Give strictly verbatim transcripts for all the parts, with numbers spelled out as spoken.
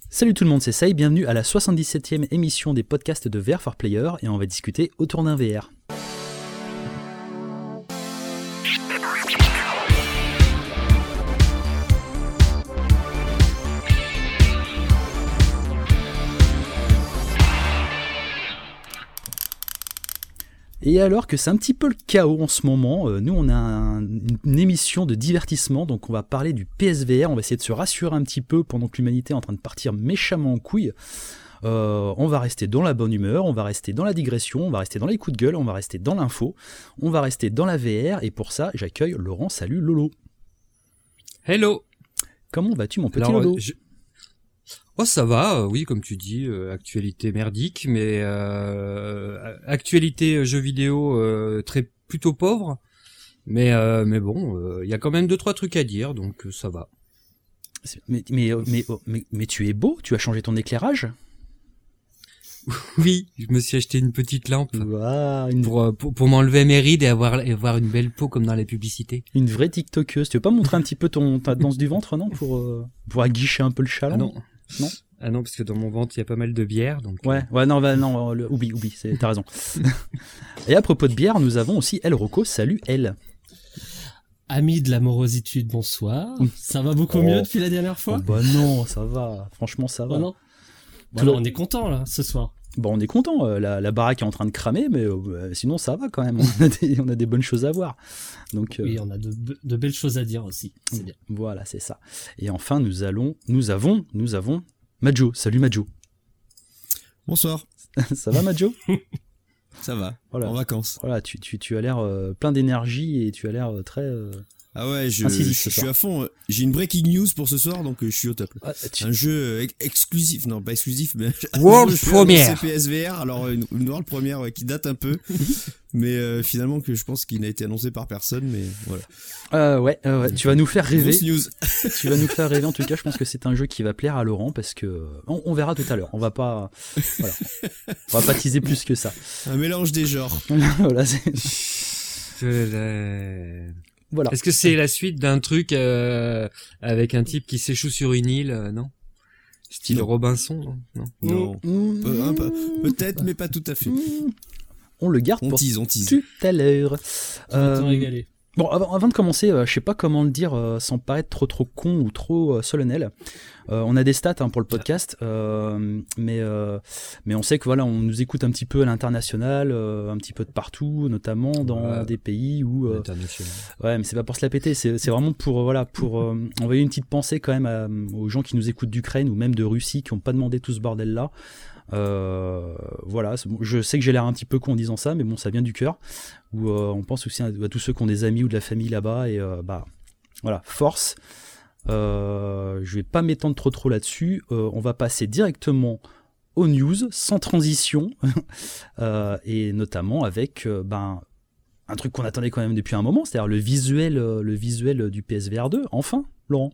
Salut tout le monde, c'est Sai, bienvenue à la soixante-dix-septième émission des podcasts de V R for Player et on va discuter autour d'un V R. Et alors que c'est un petit peu le chaos en ce moment, euh, nous on a un, une émission de divertissement, donc on va parler du P S V R, on va essayer de se rassurer un petit peu pendant que l'humanité est en train de partir méchamment en couille. Euh, on va rester dans la bonne humeur, on va rester dans la digression, on va rester dans les coups de gueule, on va rester dans l'info, on va rester dans la V R, et pour ça j'accueille Laurent. Salut Lolo. Hello. Comment vas-tu mon petit Alors, Lolo? je... Oh ça va, euh, oui comme tu dis, euh, actualité merdique, mais euh, actualité euh, jeux vidéo euh, très plutôt pauvre, mais euh, mais bon, il euh, y a quand même deux trois trucs à dire, donc euh, ça va. Mais mais, mais mais mais tu es beau, tu as changé ton éclairage? Oui, je me suis acheté une petite lampe Ouah, une... pour, pour pour m'enlever mes rides et avoir et avoir une belle peau comme dans les publicités. Une vraie TikTokeuse. Tu veux pas montrer un petit peu ton ta danse du ventre, non, pour euh, pour aguicher un peu le chaland? Ah non. Non. Ah non, parce que dans mon ventre, il y a pas mal de bière, donc... Ouais, ouais, non, bah, non, le, oublie, oublie, c'est, t'as raison. Et à propos de bière, nous avons aussi El Rocco. Salut, El. Ami de l'amorositude, bonsoir. Ça va beaucoup oh. mieux depuis la dernière fois? Oh bah non, ça va. Franchement, ça va. Oh non. Bon, Tout là, on est content, là, ce soir. Bon, on est content. Euh, la, la baraque est en train de cramer, mais euh, sinon, ça va quand même. On a des, on a des bonnes choses à voir. Donc, euh, oui, on a de, de belles choses à dire aussi. C'est bien. Voilà, c'est ça. Et enfin, nous allons, nous avons, nous avons Majo. Salut Majo. Bonsoir. Ça va Majo? Ça va, voilà. En vacances. Voilà, tu, tu, tu as l'air euh, plein d'énergie et tu as l'air euh, très... Euh... Ah ouais, je, je, je suis à fond. J'ai une breaking news pour ce soir, donc je suis au top. Ah, tu... Un jeu ex- exclusif, non pas exclusif, mais World Premiere. P S V R, alors une, une World Premiere ouais, qui date un peu, mais euh, finalement que je pense qu'il n'a été annoncé par personne, mais voilà. Euh, ouais, euh, ouais, tu vas nous faire rêver. Grosse news. Tu vas nous faire rêver. En tout cas, je pense que c'est un jeu qui va plaire à Laurent parce que on, on verra tout à l'heure. On va pas, voilà, on va pas teaser plus que ça. Un mélange des genres. Voilà. C'est... Je... Voilà. Est-ce que c'est la suite d'un truc euh, avec un type qui s'échoue sur une île, euh, non? Style non. Robinson, non? Non. Mmh. Pe- hein, pe- peut-être, mais pas tout à fait. On le garde on pour tease, on tease. tout à l'heure. On va te régaler. Bon, avant, avant de commencer, euh, je sais pas comment le dire euh, sans paraître trop trop con ou trop euh, solennel. Euh, on a des stats hein, pour le podcast, euh, mais euh, mais on sait que voilà, on nous écoute un petit peu à l'international, euh, un petit peu de partout, notamment dans ouais, des pays où. Euh, ouais, mais c'est pas pour se la péter, c'est c'est vraiment pour euh, voilà pour euh, envoyer une petite pensée quand même à, aux gens qui nous écoutent d'Ukraine ou même de Russie qui ont pas demandé tout ce bordel là. Euh, voilà, je sais que j'ai l'air un petit peu con en disant ça, mais bon, ça vient du cœur. Où euh, on pense aussi à, à tous ceux qui ont des amis ou de la famille là-bas et euh, bah voilà, force. Euh, je vais pas m'étendre trop trop là-dessus. Euh, on va passer directement aux news sans transition euh, et notamment avec euh, ben un truc qu'on attendait quand même depuis un moment, c'est-à-dire le visuel, euh, le visuel du P S V R deux. Enfin, Laurent.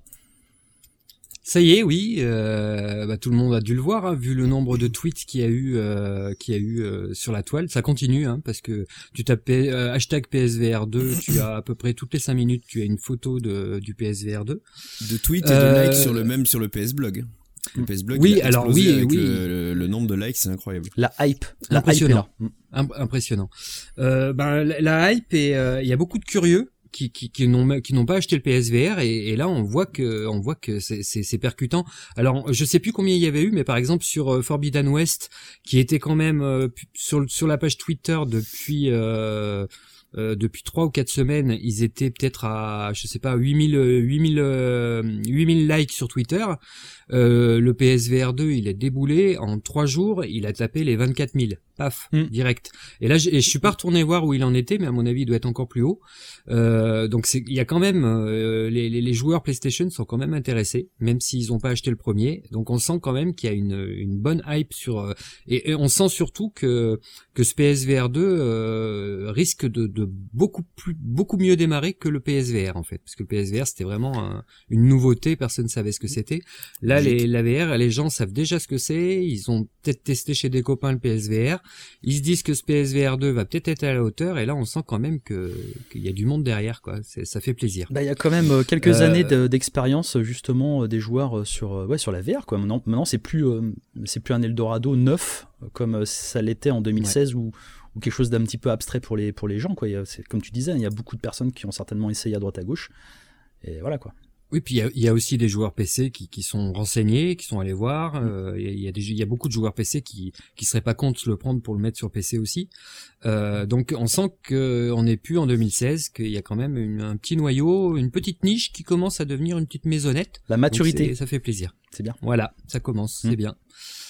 Ça y est, oui, euh, bah, tout le monde a dû le voir, hein, vu le nombre de tweets qu'il y a eu, euh, qu'il y a eu euh, sur la toile. Ça continue, hein, parce que tu tapes euh, hashtag P S V R deux, tu as à peu près toutes les cinq minutes, tu as une photo de du P S V R deux. De tweets et euh, de likes sur le même sur le P S Blog. Le P S Blog. Oui, il a alors oui, avec oui. Le, le, le nombre de likes, c'est incroyable. La hype, la impressionnant, hype est là. Impressionnant. Euh, ben la, la hype et il euh, y a beaucoup de curieux. Qui, qui, qui n'ont qui n'ont pas acheté le P S V R et, et là on voit que on voit que c'est, c'est c'est percutant. Alors je sais plus combien il y avait eu, mais par exemple sur euh, Forbidden West qui était quand même euh, sur sur la page Twitter depuis euh, euh, depuis trois ou quatre semaines, ils étaient peut-être à je sais pas huit mille huit mille huit mille likes sur Twitter. Euh, le P S V R deux, il a déboulé en trois jours, il a tapé les vingt-quatre mille. Paf, mm. direct. Et là, je, et je suis pas retourné voir où il en était, mais à mon avis, il doit être encore plus haut. Euh, donc, c'est, il y a quand même euh, les, les, les joueurs PlayStation sont quand même intéressés, même s'ils ont pas acheté le premier. Donc, on sent quand même qu'il y a une, une bonne hype sur. Euh, et, et on sent surtout que que ce P S V R deux euh, risque de, de de beaucoup plus, beaucoup mieux démarrer que le P S V R en fait, parce que le P S V R c'était vraiment un, une nouveauté, personne ne savait ce que c'était. Là, les, la V R, les gens savent déjà ce que c'est, ils ont peut-être testé chez des copains le P S V R, ils se disent que ce P S V R deux va peut-être être à la hauteur, et là on sent quand même que qu'il y a du monde derrière, quoi. C'est, ça fait plaisir. Bah, il y a quand même quelques euh... années de, d'expérience justement des joueurs sur, ouais, sur la V R, quoi. Maintenant, maintenant c'est plus, euh, c'est plus un Eldorado neuf comme ça l'était en deux mille seize, ouais. ou, ou quelque chose d'un petit peu abstrait pour les, pour les gens, quoi. Il y a, c'est, comme tu disais, il y a beaucoup de personnes qui ont certainement essayé à droite à gauche, et voilà, quoi. Oui, puis il y a, il y a aussi des joueurs P C qui, qui sont renseignés, qui sont allés voir. Euh, il y a des, il y a beaucoup de joueurs P C qui, qui seraient pas contre le prendre pour le mettre sur P C aussi. Euh, donc on sent que on n'est plus en deux mille seize, qu'il y a quand même une, un petit noyau, une petite niche qui commence à devenir une petite maisonnette. La maturité, ça fait plaisir. C'est bien. Voilà, ça commence, mmh. c'est bien.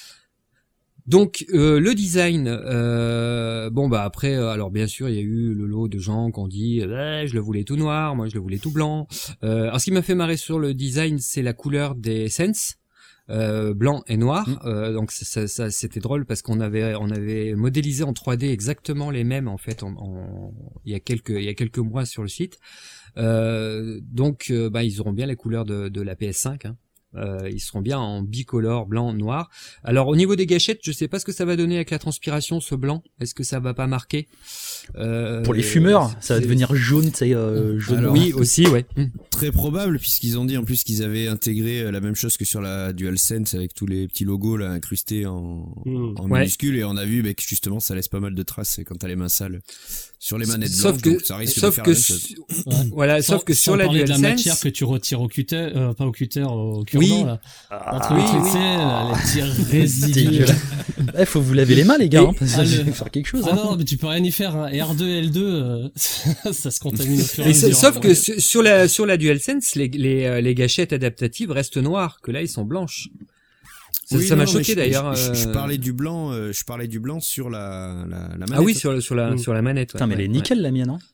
Donc euh, le design, euh, bon bah après, euh, alors bien sûr il y a eu le lot de gens qui ont dit eh, je le voulais tout noir, moi je le voulais tout blanc. Euh, alors ce qui m'a fait marrer sur le design, c'est la couleur des Sense, euh, blanc et noir. Mmh. Euh, donc ça, ça c'était drôle parce qu'on avait on avait modélisé en trois D exactement les mêmes en fait, en, en, il y a quelques il y a quelques mois sur le site. Euh, donc euh, bah ils auront bien les couleurs de, de la P S cinq. Hein. Euh, ils seront bien en bicolore, blanc, noir. Alors au niveau des gâchettes, je sais pas ce que ça va donner avec la transpiration, ce blanc. Est-ce que ça va pas marquer euh, pour les fumeurs, ça va devenir jaune, tu sais, euh, jaune. Alors, oui, aussi, ouais. Très probable, puisqu'ils ont dit en plus qu'ils avaient intégré la même chose que sur la DualSense avec tous les petits logos là incrustés en, mmh. en minuscules, ouais. Et on a vu bah, que justement ça laisse pas mal de traces quand t'as les mains sales sur les manettes sauf blanches, que, donc ça risque sauf de faire que, la même chose. Ouais. Voilà, sans, sauf que sur sans la DualSense, de la matière que tu retires au cutter, euh, pas au cutter, au cure-dent, oui. là. Ah, entre oui, les oui. sais, les petits résidus. Il faut vous laver les mains, les gars, et, hein, parce que ah, je le... vais faire quelque chose. Ah hein. non, mais tu peux rien y faire. Hein. R deux, L deux, euh, ça se contamine au fur et à mesure. Sauf que ouais. sur la sur la DualSense, les les les gâchettes adaptatives restent noires, que là ils sont blanches. Ça, oui, ça non, m'a choqué je, d'ailleurs. Je, je, je euh... parlais du blanc, euh, je parlais du blanc sur la la, la manette. Ah oui, sur sur la mmh. sur la manette. Ouais, Putain, mais ouais, elle est nickel ouais. la mienne, hein.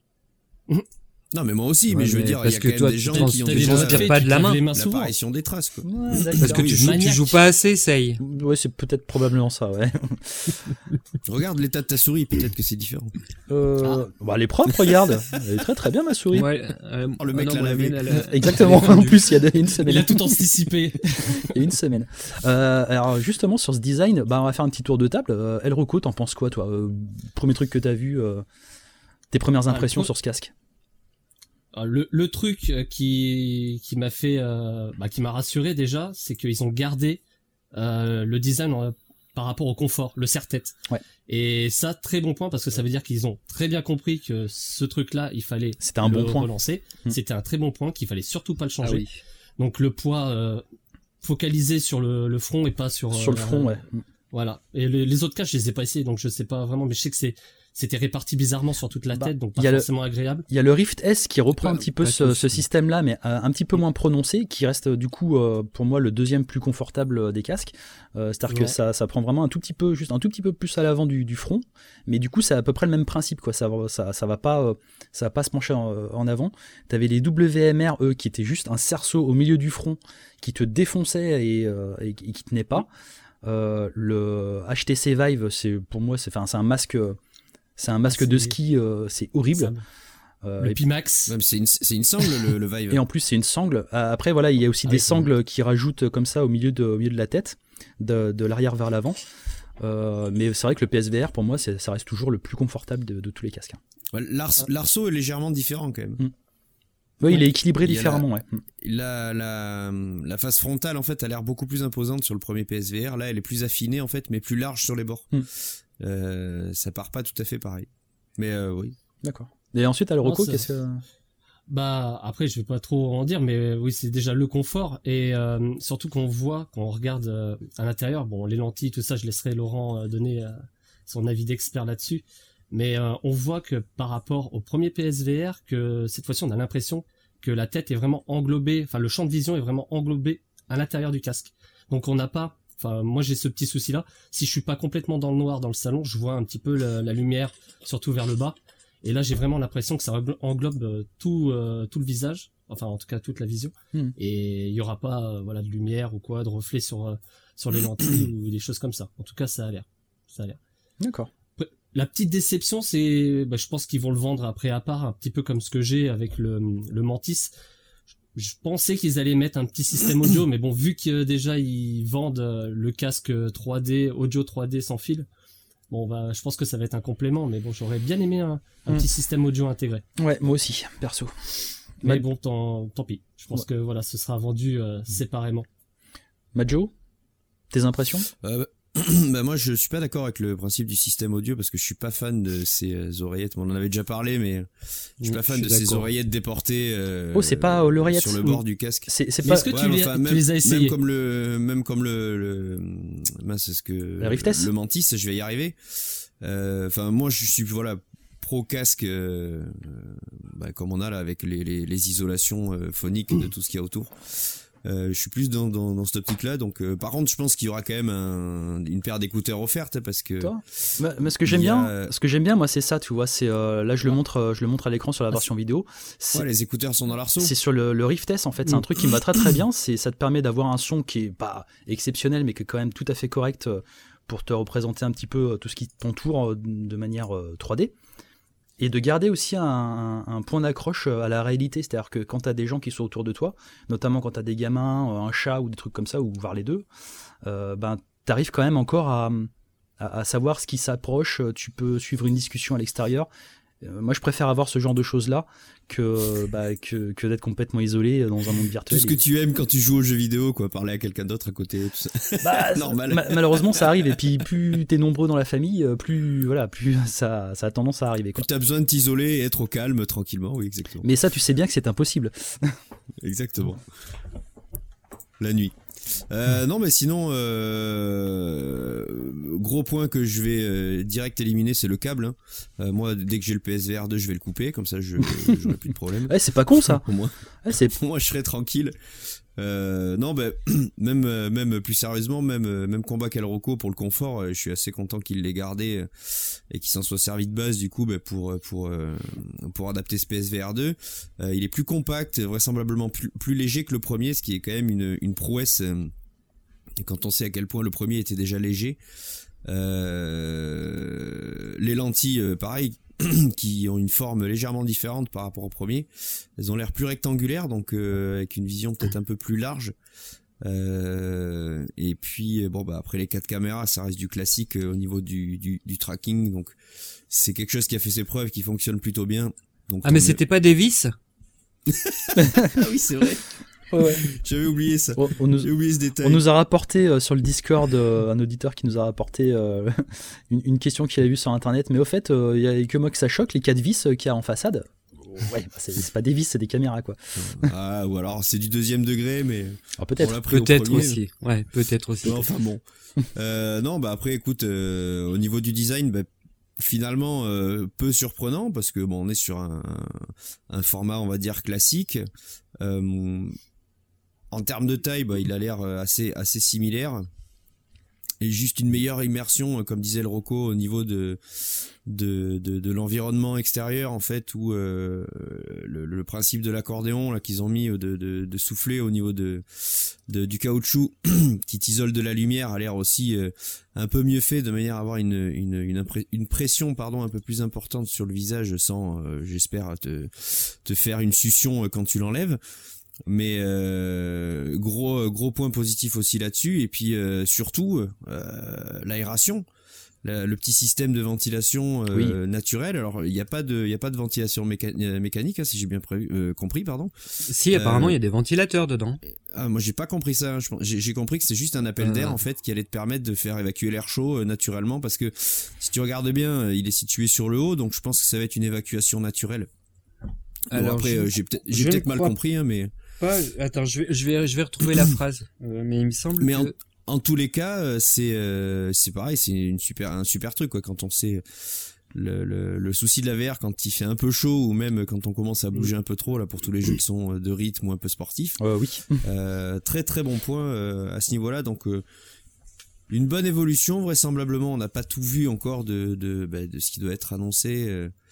Non, mais moi aussi, ouais, mais je veux mais dire, il y a quand même toi, des gens qui ont déjà fait pas de la main l'apparition des traces, quoi. Ouais, parce que tu joues, tu joues pas assez, Sei. Ouais, c'est peut-être probablement ça, ouais. Regarde l'état de ta souris, peut-être que c'est différent. Euh, ah. Bah, elle est propre, regarde. Elle est très très bien, ma souris. Ouais, euh, oh, le mec oh, non, l'a lavé. la... Exactement. En plus, il y a une semaine. Il a tout anticipé. Il y a une semaine. Euh, alors, justement, sur ce design, bah, on va faire un petit tour de table. Euh, Elreco, t'en penses quoi, toi? euh, Premier truc que t'as vu, euh, tes premières impressions ah, sur ce casque? Le, le truc qui qui m'a fait euh, bah, qui m'a rassuré déjà, c'est qu'ils ont gardé euh, le design en, par rapport au confort, le serre-tête. Ouais. Et ça, très bon point, parce que ça veut dire qu'ils ont très bien compris que ce truc-là, il fallait C'était un le bon point. relancer. Mmh. C'était un très bon point, qu'il fallait surtout pas le changer. Ah oui. Donc le poids focalisé sur le, le front et pas sur sur le front, euh, ouais. Voilà. Et les, les autres cas, je les ai pas essayés, donc je sais pas vraiment, mais je sais que c'est c'était réparti bizarrement sur toute la bah, tête, donc pas forcément le, agréable. Il y a le Rift S qui reprend ouais, un petit peu ce, ce système-là, mais euh, un petit peu moins prononcé, qui reste du coup euh, pour moi le deuxième plus confortable euh, des casques. Euh, c'est-à-dire ouais. que ça, ça prend vraiment un tout petit peu, juste un tout petit peu plus à l'avant du, du front, mais du coup c'est à peu près le même principe, quoi. Ça, ça, ça va pas, euh, ça va pas se pencher en, en avant. T'avais les W M R eux qui étaient juste un cerceau au milieu du front qui te défonçait et, euh, et, et qui tenait pas. Euh, le H T C Vive, c'est pour moi, c'est, c'est un masque. C'est un masque ah, c'est de ski, euh, c'est horrible. Euh, le Pimax. Même c'est une, c'est une sangle le, le Vive. Et en plus c'est une sangle. Après voilà, il y a aussi ah, des sangles qui rajoutent comme ça au milieu de, au milieu de la tête, de, de l'arrière vers l'avant. Euh, mais c'est vrai que le P S V R pour moi, c'est, ça reste toujours le plus confortable de, de tous les casques. Ouais, l'ars, l'arceau est légèrement différent quand même. Mmh. Oui, ouais, il est équilibré différemment. La, ouais. la, la, la face frontale en fait a l'air beaucoup plus imposante sur le premier P S V R. Là, elle est plus affinée en fait, mais plus large sur les bords. Mmh. Euh, ça part pas tout à fait pareil, mais euh, oui. D'accord. Et ensuite, à l'Euroco, oh, qu'est-ce que... Bah après, je vais pas trop en dire, mais oui, c'est déjà le confort et euh, surtout qu'on voit, quand on regarde euh, à l'intérieur, bon, les lentilles, tout ça, je laisserai Laurent euh, donner euh, son avis d'expert là-dessus, mais euh, on voit que par rapport au premier P S V R, que cette fois-ci, on a l'impression que la tête est vraiment englobée, enfin le champ de vision est vraiment englobé à l'intérieur du casque. Donc on n'a pas Enfin, moi j'ai ce petit souci-là. Si je suis pas complètement dans le noir dans le salon, je vois un petit peu la, la lumière, surtout vers le bas. Et là, j'ai vraiment l'impression que ça englobe euh, tout, euh, tout le visage, enfin en tout cas toute la vision. Mm. Et il y aura pas, euh, voilà, de lumière ou quoi, de reflets sur euh, sur les lentilles ou des choses comme ça. En tout cas, ça a l'air, ça a l'air. D'accord. la petite déception, c'est, bah, je pense qu'ils vont le vendre après à part, un petit peu comme ce que j'ai avec le, le Mantis. Je pensais qu'ils allaient mettre un petit système audio, mais bon, vu que déjà ils vendent le casque trois D, audio trois D sans fil, bon, bah, je pense que ça va être un complément, mais bon, j'aurais bien aimé un, un mmh. petit système audio intégré. Ouais, moi aussi, perso. Mais Ma... bon, tant, tant pis. Je pense ouais. que voilà, ce sera vendu euh, séparément. Majo, tes impressions? euh, bah moi je suis pas d'accord avec le principe du système audio parce que je suis pas fan de ces euh, oreillettes. On en avait déjà parlé, mais je suis pas fan je suis de ces oreillettes déportées. Euh, oh, c'est pas euh, l'oreillette sur le bord du casque. C'est, c'est pas. pas. Est-ce que ouais, tu, les, enfin, tu même, les as essayés? Même comme le, même comme le, le, mince, c'est ce que le Rift S, le Mantis, je vais y arriver. Enfin, euh, moi je suis voilà pro casque, euh, bah, comme on a là avec les, les, les isolations euh, phoniques mmh. de tout ce qu'il y a autour. Euh, je suis plus dans, dans, dans cette optique-là. Donc, euh, par contre, je pense qu'il y aura quand même un, une paire d'écouteurs offertes parce que. Toi bah, mais ce que j'aime bien, a... ce que j'aime bien, moi, c'est ça. Tu vois, c'est euh, là, je le montre, je le montre à l'écran sur la version vidéo. C'est, ouais, les écouteurs sont dans l'arceau. C'est sur le, le Rift S en fait. C'est un truc qui me va très très bien. C'est, ça te permet d'avoir un son qui est pas exceptionnel, mais qui est quand même tout à fait correct pour te représenter un petit peu tout ce qui t'entoure de manière trois D. Et de garder aussi un, un, un point d'accroche à la réalité, c'est-à-dire que quand t'as des gens qui sont autour de toi, notamment quand t'as des gamins, un chat ou des trucs comme ça, ou voire les deux, euh, ben t'arrives quand même encore à, à, à savoir ce qui s'approche, tu peux suivre une discussion à l'extérieur. Euh, moi je préfère avoir ce genre de choses-là que, bah, que, que d'être complètement isolé dans un monde virtuel. Tout ce que tu aimes quand tu joues aux jeux vidéo, quoi, parler à quelqu'un d'autre à côté, tout ça. Bah, normal. Ma- malheureusement, ça arrive. Et puis, plus t'es nombreux dans la famille, plus, voilà, plus ça, ça a tendance à arriver, quoi. Plus t'as besoin de t'isoler et être au calme, tranquillement, oui, exactement. Mais ça, tu sais bien que c'est impossible. Exactement. La nuit. Euh, non mais sinon euh, gros point que je vais euh, direct éliminer, c'est le câble, hein. euh, moi dès que j'ai le P S V R deux je vais le couper, comme ça je j'aurai plus de problème. Ouais, c'est pas con ça. Au moins ouais, c'est... moi je serai tranquille. Euh, non bah, même euh, même plus sérieusement, même euh, même combat qu'El Rocco pour le confort, euh, je suis assez content qu'il l'ait gardé euh, et qu'il s'en soit servi de base du coup bah, pour pour euh, pour adapter ce P S V R deux. Euh, il est plus compact, vraisemblablement plus, plus léger que le premier, ce qui est quand même une une prouesse euh, quand on sait à quel point le premier était déjà léger. Euh, les lentilles euh, pareil qui ont une forme légèrement différente par rapport au premier. Elles ont l'air plus rectangulaires, donc euh, avec une vision peut-être un peu plus large. Euh, et puis bon bah après les quatre caméras, ça reste du classique euh, au niveau du, du, du tracking, donc c'est quelque chose qui a fait ses preuves, qui fonctionne plutôt bien. Donc, ah mais c'était pas des vis? Ah oui c'est vrai. Ouais. J'avais oublié ça. On, on nous, J'ai oublié ce détail. On nous a rapporté euh, sur le Discord euh, un auditeur qui nous a rapporté euh, une, une question qu'il a vue sur internet. Mais au fait, il euh, y a que moi que ça choque, les quatre vis euh, qu'il y a en façade. Ouais, bah c'est, c'est pas des vis, c'est des caméras quoi. Ah ou alors c'est du deuxième degré, mais alors, peut-être. Peut-être aussi. Ouais, peut-être aussi. Ouais, enfin bon. euh, non, bah après, écoute, euh, au niveau du design, bah, finalement euh, peu surprenant parce que bon, on est sur un, un format, on va dire classique. Euh, En termes de taille, bah, il a l'air assez assez similaire et juste une meilleure immersion, comme disait le Rocco, au niveau de de de, de l'environnement extérieur en fait, où euh, le, le principe de l'accordéon là qu'ils ont mis de, de de souffler au niveau de, de du caoutchouc qui t'isole de la lumière a l'air aussi euh, un peu mieux fait, de manière à avoir une une une, impré- une pression pardon un peu plus importante sur le visage sans euh, j'espère te te faire une succion quand tu l'enlèves. Mais euh, gros gros point positif aussi là-dessus, et puis euh, surtout euh, l'aération, la, le petit système de ventilation euh, oui. naturelle. Alors il n'y a pas de il y a pas de ventilation méca- mécanique hein, si j'ai bien prévu, euh, compris pardon. Si apparemment il euh, y a des ventilateurs dedans. Ah moi j'ai pas compris ça, je, j'ai, j'ai compris que c'est juste un appel euh... d'air en fait qui allait te permettre de faire évacuer l'air chaud euh, naturellement, parce que si tu regardes bien il est situé sur le haut, donc je pense que ça va être une évacuation naturelle. Alors bon, après je, euh, j'ai peut-être j'ai peut-être mal compris hein, mais pas. Attends, je vais, je vais, je vais retrouver la phrase. Euh, mais il me semble. Mais que... en, en tous les cas, c'est, euh, c'est pareil, c'est une super, un super truc quoi. Quand on sait le, le, le souci de la V R quand il fait un peu chaud, ou même quand on commence à bouger un peu trop là pour tous les jeux qui sont de rythme ou un peu sportifs. Euh, oui. Euh, très très bon point euh, à ce niveau-là. Donc euh, une bonne évolution vraisemblablement. On n'a pas tout vu encore de de, bah, de ce qui doit être annoncé. Euh,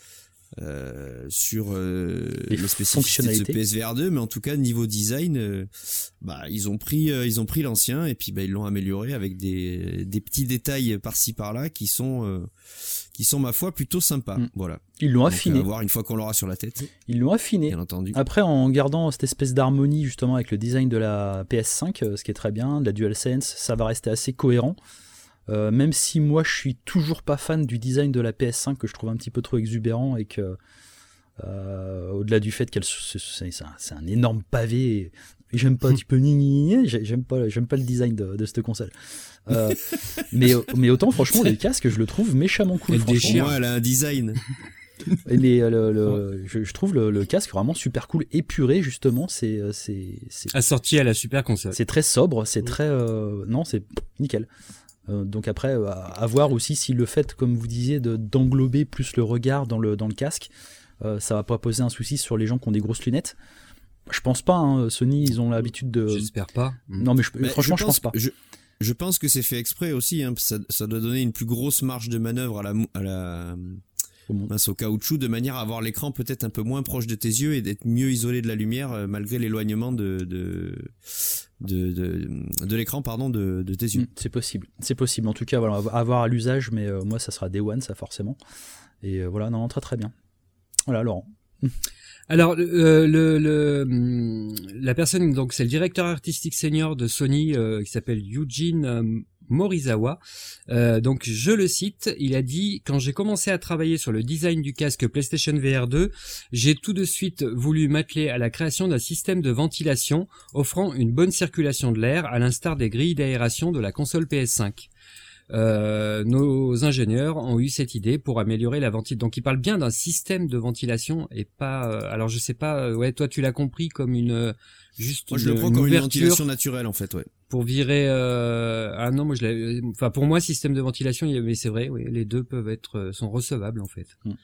Euh, sur euh, les, les spécificités de ce P S V R deux, mais en tout cas niveau design, euh, bah ils ont pris euh, ils ont pris l'ancien et puis bah ils l'ont amélioré avec des des petits détails par-ci par-là qui sont euh, qui sont ma foi plutôt sympas. Mmh. Voilà. Ils l'ont affiné. On va voir une fois qu'on l'aura sur la tête. Ils l'ont affiné. Bien entendu. Après, en gardant cette espèce d'harmonie justement avec le design de la P S cinq, ce qui est très bien, de la DualSense, ça va rester assez cohérent. Euh, même si moi je suis toujours pas fan du design de la P S cinq que je trouve un petit peu trop exubérant et que euh, au-delà du fait qu'elle c'est, c'est, un, c'est un énorme pavé et, et j'aime pas un petit peu ni ni ni j'aime pas j'aime pas le design de, de cette console. Euh, mais mais autant franchement les casques je le trouve méchamment cool. Elle déchire, elle a un design. Et mais le, le, je, je trouve le, le casque vraiment super cool, épuré justement, c'est c'est c'est assorti à la super console. C'est très sobre, c'est très euh, non c'est nickel. Euh, donc après, euh, à voir aussi si le fait, comme vous disiez, de, d'englober plus le regard dans le, dans le casque, euh, ça va pas poser un souci sur les gens qui ont des grosses lunettes. Je pense pas, hein, Sony, ils ont l'habitude de... J'espère pas. Non mais, je, mais franchement, je pense, je pense pas. Je, je pense que c'est fait exprès aussi, hein, ça, ça doit donner une plus grosse marge de manœuvre à la... À la... Mince, au caoutchouc, de manière à avoir l'écran peut-être un peu moins proche de tes yeux et d'être mieux isolé de la lumière euh, malgré l'éloignement de de de, de, de l'écran pardon de, de tes yeux. C'est possible, c'est possible. En tout cas, voilà, à voir à l'usage, mais euh, moi ça sera Day One, ça forcément. Et euh, voilà, non, très très bien. Voilà, Laurent. Alors euh, le, le la personne, donc c'est le directeur artistique senior de Sony euh, qui s'appelle Eugene euh, Morizawa. Euh, donc je le cite, il a dit: quand j'ai commencé à travailler sur le design du casque PlayStation V R deux, j'ai tout de suite voulu m'atteler à la création d'un système de ventilation offrant une bonne circulation de l'air, à l'instar des grilles d'aération de la console P S cinq. Euh, nos ingénieurs ont eu cette idée pour améliorer la ventilation. Donc il parle bien d'un système de ventilation et pas. Euh, alors je sais pas. Euh, ouais, toi tu l'as compris comme une euh, juste. Moi je une, le prends une comme ouverture. Une ventilation naturelle en fait, ouais. Pour virer. Euh... Ah non, moi je l'ai. Enfin pour moi système de ventilation, mais c'est vrai, oui, les deux peuvent être sont recevables en fait. Mm.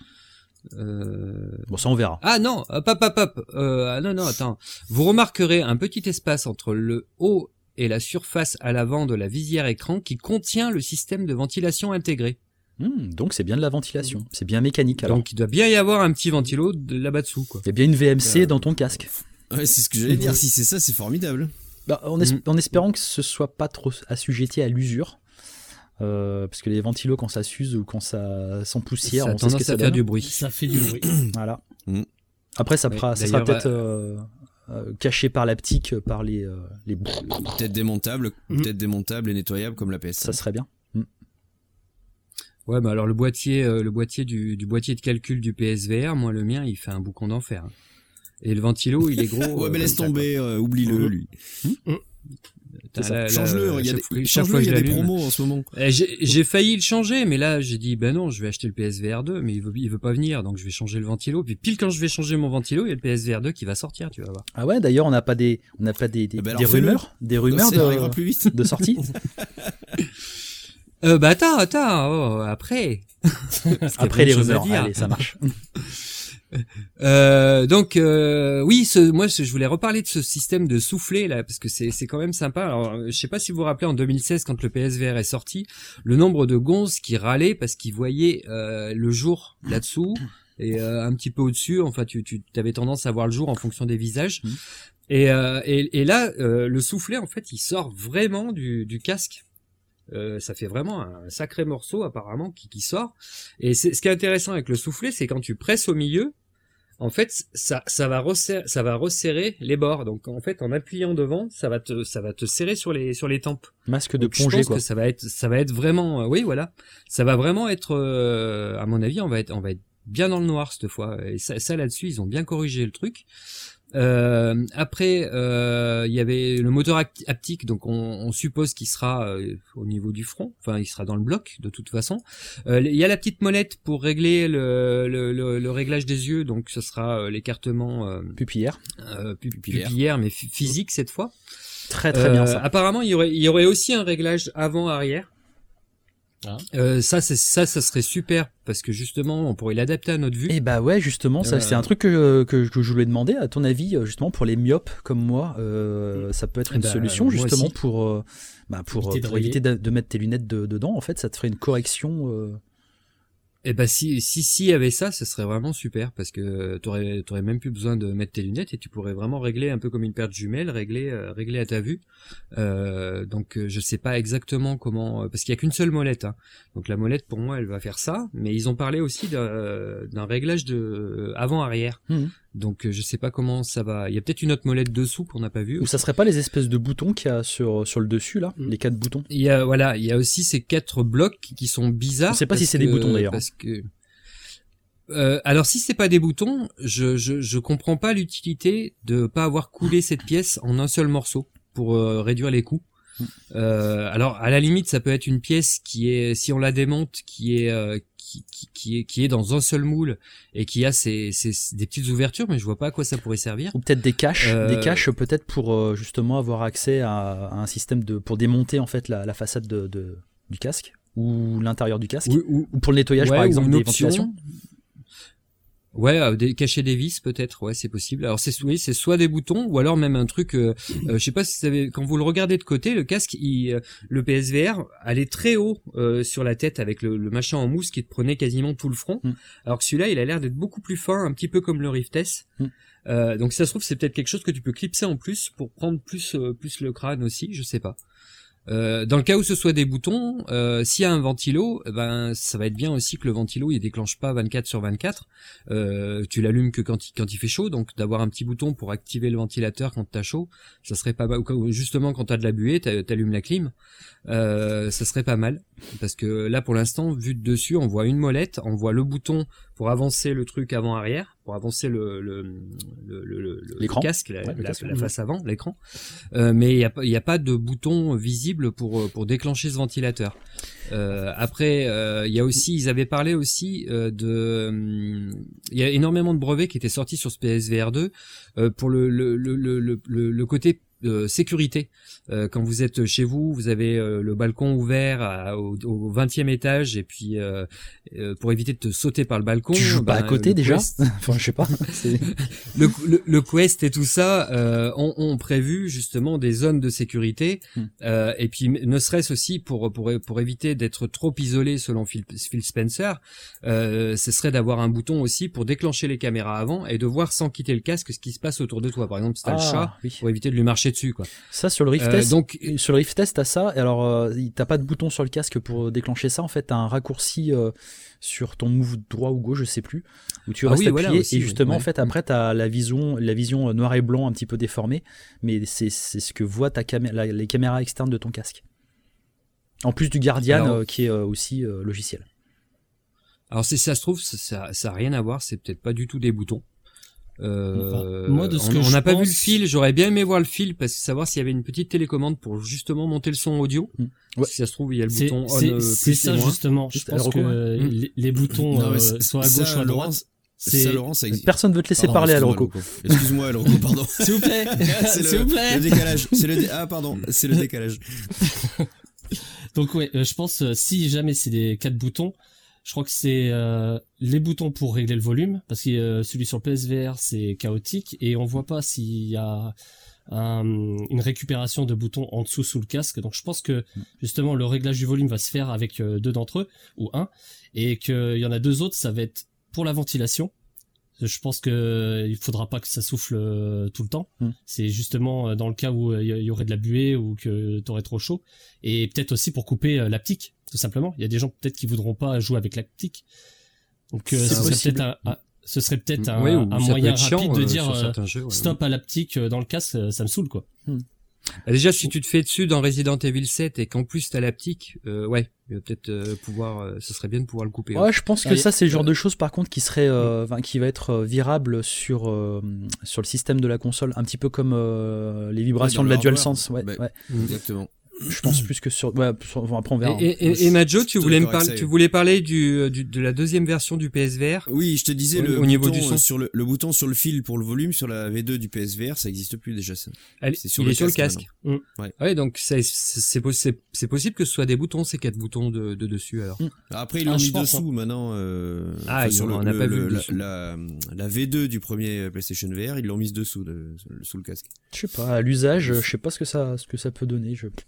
Euh... Bon, ça on verra. Ah non, hop hop hop hop. Euh, ah non non, attends. Vous remarquerez un petit espace entre le haut et la surface à l'avant de la visière écran qui contient le système de ventilation intégré. Mmh, donc c'est bien de la ventilation, c'est bien mécanique. Alors. Donc il doit bien y avoir un petit ventilo de là-bas dessous, quoi. Il y a bien une V M C euh... dans ton casque. Ouais, c'est ce que j'allais dire. Si c'est ça, c'est formidable. Bah, en, es- mmh. en espérant que ce soit pas trop assujetti à l'usure, euh, parce que les ventilos quand ça s'use ou quand ça s'empoussière, ça on sait ce que ça fait donne. du bruit. Ça fait du bruit. Voilà. Mmh. Après ça, ouais, pra- ça sera peut-être. Euh... Euh, caché par l'aptique, par les euh, les peut-être démontable, mmh. peut-être démontable et nettoyable comme la P S cinq. Ça serait bien. Mmh. Ouais, bah alors le boîtier, euh, le boîtier du, du boîtier de calcul du P S V R, moi le mien, il fait un boucon d'enfer. Et le ventilo, il est gros. ouais, euh, mais laisse tomber, euh, oublie-le lui. Mmh. La, change-le, il y a des, change-le, il y a des promos en ce moment. J'ai, j'ai failli le changer, mais là j'ai dit ben non, je vais acheter le P S V R deux, mais il veut, il veut pas venir, donc je vais changer le ventilo. Puis pile quand je vais changer mon ventilo, il y a le P S V R deux qui va sortir, tu vas voir. Ah ouais, d'ailleurs on n'a pas des, on n'a pas des, des, ben des rumeurs, des rumeurs de, plus vite. de sortie. euh, bah attends, attends, oh, après. Après les rumeurs, allez, ça marche. Euh, donc euh, oui, ce, moi ce, je voulais reparler de ce système de soufflet là parce que c'est c'est quand même sympa. Alors je sais pas si vous vous rappelez en deux mille seize quand le P S V R est sorti, le nombre de gonzes qui râlaient parce qu'ils voyaient euh, le jour là-dessous et euh, un petit peu au-dessus. Enfin tu tu avais tendance à voir le jour en fonction des visages. Mmh. Et, euh, et et là euh, le soufflet en fait il sort vraiment du du casque. Euh, ça fait vraiment un sacré morceau apparemment qui, qui sort. Et c'est, ce qui est intéressant avec le soufflet, c'est quand tu presses au milieu, en fait, ça, ça va resserrer, ça va resserrer les bords. Donc en fait, en appuyant devant, ça va te, ça va te serrer sur les, sur les tempes. Masque de Donc, plongée, je pense quoi. que ça va être, ça va être vraiment, euh, oui, voilà, ça va vraiment être, euh, à mon avis, on va être, on va être bien dans le noir cette fois. Et ça, ça là-dessus, ils ont bien corrigé le truc. Euh, après, euh, il y avait le moteur haptique, donc on, on suppose qu'il sera euh, au niveau du front, enfin il sera dans le bloc de toute façon. Euh, il y a la petite molette pour régler le, le, le, le réglage des yeux, donc ce sera euh, l'écartement euh, pupillaire, euh, pupillaire, pupillaire mais f- physique cette fois. Très très euh, bien ça. Apparemment, il y aurait, il y aurait aussi un réglage avant-arrière. Ah. Euh, ça, c'est ça, ça serait super parce que justement, on pourrait l'adapter à notre vue. Et bah ouais, justement, ça, euh... c'est un truc que, que que je voulais demander. À ton avis, justement, pour les myopes comme moi, euh, ça peut être une bah, solution justement aussi. pour euh, bah pour éviter, pour de, éviter de, de mettre tes lunettes de, dedans. En fait, ça te ferait une correction. Euh... Eh ben si si si y avait ça, ce serait vraiment super parce que t'aurais t'aurais même plus besoin de mettre tes lunettes et tu pourrais vraiment régler un peu comme une paire de jumelles, régler euh, régler à ta vue. Euh, donc euh, je sais pas exactement comment, parce qu'il y a qu'une seule molette. Hein. Donc la molette pour moi elle va faire ça, mais ils ont parlé aussi d'un, d'un réglage de euh, avant-arrière. Mmh. Donc euh, je sais pas comment ça va. Il y a peut-être une autre molette dessous qu'on n'a pas vue. Ou ça serait pas les espèces de boutons qu'il y a sur sur le dessus là, mmh. les quatre boutons. Il y a voilà, il y a aussi ces quatre blocs qui sont bizarres. Je sais pas si c'est que, des boutons d'ailleurs. Parce que euh, alors si c'est pas des boutons, je je je comprends pas l'utilité de pas avoir coulé cette pièce en un seul morceau pour euh, réduire les coûts. Euh, alors à la limite ça peut être une pièce qui est, si on la démonte, qui est euh, qui, qui, qui est qui est dans un seul moule et qui a ces, ces des petites ouvertures, mais je vois pas à quoi ça pourrait servir. Ou peut-être des caches, euh... des caches peut-être pour euh, justement avoir accès à, à un système de pour démonter en fait la, la façade de, de du casque ou l'intérieur du casque, ou, ou, ou pour le nettoyage ouais, par exemple des option. ventilations. Ouais, euh, des, cacher des vis peut-être, ouais, c'est possible. Alors c'est oui, c'est soit des boutons ou alors même un truc. Euh, euh, je sais pas si vous savez, quand vous le regardez de côté, le casque, il, euh, le P S V R allait très haut euh, sur la tête avec le, le machin en mousse qui te prenait quasiment tout le front. Mm. Alors que celui-là, il a l'air d'être beaucoup plus fin, un petit peu comme le Rift S. Mm. Euh, donc si ça se trouve, c'est peut-être quelque chose que tu peux clipser en plus pour prendre plus euh, plus le crâne aussi, je sais pas. Euh, dans le cas où ce soit des boutons, euh, s'il y a un ventilo, ben ça va être bien aussi que le ventilo il déclenche pas vingt-quatre sur vingt-quatre. Euh, tu l'allumes que quand il, quand il fait chaud, donc d'avoir un petit bouton pour activer le ventilateur quand t'as chaud, ça serait pas mal. Justement quand t'as de la buée, t'allumes la clim, euh, ça serait pas mal. Parce que là pour l'instant, vu de dessus, on voit une molette, on voit le bouton pour avancer le truc avant-arrière, pour avancer le le le, le, le, le casque, la, ouais, le la, casque, la face avant, l'écran. Euh, mais il y a il y a pas de bouton visible pour pour déclencher ce ventilateur. Euh, après, euh, il y a aussi, ils avaient parlé aussi euh, de, il y a énormément de brevets qui étaient sortis sur ce P S V R deux euh, pour le le le le le, le côté de sécurité. Euh, quand vous êtes chez vous, vous avez euh, le balcon ouvert à, au, au vingtième étage et puis euh, euh, pour éviter de te sauter par le balcon. Tu joues ben, pas à côté déjà Quest... Enfin, je sais pas. le, le, le Quest et tout ça euh, ont, ont prévu justement des zones de sécurité hmm. euh, et puis ne serait-ce aussi pour pour pour éviter d'être trop isolé selon Phil, Phil Spencer, euh, ce serait d'avoir un bouton aussi pour déclencher les caméras avant et de voir sans quitter le casque ce qui se passe autour de toi. Par exemple, si t'as ah, le chat, oui. pour éviter de lui marcher dessus, quoi. Ça sur le Rift euh, Test, donc sur le Rift Test t'as ça. Alors euh, t'as pas de bouton sur le casque pour déclencher ça. En fait, t'as un raccourci euh, sur ton move droit ou gauche, je sais plus, où tu ah restes oui, appuyé voilà aussi, et justement ouais. en fait après t'as la vision, la vision noir et blanc un petit peu déformée, mais c'est c'est ce que voit ta caméra, la, les caméras externes de ton casque. En plus du Guardian alors, euh, qui est euh, aussi euh, logiciel. Alors si ça se trouve, ça, ça, ça a rien à voir. C'est peut-être pas du tout des boutons. Euh, Moi, de ce on, que on n'a pas pense... vu le fil. J'aurais bien aimé voir le fil parce que savoir s'il y avait une petite télécommande pour justement monter le son audio. Mmh. Ouais. Si ça se trouve, il y a le c'est, bouton on. C'est, euh, c'est ça moins. justement. Je pense que mmh. les, les boutons non, euh, soit à gauche, soit à droite. C'est... Ça, Laurent, ça existe. Personne veut te laisser pardon, parler à Rocco. Excuse-moi, Rocco, pardon. S'il vous plaît. c'est S'il le, vous plaît. Le décalage. C'est le dé... Ah, pardon. C'est le décalage. Donc ouais, euh, je pense euh, si jamais c'est des quatre boutons, je crois que c'est euh, les boutons pour régler le volume, parce que euh, celui sur le P S V R c'est chaotique et on voit pas s'il y a un, une récupération de boutons en dessous sous le casque. Donc je pense que justement le réglage du volume va se faire avec euh, deux d'entre eux ou un, et qu'il y en a deux autres, ça va être pour la ventilation. Je pense que il faudra pas que ça souffle euh, tout le temps. Mm. C'est justement euh, dans le cas où il euh, y, y aurait de la buée ou que t'aurais trop chaud, et peut-être aussi pour couper euh, l'aptique, tout simplement. Il y a des gens peut-être qui voudront pas jouer avec l'aptique. Donc euh, ce, serait peut-être un, un, ce serait peut-être un, oui, un moyen rapide chiant, de euh, dire euh, jeux, ouais, stop ouais. à l'aptique dans le casque, ça me saoule quoi. Mm. Bah déjà, si tu te fais dessus dans Resident Evil sept et qu'en plus t'as l'aptique, euh, ouais, il va peut-être euh, pouvoir, euh, ce serait bien de pouvoir le couper. Ouais, ouais. Je pense que ah, ça, c'est le genre de choses, par contre, qui serait, euh, mm. qui va être euh, virable sur euh, sur le système de la console, un petit peu comme euh, les vibrations ouais, de la DualSense. Ouais, bah, ouais. Exactement. Je pense plus que sur. Ouais, sur... après on verra. Et, et, et Majo, tu voulais me parler, tu voulais parler du, du de la deuxième version du P S V R. Oui, je te disais au, le au bouton niveau du son. sur le, le bouton sur le fil pour le volume sur la V deux du P S V R, ça existe plus déjà ça. Elle, c'est sur il le est sur le casque. Mmh. Ouais. ouais, donc c'est c'est c'est c'est possible que ce soit des boutons, ces quatre boutons de de dessus alors. Mmh. Après ils l'ont ah, mis dessous hein. maintenant. Euh, ah, ils sur ont, le, on n'a pas le, vu la, la la V deux du premier PlayStation V R, ils l'ont mise dessous de, sous le casque. Je sais pas, à l'usage, je sais pas ce que ça ce que ça peut donner. Je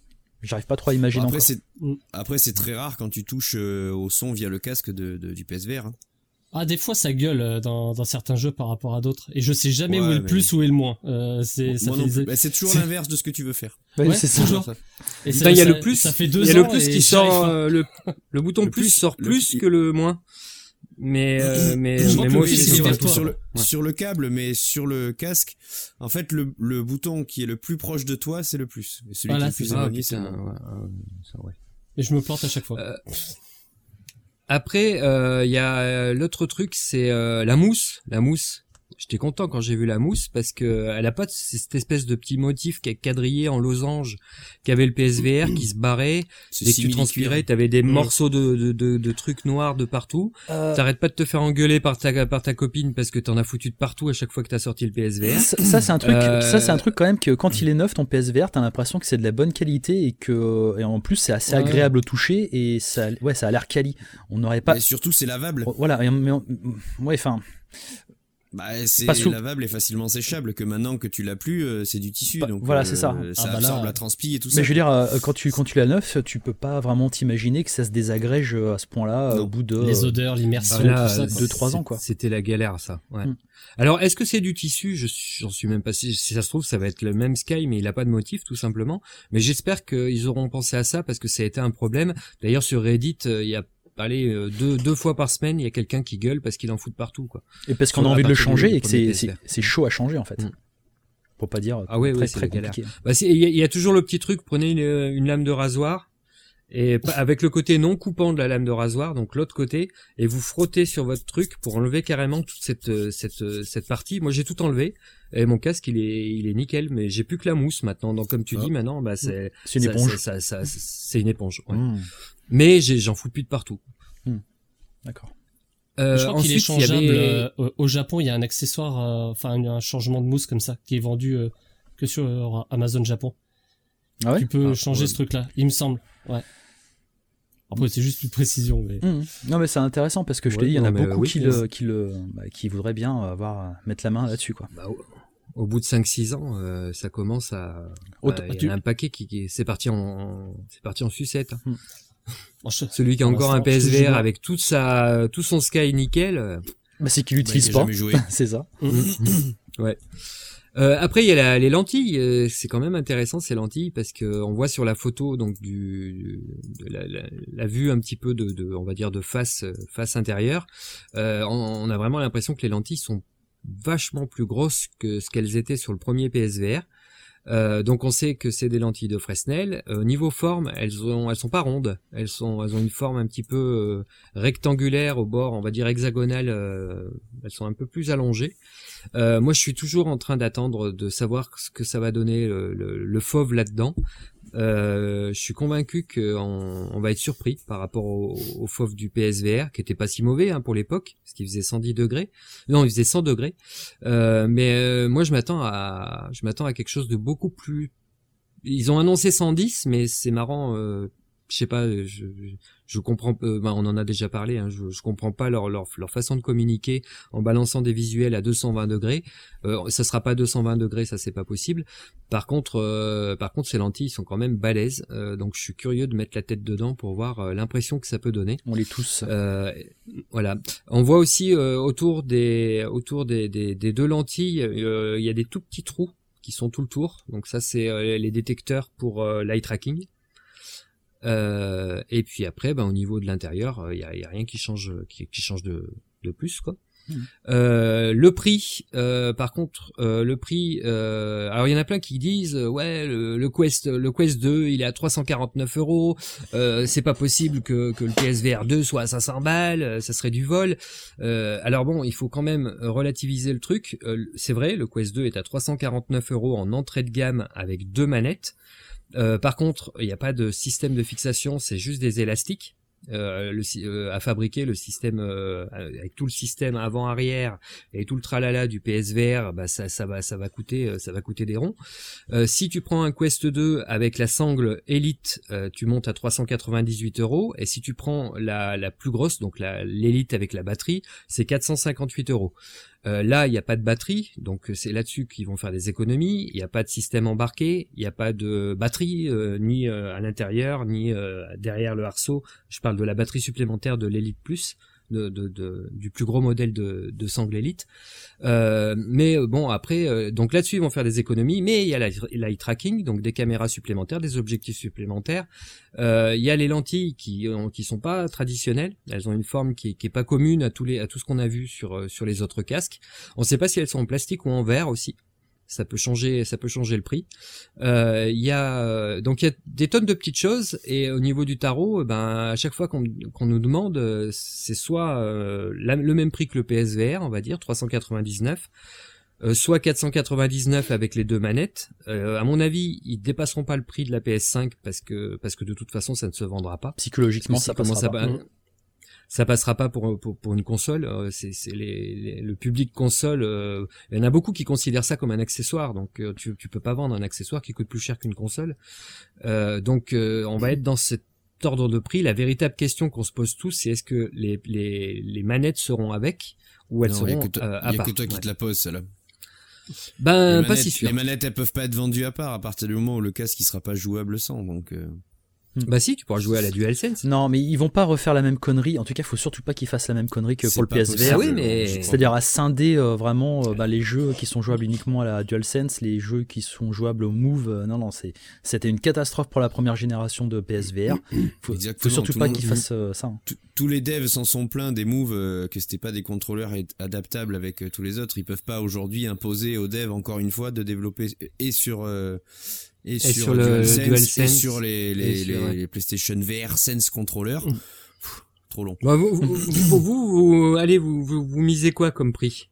J'arrive pas trop à imaginer. Après, encore. c'est après c'est très rare quand tu touches euh, au son via le casque de, de du P S V R. Hein. Ah, des fois ça gueule dans, dans certains jeux par rapport à d'autres, et je sais jamais ouais, où est le mais... plus, où est le moins. Euh, c'est, ça Moi fait non des... bah, c'est toujours c'est... l'inverse de ce que tu veux faire. Ouais, ouais c'est c'est toujours. ça. Et il y a le plus. Ça fait deux Il y a ans le plus et qui sort. Euh, le le bouton le plus, plus sort le plus plus... que le moins. Mais euh, mais, je mais que moi le aussi plus, c'est sur, sur, sur le ouais. sur le câble, mais sur le casque, en fait le le bouton qui est le plus proche de toi, c'est le plus. Et celui voilà, qui est plus ah, éloigné, c'est le putain, moins. ouais, ça, ouais. Et je me plante à chaque fois. Euh, après, il euh, y a euh, l'autre truc, c'est euh, la mousse. La mousse. J'étais content quand j'ai vu la mousse parce que elle a pas cette espèce de petit motif qui est quadrillé en losange qu'avait le P S V R qui se barrait. C'est Dès que tu transpirais, t'avais des mmh. morceaux de, de, de, de trucs noirs de partout. Euh... T'arrêtes pas de te faire engueuler par ta, par ta copine parce que t'en as foutu de partout à chaque fois que t'as sorti le P S V R. Ça, ça c'est un truc, euh... ça c'est un truc quand même que quand il est neuf, ton P S V R, t'as l'impression que c'est de la bonne qualité et que, et en plus c'est assez ouais. agréable au toucher et ça, ouais, ça a l'air quali. On n'aurait pas. Et surtout c'est lavable. Voilà, mais on... ouais, enfin. Bah, c'est sous... lavable et facilement séchable, que maintenant que tu l'as plus, euh, c'est du tissu, bah, donc voilà, euh, c'est ça. Ça ah, absorbe bah là... la transpi et tout mais ça. Mais je veux dire, euh, quand tu quand tu l'as neuf, tu peux pas vraiment t'imaginer que ça se désagrège à ce point-là au bout de les odeurs, l'immersion, ah, là, tout ça, deux trois ans quoi. C'était la galère ça. Ouais. Mm. Alors est-ce que c'est du tissu? Je j'en suis même pas si, si ça se trouve ça va être le même Sky mais il a pas de motif tout simplement. Mais j'espère qu'ils auront pensé à ça parce que ça a été un problème. D'ailleurs sur Reddit il euh, y a Allez, euh, deux, deux fois par semaine, il y a quelqu'un qui gueule parce qu'il en fout de partout, quoi. Et parce qu'on a envie de le changer et que c'est, c'est, c'est chaud à changer, en fait. Mm. Pour pas dire ah ouais, très, ouais, très compliqué. Bah, il y, y a toujours le petit truc, prenez une, une lame de rasoir, et avec le côté non coupant de la lame de rasoir, donc l'autre côté, et vous frottez sur votre truc pour enlever carrément toute cette, cette, cette partie. Moi, j'ai tout enlevé. Et mon casque, il est, il est nickel, mais j'ai plus que la mousse maintenant. Donc, comme tu oh. dis, maintenant, bah, c'est, c'est une ça, éponge. Ça, ça, ça, c'est une éponge, ouais. Mm. Mais j'ai, j'en fous plus de partout. Mm. D'accord. Euh, je crois qu'il est changeable. Avait... Euh, au Japon, il y a un accessoire, enfin, euh, un changement de mousse comme ça, qui est vendu euh, que sur Amazon Japon. Ah ouais tu peux ah, changer ouais. ce truc-là, il me semble. Ouais. Après, c'est juste une précision, mais. Mmh. Non, mais c'est intéressant parce que je ouais, te dis, il y en a beaucoup oui, qui, le, qui le, bah, qui voudraient bien avoir, mettre la main là-dessus, quoi. Bah, au, au bout de cinq six ans, euh, ça commence à. Il bah, y tu... a un paquet qui, qui c'est parti en, c'est parti en sucette. Mmh. Celui qui a encore un P S V R avec toute sa, tout son Sky nickel. Bah, c'est qu'il l'utilise pas. C'est ça. Ouais. Euh, après il y a la, les lentilles, euh, c'est quand même intéressant ces lentilles parce que on voit sur la photo donc du de la, la, la vue un petit peu de, de on va dire de face face intérieure, euh, on, on a vraiment l'impression que les lentilles sont vachement plus grosses que ce qu'elles étaient sur le premier P S V R. Euh, donc on sait que c'est des lentilles de Fresnel. Au euh, niveau forme, elles ont, elles sont pas rondes. Elles sont, elles ont une forme un petit peu euh, rectangulaire au bord, on va dire hexagonale. Euh, elles sont un peu plus allongées. Euh, moi, je suis toujours en train d'attendre de savoir ce que ça va donner le, le, le fauve là-dedans. Euh, je suis convaincu qu'on on va être surpris par rapport au, au fauve du P S V R, qui était pas si mauvais hein, pour l'époque, parce qu'il faisait cent dix degrés. Non, il faisait cent degrés. Euh, mais euh, moi, je m'attends à, je m'attends à quelque chose de beaucoup plus. Ils ont annoncé cent dix, mais c'est marrant. Euh, je sais pas, je, je, je comprends. Euh, ben on en a déjà parlé. Hein, je, je comprends pas leur, leur leur façon de communiquer en balançant des visuels à deux cent vingt degrés. Euh, ça sera pas deux cent vingt degrés, ça c'est pas possible. Par contre, euh, par contre, ces lentilles sont quand même balèzes. Euh, donc je suis curieux de mettre la tête dedans pour voir euh, l'impression que ça peut donner. On les tous. Euh, voilà. On voit aussi euh, autour des autour des des, des deux lentilles, il euh, y a des tout petits trous qui sont tout le tour. Donc ça c'est euh, les détecteurs pour euh, l'eye tracking. Euh, et puis après, ben, au niveau de l'intérieur, il y a, y a rien qui change, qui, qui change de, de plus, quoi. Mmh. Euh, le prix, euh, par contre, euh, le prix, euh, alors il y en a plein qui disent, euh, ouais, le, le Quest, le Quest deux, il est à trois cent quarante-neuf euros. Euh, c'est pas possible que, que le P S V R deux soit à cinq cents balles, ça serait du vol. Euh, alors bon, il faut quand même relativiser le truc. Euh, c'est vrai, le Quest deux est à trois cent quarante-neuf euros en entrée de gamme avec deux manettes. Euh, par contre, il n'y a pas de système de fixation, c'est juste des élastiques euh, le, euh, à fabriquer. Le système euh, avec tout le système avant-arrière et tout le tralala du P S V R, bah ça, ça va, ça va coûter, ça va coûter des ronds. Euh, si tu prends un Quest deux avec la sangle Elite, euh, tu montes à trois cent quatre-vingt-dix-huit euros. Et si tu prends la, la plus grosse, donc la l'Elite avec la batterie, c'est quatre cent cinquante-huit euros. Euh, là, il n'y a pas de batterie, donc c'est là-dessus qu'ils vont faire des économies. Il n'y a pas de système embarqué, il n'y a pas de batterie euh, ni euh, à l'intérieur ni euh, derrière le arceau. Je parle de la batterie supplémentaire de l'Elite Plus. De, de, de, du plus gros modèle de, de sangle Elite. Euh, mais bon, après, euh, donc là-dessus, ils vont faire des économies, mais il y a l'eye tracking, donc des caméras supplémentaires, des objectifs supplémentaires. Euh, il y a les lentilles qui qui sont pas traditionnelles. Elles ont une forme qui, qui est pas commune à tous les à tout ce qu'on a vu sur sur les autres casques. On sait pas si elles sont en plastique ou en verre aussi. Ça peut changer, ça peut changer le prix. Euh, il y a donc il y a des tonnes de petites choses et au niveau du tarot, ben à chaque fois qu'on qu'on nous demande, c'est soit euh, la, le même prix que le P S V R, on va dire trois cent quatre-vingt-dix-neuf, euh, soit quatre cent quatre-vingt-dix-neuf avec les deux manettes. Euh, à mon avis, ils dépasseront pas le prix de la P S cinq parce que parce que de toute façon, ça ne se vendra pas. Psychologiquement, ça passera pas. Mmh. Ça passera pas pour pour, pour une console. C'est c'est les, les le public console. Euh, il y en a beaucoup qui considèrent ça comme un accessoire. Donc euh, tu tu peux pas vendre un accessoire qui coûte plus cher qu'une console. Euh, donc euh, on va être dans cet ordre de prix. La véritable question qu'on se pose tous, c'est est-ce que les les les manettes seront avec ou elles non, seront toi, euh, à part. Il y a que toi qui ouais. te la poses, celle-là. Ben manettes, pas si sûr. Les manettes elles peuvent pas être vendues à part à partir du moment où le casque il sera pas jouable sans. Donc euh... Bah si, tu pourras jouer à la DualSense. Non, mais ils vont pas refaire la même connerie. En tout cas, il faut surtout pas qu'ils fassent la même connerie que c'est pour le P S V R. Ah oui, mais... C'est-à-dire à scinder euh, vraiment euh, bah, les jeux qui sont jouables uniquement à la DualSense, les jeux qui sont jouables au Move. Euh, non, non, c'est c'était une catastrophe pour la première génération de P S V R. Faut, faut surtout pas qu'ils fassent euh, ça. Hein. Tous les devs s'en sont plaints des Move euh, que c'était pas des contrôleurs adaptables avec euh, tous les autres. Ils peuvent pas aujourd'hui imposer aux devs encore une fois de développer et sur euh, Et, et sur, sur le DualSense, DualSense et sur les les, sur, les, ouais. les PlayStation V R Sense contrôleurs. Mmh. Pff, trop long. Bah, vous, vous, vous, vous, vous, allez, vous, vous, vous misez quoi comme prix?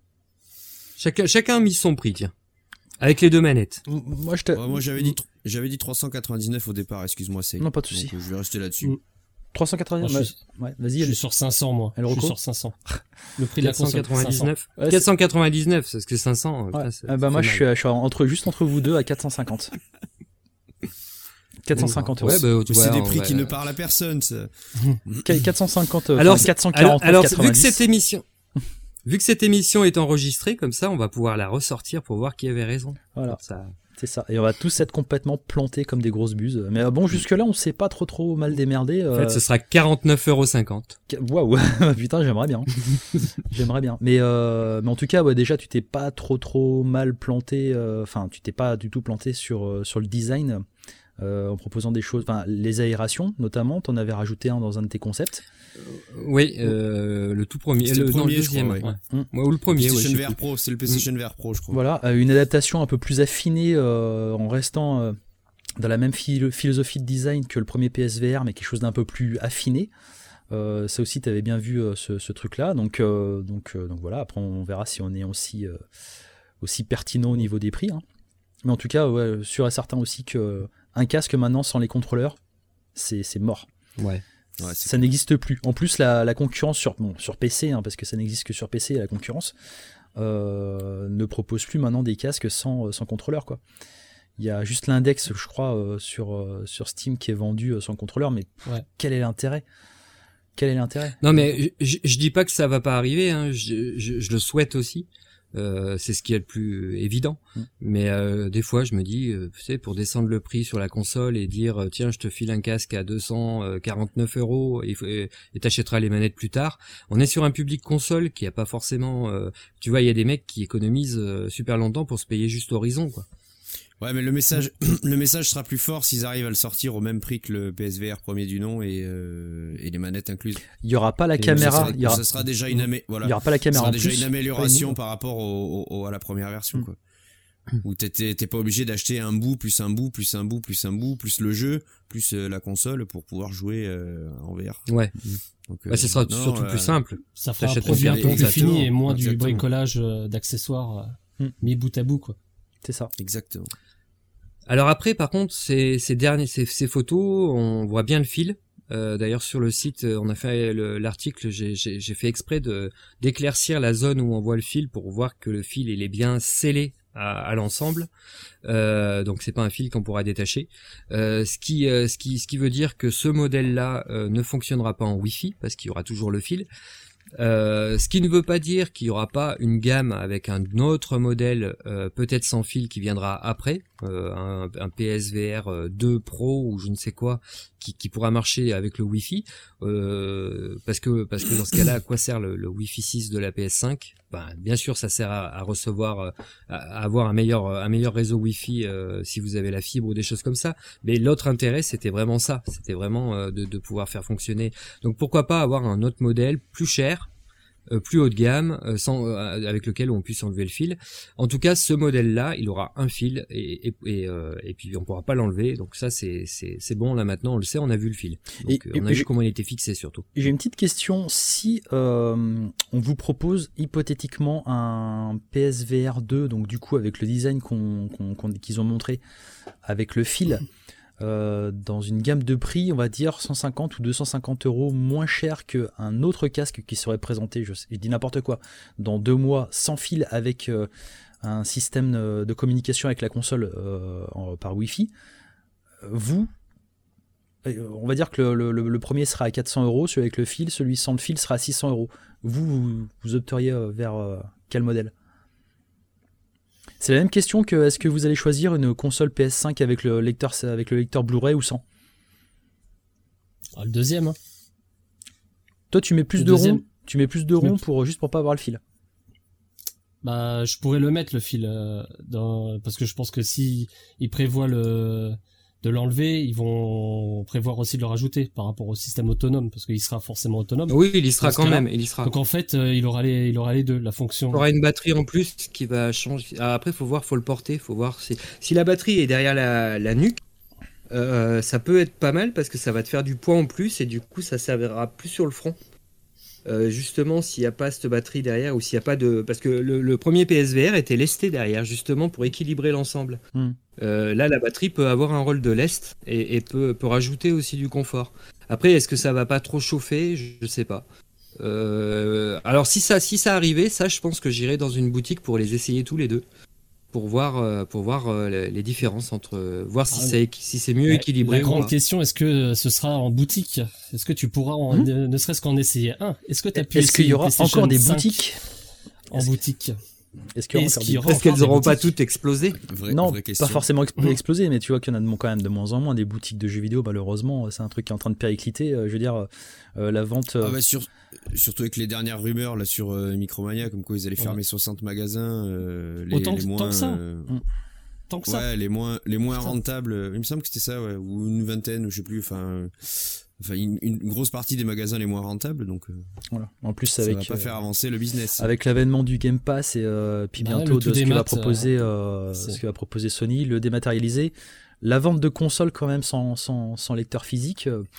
Chacun, chacun mise son prix, tiens. Avec les deux manettes. Moi, je ouais, moi, j'avais dit, j'avais dit trois cent quatre-vingt-dix-neuf au départ, excuse-moi, c'est. Non, pas de souci. Donc, je vais rester là-dessus. Mmh. trois cent quatre-vingt-dix, moi, je, ouais, vas-y. Je suis sur cinq cents, moi. Elle je suis sur cinq cents. Le prix de la console. quatre cent quatre-vingt-dix-neuf. Ouais, quatre cent quatre-vingt-dix-neuf, parce que cinq cents. Ouais. Putain, ah bah, moi, je suis, je suis entre, juste entre vous deux à quatre cent cinquante. quatre cent cinquante euros. Ouais, bah, c'est ouais, des prix va... qui ne parlent à personne, ça. quatre cent cinquante, alors, enfin, quatre cent quarante, alors, alors vu que cette émission, vu que cette émission est enregistrée, comme ça, on va pouvoir la ressortir pour voir qui avait raison. Voilà. Ça... C'est ça. Et on va tous être complètement plantés comme des grosses buses. Mais bon, jusque-là, on s'est pas trop trop mal démerdé. En fait, ce sera quarante-neuf euros cinquante. Waouh. Putain, j'aimerais bien. J'aimerais bien. Mais, euh, mais en tout cas, ouais, déjà, tu t'es pas trop trop mal planté. Enfin, euh, tu t'es pas du tout planté sur, euh, sur le design. Euh, en proposant des choses, enfin les aérations notamment, t'en avais rajouté un dans un de tes concepts. Euh, oui, euh, le tout premier, le, le, premier, non, le deuxième, crois, ouais. Ouais. Ouais, ou le premier, le PlayStation ouais, V R Pro, c'est le PlayStation mmh. V R Pro, je crois. Voilà, euh, une adaptation un peu plus affinée euh, en restant euh, dans la même philo- philosophie de design que le premier P S V R, mais quelque chose d'un peu plus affiné. Euh, ça aussi, t'avais bien vu euh, ce, ce truc-là, donc euh, donc euh, donc voilà. Après, on verra si on est aussi euh, aussi pertinent au niveau des prix. Hein. Mais en tout cas, ouais, sûr et certain aussi que un casque maintenant sans les contrôleurs, c'est, c'est mort. Ouais. Ouais, ça n'existe plus. En plus, la, la concurrence sur, bon, sur P C, hein, parce que ça n'existe que sur P C, la concurrence, euh, ne propose plus maintenant des casques sans, sans contrôleur, quoi. Il y a juste l'index, je crois, euh, sur, euh, sur Steam qui est vendu euh, sans contrôleur, mais ouais. quel est l'intérêt ? Quel est l'intérêt ? Non, mais je, je dis pas que ça va pas arriver, hein. je, je, je le souhaite aussi. Euh, c'est ce qui est le plus évident, mmh. mais euh, des fois je me dis, euh, tu sais, pour descendre le prix sur la console et dire euh, tiens, je te file un casque à deux cent quarante-neuf euros et, et, et t'achèteras les manettes plus tard. On est sur un public console qui a pas forcément, euh, tu vois, il y a des mecs qui économisent euh, super longtemps pour se payer juste Horizon, quoi. Ouais, mais le message, le message sera plus fort s'ils arrivent à le sortir au même prix que le P S V R premier du nom et, euh, et les manettes incluses. Il y aura pas la et caméra. Ça sera, il y aura... ça sera déjà une amé... voilà. Il y aura pas la caméra. Ça sera en déjà plus, une amélioration par rapport au, au, au, à la première version, mm. quoi. Où t'es, t'es, t'es pas obligé d'acheter un bout plus un bout plus un bout plus un bout plus le jeu plus euh, la console pour pouvoir jouer euh, en V R. Ouais. Donc, bah, ce sera non, surtout euh, plus simple. Ça fera un produit un peu plus fini et moins exactement. Du bricolage euh, d'accessoires euh, mm. mis bout à bout, quoi. C'est ça. Exactement. Alors après, par contre, ces, ces derniers, ces, ces photos, on voit bien le fil. Euh, d'ailleurs, sur le site, on a fait le, l'article. J'ai, j'ai, j'ai fait exprès de d'éclaircir la zone où on voit le fil pour voir que le fil il est bien scellé à, à l'ensemble. Euh, donc c'est pas un fil qu'on pourra détacher. Euh, ce qui, euh, ce qui, ce qui veut dire que ce modèle-là euh, ne fonctionnera pas en Wi-Fi parce qu'il y aura toujours le fil. Euh, ce qui ne veut pas dire qu'il y aura pas une gamme avec un autre modèle, euh, peut-être sans fil, qui viendra après, euh, un, un P S V R deux Pro ou je ne sais quoi, qui, qui pourra marcher avec le Wi-Fi, euh, parce que parce que dans ce cas-là, à quoi sert le, le Wi-Fi six de la P S cinq? Ben, bien sûr, ça sert à, à recevoir, à, à avoir un meilleur un meilleur réseau Wi-Fi euh, si vous avez la fibre ou des choses comme ça. Mais l'autre intérêt, c'était vraiment ça, c'était vraiment euh, de, de pouvoir faire fonctionner. Donc pourquoi pas avoir un autre modèle plus cher, Euh, plus haut de gamme, euh, sans, euh, avec lequel on puisse enlever le fil. En tout cas, ce modèle-là, il aura un fil et, et, et, euh, et puis on pourra pas l'enlever. Donc ça, c'est, c'est, c'est bon. Là maintenant, on le sait, on a vu le fil. Donc et, on a et, vu comment il était fixé surtout. J'ai une petite question. Si euh, on vous propose hypothétiquement un P S V R deux, donc du coup avec le design qu'on, qu'on, qu'on, qu'ils ont montré, avec le fil. Euh, dans une gamme de prix, on va dire cent cinquante ou deux cent cinquante euros moins cher qu'un autre casque qui serait présenté, je, sais, je dis n'importe quoi, dans deux mois sans fil avec euh, un système de communication avec la console euh, en, par Wi-Fi. Vous, on va dire que le, le, le premier sera à quatre cents euros, celui avec le fil, celui sans le fil sera à six cents euros. Vous, vous, vous opteriez vers euh, quel modèle ? C'est la même question que est-ce que vous allez choisir une console P S cinq avec le lecteur, avec le lecteur Blu-ray ou sans ? Ah, le deuxième. Hein. Toi, tu mets plus le de deuxième. ronds, tu mets plus de ronds pour juste pour pas avoir le fil. Bah, je pourrais le mettre le fil euh, dans, parce que je pense que si ils prévoient le de l'enlever, ils vont prévoir aussi de le rajouter par rapport au système autonome, parce qu'il sera forcément autonome. Oui, il y sera quand même, il y sera. Donc en fait, euh, il aura les, il aura les deux, la fonction. Il aura une batterie en plus qui va changer. Ah, après, faut voir, faut le porter, faut voir si, si la batterie est derrière la, la nuque, euh, ça peut être pas mal parce que ça va te faire du poids en plus et du coup, ça servira plus sur le front. Euh, justement, s'il n'y a pas cette batterie derrière ou s'il n'y a pas de... Parce que le, le premier P S V R était lesté derrière, justement, pour équilibrer l'ensemble. Mm. Euh, là, la batterie peut avoir un rôle de lest et, et peut, peut rajouter aussi du confort. Après, est-ce que ça va pas trop chauffer ? Je ne sais pas. Euh, alors, si ça, si ça arrivait, ça, je pense que j'irai dans une boutique pour les essayer tous les deux. Pour voir, euh, pour voir euh, les différences entre... Euh, voir si, ah, c'est, si c'est mieux équilibré. La grande question, est-ce que ce sera en boutique ? Est-ce que tu pourras, en, mmh. ne, ne serait-ce qu'en essayer un ? Est-ce que tu as pu Est-ce qu'il y aura encore des boutiques en boutique ? Est-ce, qu'il y Est-ce, qu'il y aura Est-ce qu'elles n'auront pas toutes explosé ? Vraie, Non, vraie pas forcément expl- explosé, mais tu vois qu'il y en a de, quand même de moins en moins des boutiques de jeux vidéo. Malheureusement, c'est un truc qui est en train de péricliter. Euh, je veux dire, euh, la vente. Euh... Ah bah sur, surtout avec les dernières rumeurs là sur euh, Micromania, comme quoi ils allaient fermer ouais. soixante magasins. Euh, les, Autant les moins, tant que ça. Euh, mmh. Tant que ça. Ouais, les moins, les moins rentables. Il me semble que c'était ça, ouais, ou une vingtaine, ou je sais plus. Enfin. Enfin, une, une grosse partie des magasins les moins rentables, donc euh, voilà. En plus, ça avec, va pas euh, faire avancer le business. Avec l'avènement du Game Pass et euh, puis bah bientôt de ce que va proposer, euh, ce que va proposer Sony, le dématérialisé, la vente de consoles quand même sans sans, sans lecteur physique. Euh,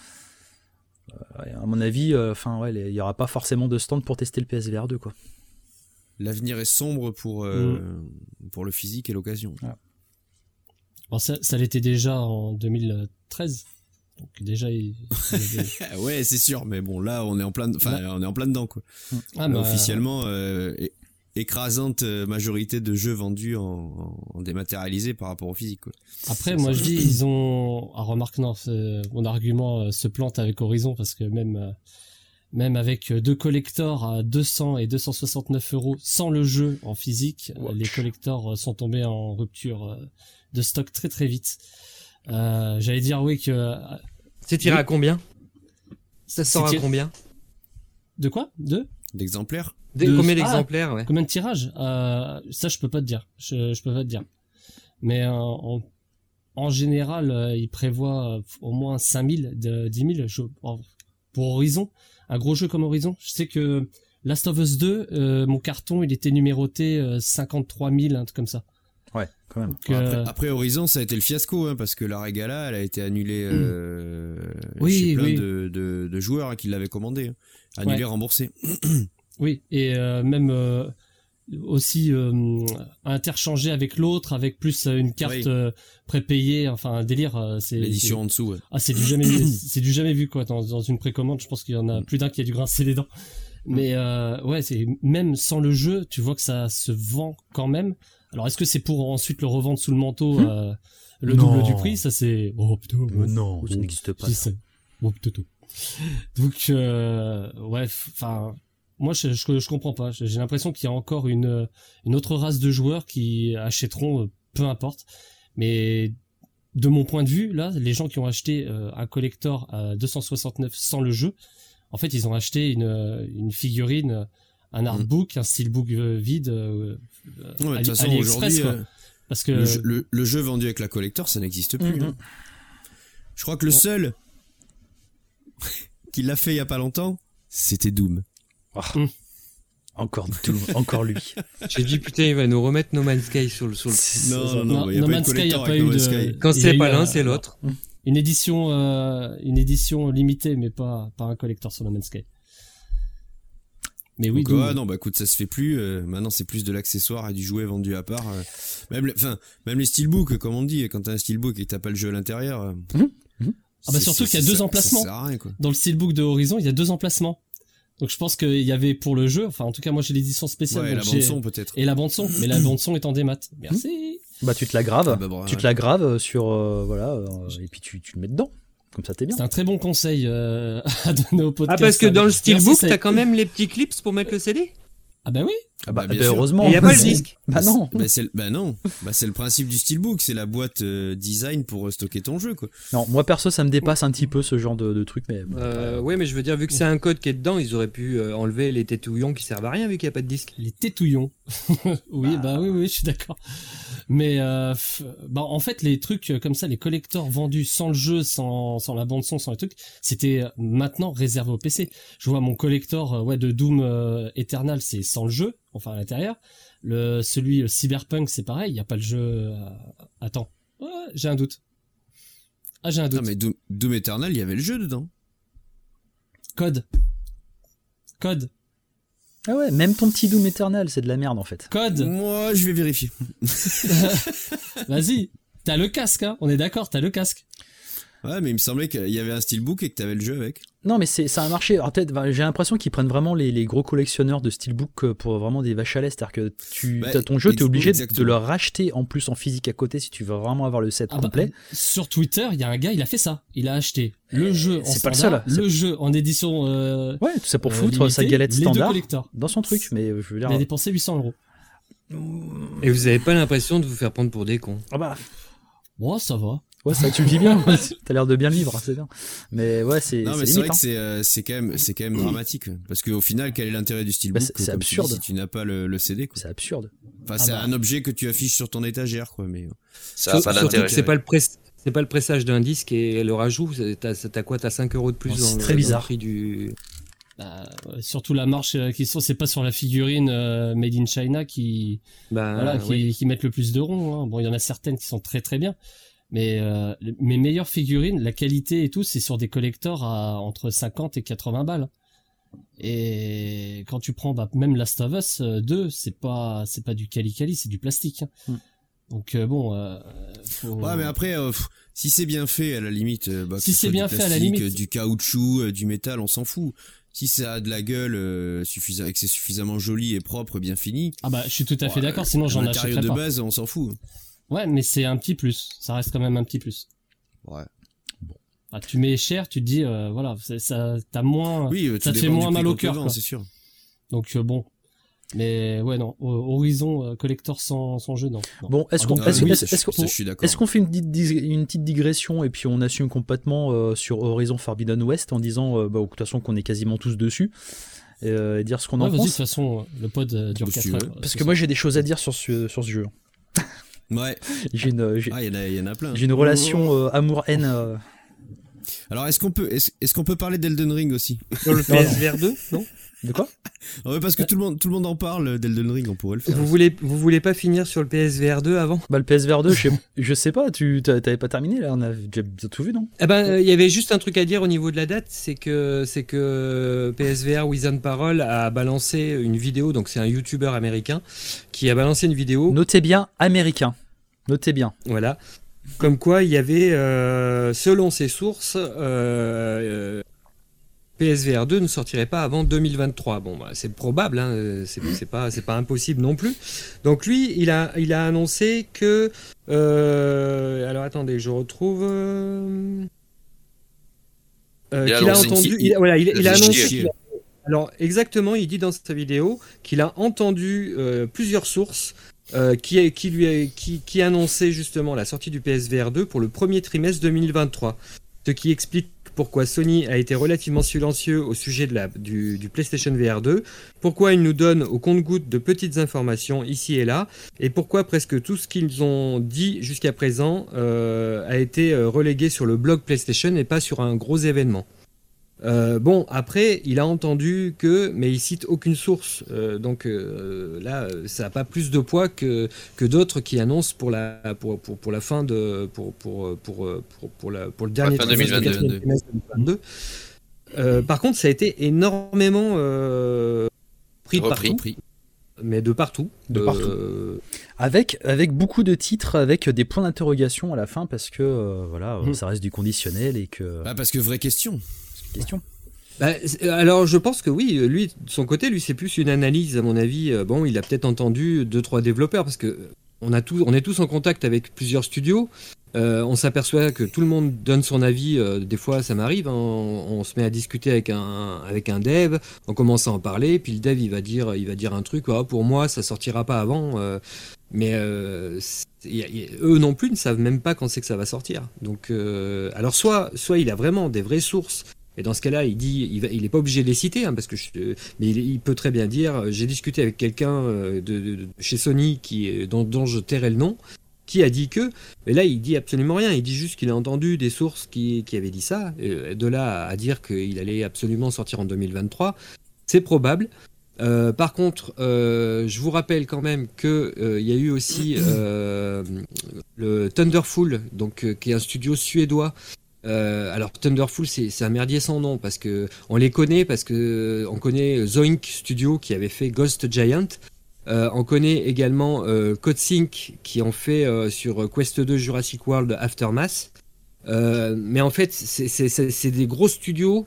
à mon avis, enfin euh, ouais, il y aura pas forcément de stand pour tester le P S V R deux quoi. L'avenir est sombre pour euh, mmh. pour le physique et l'occasion. Voilà. Alors ça, ça l'était déjà en deux mille treize. Donc déjà, il... ouais, c'est sûr, mais bon, là, on est en plein, enfin, on est en plein dedans, quoi. Ah, bah, officiellement, euh, écrasante majorité de jeux vendus en, en dématérialisé par rapport au physique, quoi. Après, c'est moi, ça. Je dis, ils ont, ah, remarque, non, mon argument euh, se plante avec Horizon parce que même, euh, même avec deux collectors à deux cents et deux cent soixante-neuf euros sans le jeu en physique, Watch. Les collectors sont tombés en rupture de stock très très vite. Euh, j'allais dire oui que. Euh, c'est tiré oui. à combien ? Ça sort à combien ? De quoi ? De D'exemplaires ? de... de... Combien d'exemplaires, ah, ouais. Combien de tirages ? euh, Ça, je peux pas te dire. Je, je peux pas te dire. Mais euh, en, en général, euh, ils prévoient euh, au moins cinq mille, de, dix mille je, pour Horizon. Un gros jeu comme Horizon. Je sais que Last of Us deux, euh, mon carton, il était numéroté euh, cinquante-trois mille, un truc comme ça. Ouais, quand même. Donc, après, euh... après Horizon, ça a été le fiasco, hein, parce que la Regala, elle a été annulée euh, oui, chez plein oui. de, de, de joueurs hein, qui l'avaient commandé, hein. Annulée, ouais. Remboursée. Oui, et euh, même euh, aussi euh, interchangé avec l'autre, avec plus une carte oui. euh, prépayée, enfin un délire. C'est l'édition c'est... en dessous. Ouais. Ah, c'est du jamais, vu, c'est du jamais vu quoi. Dans, dans une précommande, je pense qu'il y en a plus d'un qui a dû grincer les dents. Mais euh, ouais, c'est même sans le jeu, tu vois que ça se vend quand même. Alors, est-ce que c'est pour ensuite le revendre sous le manteau, mmh. euh, le non. double du prix ? Ça, c'est... Oh, putain. Mais non, oh, ça n'existe pas. Ça. Oh, putain. Donc, euh, ouais, enfin, moi, je, je, je comprends pas. J'ai l'impression qu'il y a encore une, une autre race de joueurs qui achèteront, euh, peu importe. Mais de mon point de vue, là, les gens qui ont acheté euh, un collector à deux cent soixante-neuf sans le jeu, en fait, ils ont acheté une, une figurine, un artbook, un steelbook vide, euh, ouais, Ali, façon, AliExpress, quoi. Euh, Parce que le jeu, le, le jeu vendu avec la collector, ça n'existe plus. Mm-hmm. Hein. Je crois que le seul qui l'a fait il y a pas longtemps, c'était Doom. Oh. Mm. Encore Doom, encore lui. J'ai dit putain, il va nous remettre No Man's Sky sur le sur le. Non, non, non, non, No Man's Sky, il n'y a pas eu de. Quand c'est pas l'un, c'est l'autre. Une édition, euh, une édition limitée, mais pas pas un collector sur No Man's Sky. Mais oui. Donc, ouais, non, bah écoute, ça se fait plus. Euh, maintenant, c'est plus de l'accessoire et du jouet vendu à part. Euh, même, enfin, même les steelbooks, comme on dit, quand t'as un steelbook et que t'as pas le jeu à l'intérieur. Euh, mmh. Mmh. Ah bah surtout qu'il y a deux ça, emplacements. Ça sert à rien, quoi. Dans le steelbook de Horizon, il y a deux emplacements. Donc je pense qu'il y avait pour le jeu, enfin en tout cas moi j'ai l'édition spéciale. Ouais, et la bande son peut-être. Et la bande son, mais la bande son est en démat. Merci. Bah tu te la graves, ah bah bon, tu ouais. te la graves sur euh, voilà euh, et puis tu, tu le mets dedans. Comme ça t'es bien. C'est un très bon conseil euh, à donner au podcast. Ah parce que dans le steelbook t'as quand même les petits clips pour mettre le C D. Ah bah oui. Ah bah, bah, bah heureusement. Il y a pas le disque. Bah non. Bah, c'est le, bah non. Bah c'est le principe du steelbook, c'est la boîte euh, design pour stocker ton jeu quoi. Non, moi perso ça me dépasse un petit peu ce genre de, de truc mais. Euh, ouais mais je veux dire vu que c'est un code qui est dedans, ils auraient pu euh, enlever les tétouillons qui servent à rien vu qu'il y a pas de disque. Les tétouillons. oui bah... bah oui oui je suis d'accord. Mais euh, bah en fait les trucs comme ça, les collectors vendus sans le jeu, sans sans la bande son, sans les trucs, c'était maintenant réservé au P C. Je vois mon collector ouais de Doom euh, Eternal, c'est sans le jeu, enfin à l'intérieur. Le celui le Cyberpunk c'est pareil, il y a pas le jeu. Euh... Attends, ouais, j'ai un doute. Ah j'ai un doute. Non mais Doom, Doom Eternal, il y avait le jeu dedans. Code. Code. Ah ouais, même ton petit Doom Eternal, c'est de la merde en fait. Code. Moi, je vais vérifier. Vas-y, t'as le casque, hein. On est d'accord, t'as le casque. Ouais, mais il me semblait qu'il y avait un steelbook et que t'avais le jeu avec. Non, mais c'est ça a marché. Alors peut-être, j'ai l'impression qu'ils prennent vraiment les, les gros collectionneurs de steelbook pour vraiment des vaches à lait. C'est-à-dire que tu, bah, ton jeu, t'es obligé exactement. de le racheter en plus en physique à côté si tu veux vraiment avoir le set ah complet. Bah, sur Twitter, il y a un gars, il a fait ça. Il a acheté le jeu en c'est standard, pas le seul. le jeu en édition. Euh, ouais, tout ça pour euh, foutre limité, sa galette standard dans son truc. Il, mais je veux dire. Il a dépensé huit cents euros. Et vous avez pas l'impression de vous faire prendre pour des cons? Ah bah. Bon, ça va. Ouais, ça tu le dis bien. T'as l'air de bien le vivre, c'est bien. Mais ouais, c'est. Non, mais c'est, c'est limite, vrai hein. que c'est, euh, c'est quand même, c'est quand même dramatique. Parce qu'au final, quel est l'intérêt du steelbook? Bah, c'est, c'est absurde. Tu dis, si tu n'as pas le, le C D, quoi. C'est absurde. Enfin, ah c'est bah. un objet que tu affiches sur ton étagère, quoi. Mais ça a pas d'intérêt. C'est pas le press. C'est pas le pressage d'un disque et le rajout. T'as, t'as quoi? T'as cinq euros de plus bon, dans, c'est le, très bizarre. dans le prix du. Bah, surtout la marche euh, qui sont, c'est pas sur la figurine euh, Made in China qui, bah, voilà, qui, oui. qui mettent le plus de ronds. Hein. Bon, il y en a certaines qui sont très très bien. Mais euh, mes meilleures figurines, la qualité et tout, c'est sur des collectors à entre cinquante et quatre-vingts balles. Et quand tu prends bah, même Last of Us deux, c'est pas c'est pas du cali cali, c'est du plastique. Hein. Mm. Donc euh, bon. Euh, faut... Ouais, mais après, euh, pff, si c'est bien fait, à la limite, bah, si c'est bien plastique, fait, à la limite, du caoutchouc, euh, du métal, on s'en fout. Si ça a de la gueule, euh, suffisa- et que c'est suffisamment joli et propre, bien fini. Ah bah, je suis tout à fait ouais, d'accord. Sinon, j'en achèterais pas. De base, on s'en fout. Ouais, mais c'est un petit plus. Ça reste quand même un petit plus. Ouais. Bon. Ah, tu mets cher, tu te dis, euh, voilà, ça, ça, t'as moins, oui, ça te fait moins mal au cœur, quoi. C'est sûr. Donc euh, bon. Mais ouais, non, Horizon euh, collector sans, sans jeu, non. non. Bon, est-ce qu'on, ah, est-ce, oui, est-ce, ça, est-ce, qu'on, ça, je suis d'accord. est-ce qu'on fait une petite, une petite digression et puis on assume complètement euh, sur Horizon Forbidden West en disant, euh, bah, de toute façon qu'on est quasiment tous dessus. Et, euh, et dire ce qu'on ouais, en vas-y, pense. De toute façon, le pod euh, dure quatre heures. Parce que moi j'ai des choses à dire sur ce, sur ce jeu. Ouais. J'ai une, j'ai, ah, il y en a, il y en a plein. J'ai une relation euh, amour-haine. Euh... Alors, est-ce qu'on peut, est-ce, est-ce qu'on peut parler d'Elden Ring aussi? Sur le P S V R deux, non? De quoi? Ouais, parce que tout le monde, tout le monde en parle d'Elden Ring, on pourrait le faire. Vous voulez, vous voulez pas finir sur le P S V R deux avant? Bah, le P S V R deux, je sais, je sais pas, tu t'avais pas terminé là, on a déjà tout vu, non? Eh ben, il y avait juste un truc à dire au niveau de la date, c'est que, c'est que P S V R Wizard Parole a balancé une vidéo, donc c'est un YouTuber américain qui a balancé une vidéo. Notez bien, américain. Notez bien. Voilà. Comme quoi, il y avait, euh, selon ses sources, euh, euh, P S V R deux ne sortirait pas avant deux mille vingt-trois. Bon, bah, c'est probable, hein, c'est, c'est pas, c'est pas impossible non plus. Donc lui, il a, il a annoncé que, euh, alors attendez, je retrouve. Euh, il a qu'il a annoncé entendu. qu'il- Il, voilà, il, il a il- annoncé il- qu'il Alors exactement, il dit dans sa vidéo qu'il a entendu euh, plusieurs sources euh, qui, qui lui a, qui, qui annonçaient justement la sortie du P S V R deux pour le premier trimestre deux mille vingt-trois. Ce qui explique pourquoi Sony a été relativement silencieux au sujet de la, du, du PlayStation V R deux, pourquoi ils nous donnent au compte-gouttes de petites informations ici et là, et pourquoi presque tout ce qu'ils ont dit jusqu'à présent euh, a été relégué sur le blog PlayStation et pas sur un gros événement. Euh, bon, après, il a entendu que, mais il cite aucune source, euh, donc euh, là, ça n'a pas plus de poids que que d'autres qui annoncent pour la pour pour pour la fin de pour pour pour pour, pour, la, pour le dernier trimestre deux mille vingt-deux. Euh, par contre, ça a été énormément euh, pris de partout, pris. mais de partout, de partout, euh... avec avec beaucoup de titres, avec des points d'interrogation à la fin parce que euh, voilà, mmh. ça reste du conditionnel et que. Bah parce que vraie question. Question. Bah, alors je pense que oui, lui de son côté, lui c'est plus une analyse à mon avis. Bon, il a peut-être entendu deux trois développeurs parce que on a tous, on est tous en contact avec plusieurs studios. Euh, on s'aperçoit que tout le monde donne son avis. Euh, des fois, ça m'arrive. Hein, on, on se met à discuter avec un avec un dev, on commence à en parler, puis le dev il va dire il va dire un truc. Oh, pour moi, ça sortira pas avant. Euh, mais euh, y a, y a, eux non plus ne savent même pas quand c'est que ça va sortir. Donc, euh, alors soit soit il a vraiment des vraies sources. Et dans ce cas-là, il dit, il, va, il est pas obligé de les citer, hein, parce que, je, mais il, il peut très bien dire, j'ai discuté avec quelqu'un de, de, de chez Sony qui, dont, dont je tairai le nom, qui a dit que, et là il dit absolument rien, il dit juste qu'il a entendu des sources qui, qui avaient dit ça, et de là à dire qu'il allait absolument sortir en deux mille vingt-trois, c'est probable. Euh, par contre, euh, je vous rappelle quand même que il euh, y a eu aussi euh, le Thunderful, donc euh, qui est un studio suédois. Euh, alors Thunderful c'est, c'est un merdier sans nom parce que on les connaît parce que on connaît Zoink Studio qui avait fait Ghost Giant, euh, on connaît également euh, CodeSync qui ont fait euh, sur Quest deux Jurassic World Aftermath, euh, mais en fait c'est, c'est, c'est, c'est des gros studios.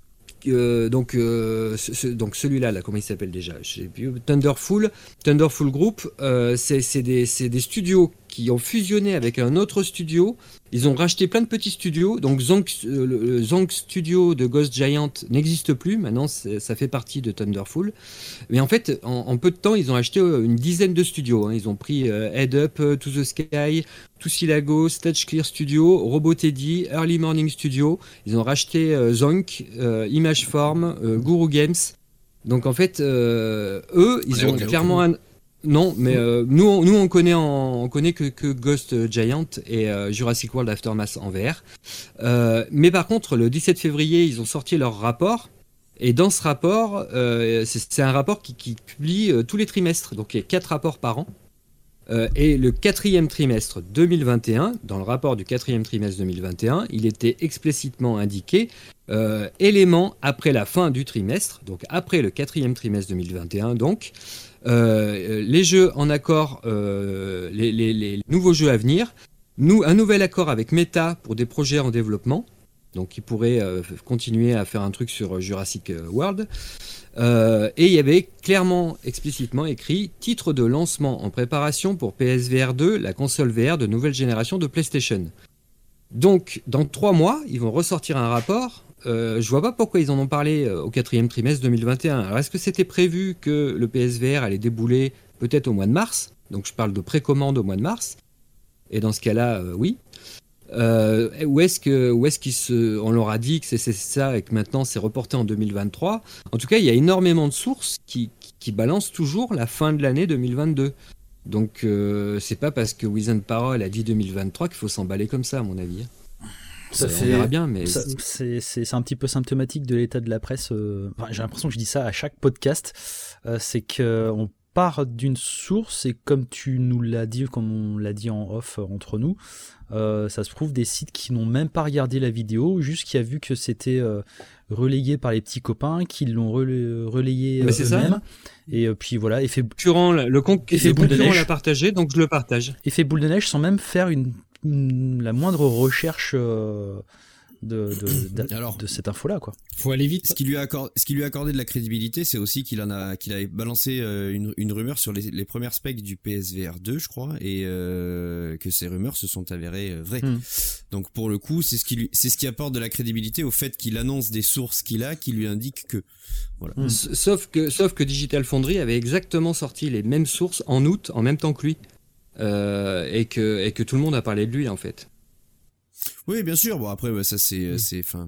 Euh, donc, euh, ce, donc celui-là, là, comment il s'appelle déjà ? Je sais plus. Thunderful, Thunderful Group, euh, c'est, c'est, des, c'est des studios qui ont fusionné avec un autre studio. Ils ont racheté plein de petits studios. Donc Zonk, euh, le Zonk Studio de Ghost Giant n'existe plus. Maintenant, ça fait partie de Thunderful. Mais en fait, en, en peu de temps, ils ont acheté une dizaine de studios. Hein. Ils ont pris euh, Head Up, uh, To the Sky, Tussilago, Stage Clear Studio, Roboteddy, Early Morning Studio. Ils ont racheté euh, Zonk, euh, Imageform, euh, Guru Games. Donc en fait, euh, eux, ils ouais, ont okay, clairement okay. un... Non, mais euh, nous, on, nous on connaît, en, on connaît que, que Ghost Giant et euh, Jurassic World Aftermath en V R. Euh, mais par contre, le dix-sept février, ils ont sorti leur rapport. Et dans ce rapport, euh, c'est, c'est un rapport qui, qui publie euh, tous les trimestres. Donc il y a quatre rapports par an. Euh, et le quatrième trimestre deux mille vingt et un, dans le rapport du quatrième trimestre deux mille vingt et un, il était explicitement indiqué euh, éléments après la fin du trimestre, donc après le quatrième trimestre deux mille vingt et un, donc euh, les jeux en accord, euh, les, les, les nouveaux jeux à venir, nous, un nouvel accord avec Meta pour des projets en développement, donc qui pourraient euh, continuer à faire un truc sur Jurassic World. Euh, et il y avait clairement, explicitement écrit « Titre de lancement en préparation pour P S V R deux, la console V R de nouvelle génération de PlayStation ». Donc, dans trois mois, ils vont ressortir un rapport. Euh, je vois pas pourquoi ils en ont parlé au quatrième trimestre deux mille vingt et un. Alors, est-ce que c'était prévu que le P S V R allait débouler peut-être au mois de mars ? Donc, je parle de précommande au mois de mars. Et dans ce cas-là, euh, oui. Euh, où est-ce que, où est-ce qu'ils se, on leur a dit que c'est, c'est ça et que maintenant c'est reporté en deux mille vingt-trois. En tout cas, il y a énormément de sources qui, qui, qui balancent toujours la fin de l'année deux mille vingt-deux. Donc, euh, c'est pas parce que Wizen Parole a dit deux mille vingt-trois qu'il faut s'emballer comme ça, à mon avis. Ça, ça fait, on verra bien, mais ça, c'est, c'est, c'est un petit peu symptomatique de l'état de la presse. Euh, enfin, j'ai l'impression que je dis ça à chaque podcast. Euh, c'est que on part d'une source et comme tu nous l'as dit, comme on l'a dit en off euh, entre nous, euh, ça se trouve des sites qui n'ont même pas regardé la vidéo, juste qui a vu que c'était euh, relayé par les petits copains, qui l'ont relay, relayé euh, eux-mêmes. Ça. Et euh, puis voilà, effet concurrent, le concurrent l'a partagé, donc je le partage. Effet boule de neige sans même faire une, une la moindre recherche. Euh, de, de, de, Alors, de cette info-là, quoi. Faut aller vite. Ce qui lui a accordé, ce qui lui a accordé de la crédibilité, c'est aussi qu'il en a, qu'il a balancé une, une rumeur sur les, les premières specs du P S V R deux, je crois, et euh, que ces rumeurs se sont avérées vraies. Mm. Donc pour le coup, c'est ce qui lui, c'est ce qui apporte de la crédibilité au fait qu'il annonce des sources qu'il a, qui lui indiquent que. Voilà. Mm. Sauf que, sauf que Digital Foundry avait exactement sorti les mêmes sources en août, en même temps que lui, euh, et que et que tout le monde a parlé de lui en fait. Oui, bien sûr. Bon, après, bah, ça, c'est, c'est, enfin,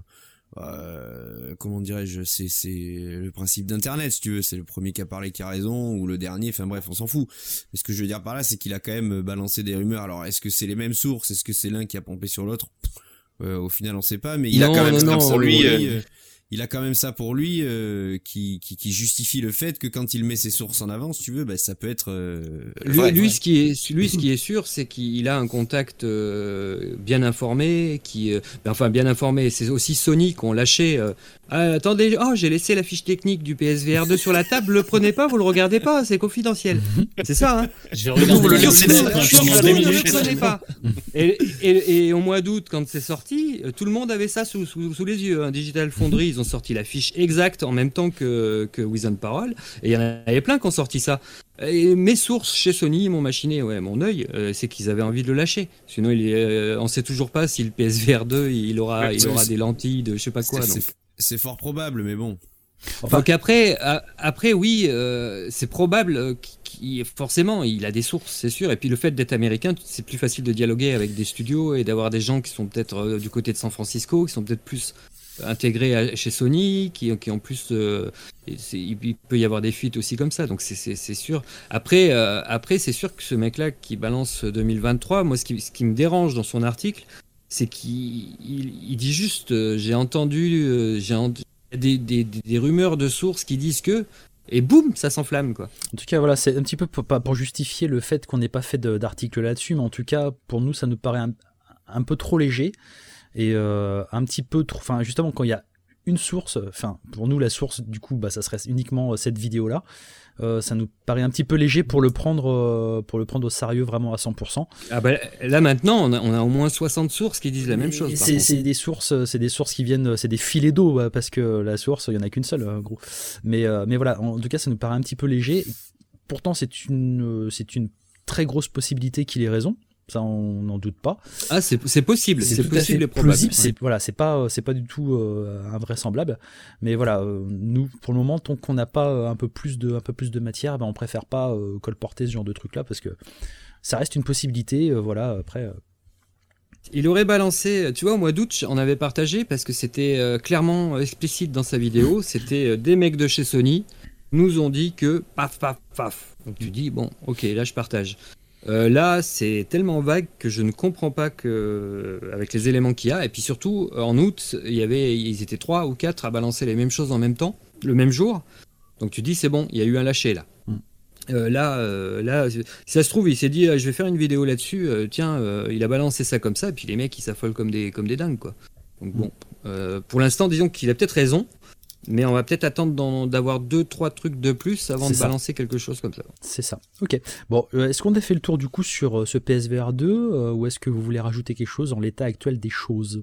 euh, comment dirais-je, c'est, c'est le principe d'Internet, si tu veux. C'est le premier qui a parlé qui a raison, ou le dernier. Enfin, bref, on s'en fout. Mais ce que je veux dire par là, c'est qu'il a quand même balancé des rumeurs. Alors, est-ce que c'est les mêmes sources? Est-ce que c'est l'un qui a pompé sur l'autre? euh, Au final, on sait pas. Mais il non, a quand même non, ça non, pour lui. lui euh... Il a quand même ça pour lui, euh, qui, qui, qui justifie le fait que quand il met ses sources en avant, si tu veux, bah, ça peut être. Euh, lui, vrai, lui, vrai. ce qui est, lui, ce qui est sûr, c'est qu'il a un contact euh, bien informé, qui, euh, ben, enfin, bien informé. C'est aussi Sony qui ont lâché. Euh, ah, attendez, oh, j'ai laissé la fiche technique du P S V R deux sur la table. Le prenez pas, vous le regardez pas, c'est confidentiel. C'est ça, hein. Je regarde le laissez ne le prenez pas. Et, et, et au mois d'août, quand c'est sorti, tout le monde avait ça sous, sous, sous les yeux. Hein. Digital Foundry, ils ont sorti la fiche exacte en même temps que, que Wizon Parole, et il y en avait plein qui ont sorti ça. Et mes sources chez Sony m'ont machiné, ouais, mon œil, euh, c'est qu'ils avaient envie de le lâcher. Sinon, il est, euh, on sait toujours pas si le P S V R deux, il aura, ouais, il aura des lentilles de je sais pas quoi. C'est, donc. C'est, c'est fort probable, mais bon. Enfin, donc après, a, après oui, euh, c'est probable qu'il forcément il a des sources, c'est sûr. Et puis le fait d'être américain, c'est plus facile de dialoguer avec des studios et d'avoir des gens qui sont peut-être euh, du côté de San Francisco, qui sont peut-être plus intégrés à, chez Sony, qui, qui en plus, euh, c'est, il peut y avoir des fuites aussi comme ça. Donc c'est, c'est, c'est sûr. Après, euh, après c'est sûr que ce mec-là qui balance deux mille vingt-trois, moi ce qui, ce qui me dérange dans son article, c'est qu'il il, il dit juste, euh, j'ai entendu, euh, j'ai entendu Des, des, des rumeurs de sources qui disent que, et boum, ça s'enflamme, quoi. En tout cas, voilà, c'est un petit peu pour, pas pour justifier le fait qu'on n'ait pas fait de, d'article là-dessus, mais en tout cas, pour nous, ça nous paraît un, un peu trop léger et euh, un petit peu trop. Enfin, justement, quand il y a une source, enfin, pour nous, la source, du coup, bah, ça serait uniquement cette vidéo-là. Euh, ça nous paraît un petit peu léger pour le prendre, euh, pour le prendre au sérieux vraiment à cent pour cent. Ah bah, là maintenant, on a, on a au moins soixante sources qui disent la même chose. C'est, c'est des sources, c'est des sources qui viennent, c'est des filets d'eau parce que la source, il y en a qu'une seule, en gros. Mais, euh, mais voilà, en tout cas, ça nous paraît un petit peu léger. Pourtant, c'est une, c'est une très grosse possibilité qu'il ait raison. Ça, on n'en doute pas. Ah, c'est, c'est possible, c'est, c'est possible et probable. Plausible, c'est, voilà, c'est pas, c'est pas du tout euh, invraisemblable. Mais voilà, euh, nous, pour le moment, tant qu'on n'a pas un peu plus de, un peu plus de matière, ben, on préfère pas euh, colporter ce genre de truc-là parce que ça reste une possibilité. Euh, voilà, après. Euh... Il aurait balancé, tu vois, au mois d'août, on avait partagé parce que c'était euh, clairement explicite dans sa vidéo. C'était euh, des mecs de chez Sony nous ont dit que paf, paf, paf. Donc tu dis bon, ok, là je partage. Euh, là, c'est tellement vague que je ne comprends pas que, avec les éléments qu'il y a. Et puis surtout, en août, il y avait, ils étaient trois ou quatre à balancer les mêmes choses en même temps, le même jour. Donc tu dis, c'est bon, il y a eu un lâcher là. Mm. Euh, là, euh, là, si ça se trouve, il s'est dit, euh, je vais faire une vidéo là-dessus. Euh, tiens, euh, il a balancé ça comme ça. Et puis les mecs, ils s'affolent comme des, comme des dingues, quoi. Donc bon, euh, pour l'instant, disons qu'il a peut-être raison. Mais on va peut-être attendre dans, d'avoir deux, trois trucs de plus avant c'est de ça. balancer quelque chose comme ça. C'est ça. Ok. Bon, euh, est-ce qu'on a fait le tour du coup sur euh, ce P S V R deux euh, ou est-ce que vous voulez rajouter quelque chose en l'état actuel des choses?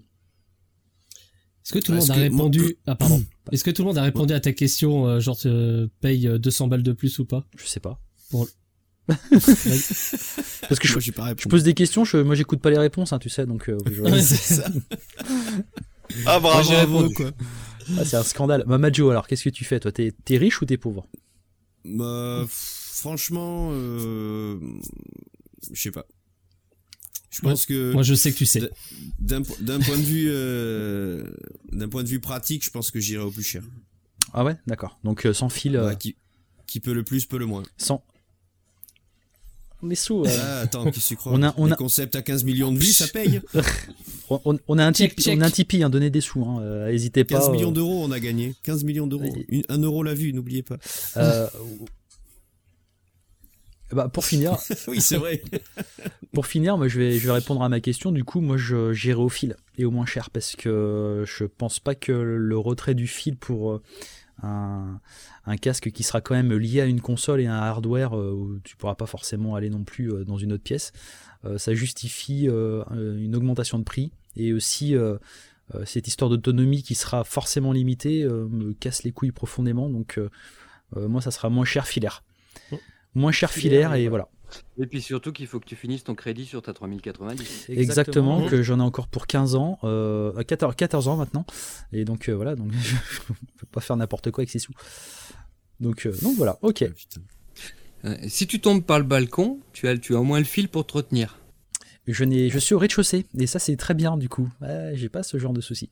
Est-ce que tout le monde a répondu moi... Ah pardon. Est-ce que tout le monde a répondu à ta question, euh, genre euh, paye deux cents balles de plus ou pas? Je sais pas. Pour... Parce que je, moi, pas je pose des questions, je, moi j'écoute pas les réponses, hein, tu sais, donc. Euh, je... ouais, c'est ça. Ah bravo, moi, j'ai répondu quoi. Ah, c'est un scandale. Mamadjo, alors qu'est-ce que tu fais toi? T'es, t'es riche ou t'es pauvre? Bah, franchement, euh, je sais pas. Je pense ouais, que. Moi, je sais que tu sais. D'un, d'un point de vue, euh, d'un point de vue pratique, je pense que j'irai au plus cher. Ah ouais, d'accord. Donc euh, sans fil. Euh... Bah, qui, qui peut le plus, peut le moins. Sans. Les sous. Euh... Ah, attends, qu'est-ce que tu crois? On a, on Les a... concepts à quinze millions de vues, ça paye. on, on a un Tipeee, check, check. On a un Tipeee, hein, donnez des sous, hein, euh, n'hésitez pas. quinze millions euh... d'euros, on a gagné. quinze millions d'euros. Une, un euro la vue, n'oubliez pas. Euh... bah, pour finir. Oui, c'est vrai. Pour finir, moi, je vais, je vais répondre à ma question. Du coup, moi, je, j'irai au fil et au moins cher parce que je pense pas que le retrait du fil pour un, un casque qui sera quand même lié à une console et à un hardware où tu pourras pas forcément aller non plus dans une autre pièce, ça justifie une augmentation de prix et aussi euh, cette histoire d'autonomie qui sera forcément limitée euh, me casse les couilles profondément. Donc euh, euh, moi, ça sera moins cher filaire. Mmh. Moins cher filaire, filaire et voilà. Et puis surtout qu'il faut que tu finisses ton crédit sur ta trois mille quatre-vingt-dix. Exactement, Exactement que j'en ai encore pour quinze ans, euh, quatorze, quatorze ans maintenant. Et donc euh, voilà, donc je ne peux pas faire n'importe quoi avec ces sous. Donc, euh, donc voilà, ok. Euh, si tu tombes par le balcon, tu as, tu as au moins le fil pour te retenir. Je, n'ai, je suis au rez-de-chaussée, et ça c'est très bien du coup. Ouais, j'ai pas ce genre de soucis.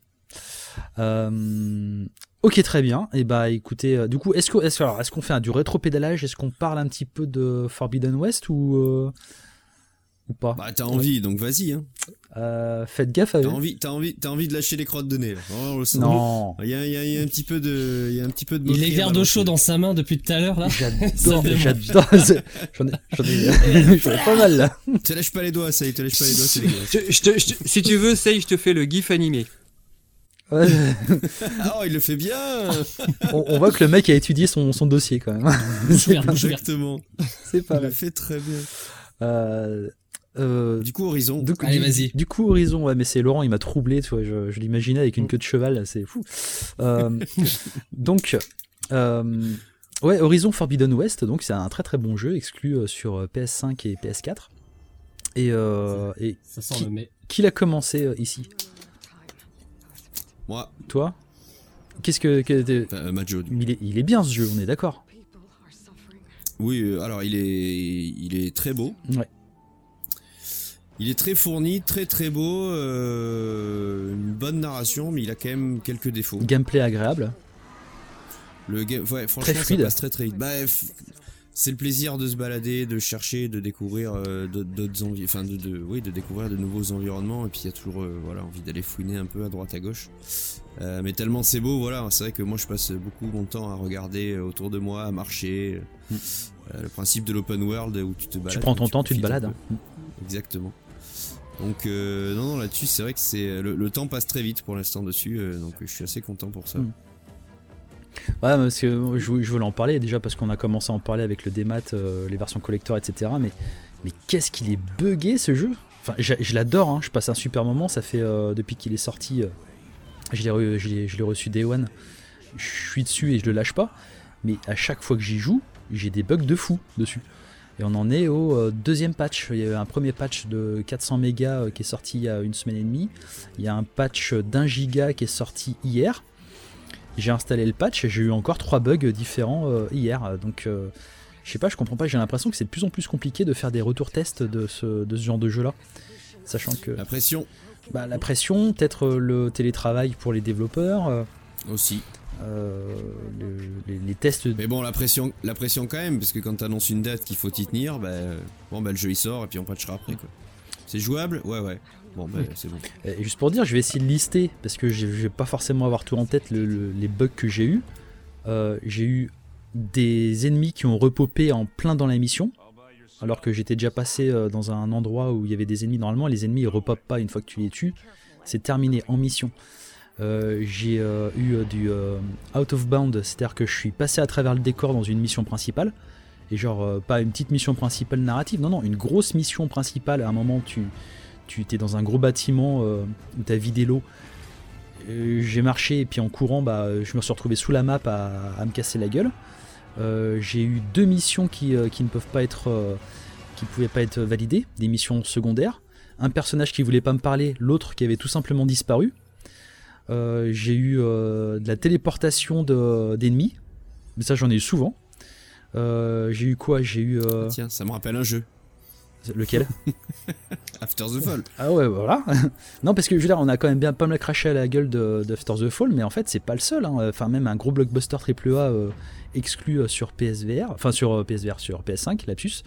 Euh, ok, très bien. Et bah écoutez, euh, du coup, est-ce, que, est-ce, alors, est-ce qu'on fait un, du rétro-pédalage? Est-ce qu'on parle un petit peu de Forbidden West ou, euh, ou pas? Bah t'as envie, ouais. Donc vas-y. Hein. Euh, faites gaffe à t'as eux. Envie, t'as, envie, t'as envie de lâcher les crottes de nez. Là. Oh, le non. Il y a, il y, a, il y a un petit peu de, il y a un petit peu de. Il est verre d'eau chaude dans sa main depuis tout à l'heure là. J'adore, j'adore. J'en ai, j'en ai, j'en ai pas mal là. Te lâche pas les doigts, ça y est, te lâche pas les doigts, c'est je, je te, je te, si tu veux, ça y est, je te fais le gif animé. Ouais. Oh, il le fait bien. on, on voit que le mec a étudié son, son dossier quand même. C'est exactement. C'est pas mal. Il mal. le fait très bien. Euh, euh, du coup, Horizon. Du, Allez, du, vas-y. Du coup, Horizon, ouais, mais c'est Laurent, il m'a troublé, tu vois, je, je l'imaginais avec une queue de cheval, c'est fou. Euh, donc, euh, ouais, Horizon Forbidden West, donc c'est un très très bon jeu, exclu sur P S cinq et P S quatre. Et, euh, et ça sent qui, le mais. qui l'a commencé euh, ici? Moi. Toi? Qu'est-ce que... que enfin, Majo. Il est, il est bien ce jeu, on est d'accord? Oui, alors il est, il est très beau. Ouais. Il est très fourni, très très beau, euh, une bonne narration, mais il a quand même quelques défauts. Gameplay agréable. Le game, ouais, franchement, très fluide. Ça passe très très vite. Bah, c'est le plaisir de se balader, de chercher, de découvrir euh, d'autres envies, enfin de, de, oui, de découvrir de nouveaux environnements. Et puis il y a toujours, euh, voilà, envie d'aller fouiner un peu à droite à gauche. Euh, mais tellement c'est beau, voilà. C'est vrai que moi je passe beaucoup mon temps à regarder autour de moi, à marcher. Mm. Euh, le principe de l'open world où tu te balades. Tu prends ton tu temps, tu te balades. Hein. Exactement. Donc euh, non non là-dessus c'est vrai que c'est le, le temps passe très vite pour l'instant dessus, euh, donc je suis assez content pour ça. Mm. Ouais, parce que je, je voulais en parler déjà parce qu'on a commencé à en parler avec le démat, euh, les versions collector, et cetera. Mais, mais qu'est-ce qu'il est buggé ce jeu. Enfin, je, je l'adore, hein, je passe un super moment. Ça fait euh, depuis qu'il est sorti, euh, je, l'ai re, je, l'ai, je l'ai reçu Day One. Je suis dessus et je le lâche pas. Mais à chaque fois que j'y joue, j'ai des bugs de fou dessus. Et on en est au euh, deuxième patch. Il y a eu un premier patch de quatre cents mégas euh, qui est sorti il y a une semaine et demie. Il y a un patch d'un giga qui est sorti hier. J'ai installé le patch et j'ai eu encore trois bugs différents euh, hier. Donc euh, je sais pas, je comprends pas. J'ai l'impression que c'est de plus en plus compliqué de faire des retours tests de ce, de ce genre de jeu là. Sachant que. La pression. Bah, la pression, peut-être le télétravail pour les développeurs. Euh, Aussi. Euh, le, les, les tests. Mais bon, la pression, la pression quand même, parce que quand t'annonces une date qu'il faut y tenir, bah, bon, bah, le jeu il sort et puis on patchera après quoi. C'est jouable? Ouais, ouais. Bon, bah, c'est bon. Et juste pour dire, je vais essayer de lister, parce que je vais pas forcément avoir tout en tête le, le, les bugs que j'ai eu. Euh, j'ai eu des ennemis qui ont repopé en plein dans la mission, alors que j'étais déjà passé dans un endroit où il y avait des ennemis. Normalement, les ennemis ils repopent pas une fois que tu les tues. C'est terminé en mission. Euh, j'ai euh, eu euh, du euh, out of bound, c'est-à-dire que je suis passé à travers le décor dans une mission principale. Et genre, euh, pas une petite mission principale narrative, non, non, une grosse mission principale. À un moment, tu... Tu étais dans un gros bâtiment euh, où tu as vidé l'eau. Euh, j'ai marché et puis en courant, bah, je me suis retrouvé sous la map à, à me casser la gueule. Euh, j'ai eu deux missions qui, euh, qui ne peuvent pas être, euh, qui pouvaient pas être validées, des missions secondaires. Un personnage qui voulait pas me parler, l'autre qui avait tout simplement disparu. Euh, j'ai eu euh, de la téléportation de, d'ennemis, mais ça j'en ai eu souvent. Euh, j'ai eu quoi J'ai eu. Euh... Tiens, ça me rappelle un jeu. Lequel? After the Fall. Ah ouais, voilà. Non, parce que je veux dire, on a quand même bien pas mal craché à la gueule de, de After the Fall, mais en fait, c'est pas le seul. Hein. Enfin, même un gros blockbuster triple A euh, exclu euh, sur P S V R, enfin sur euh, P S V R, sur P S cinq, lapsus.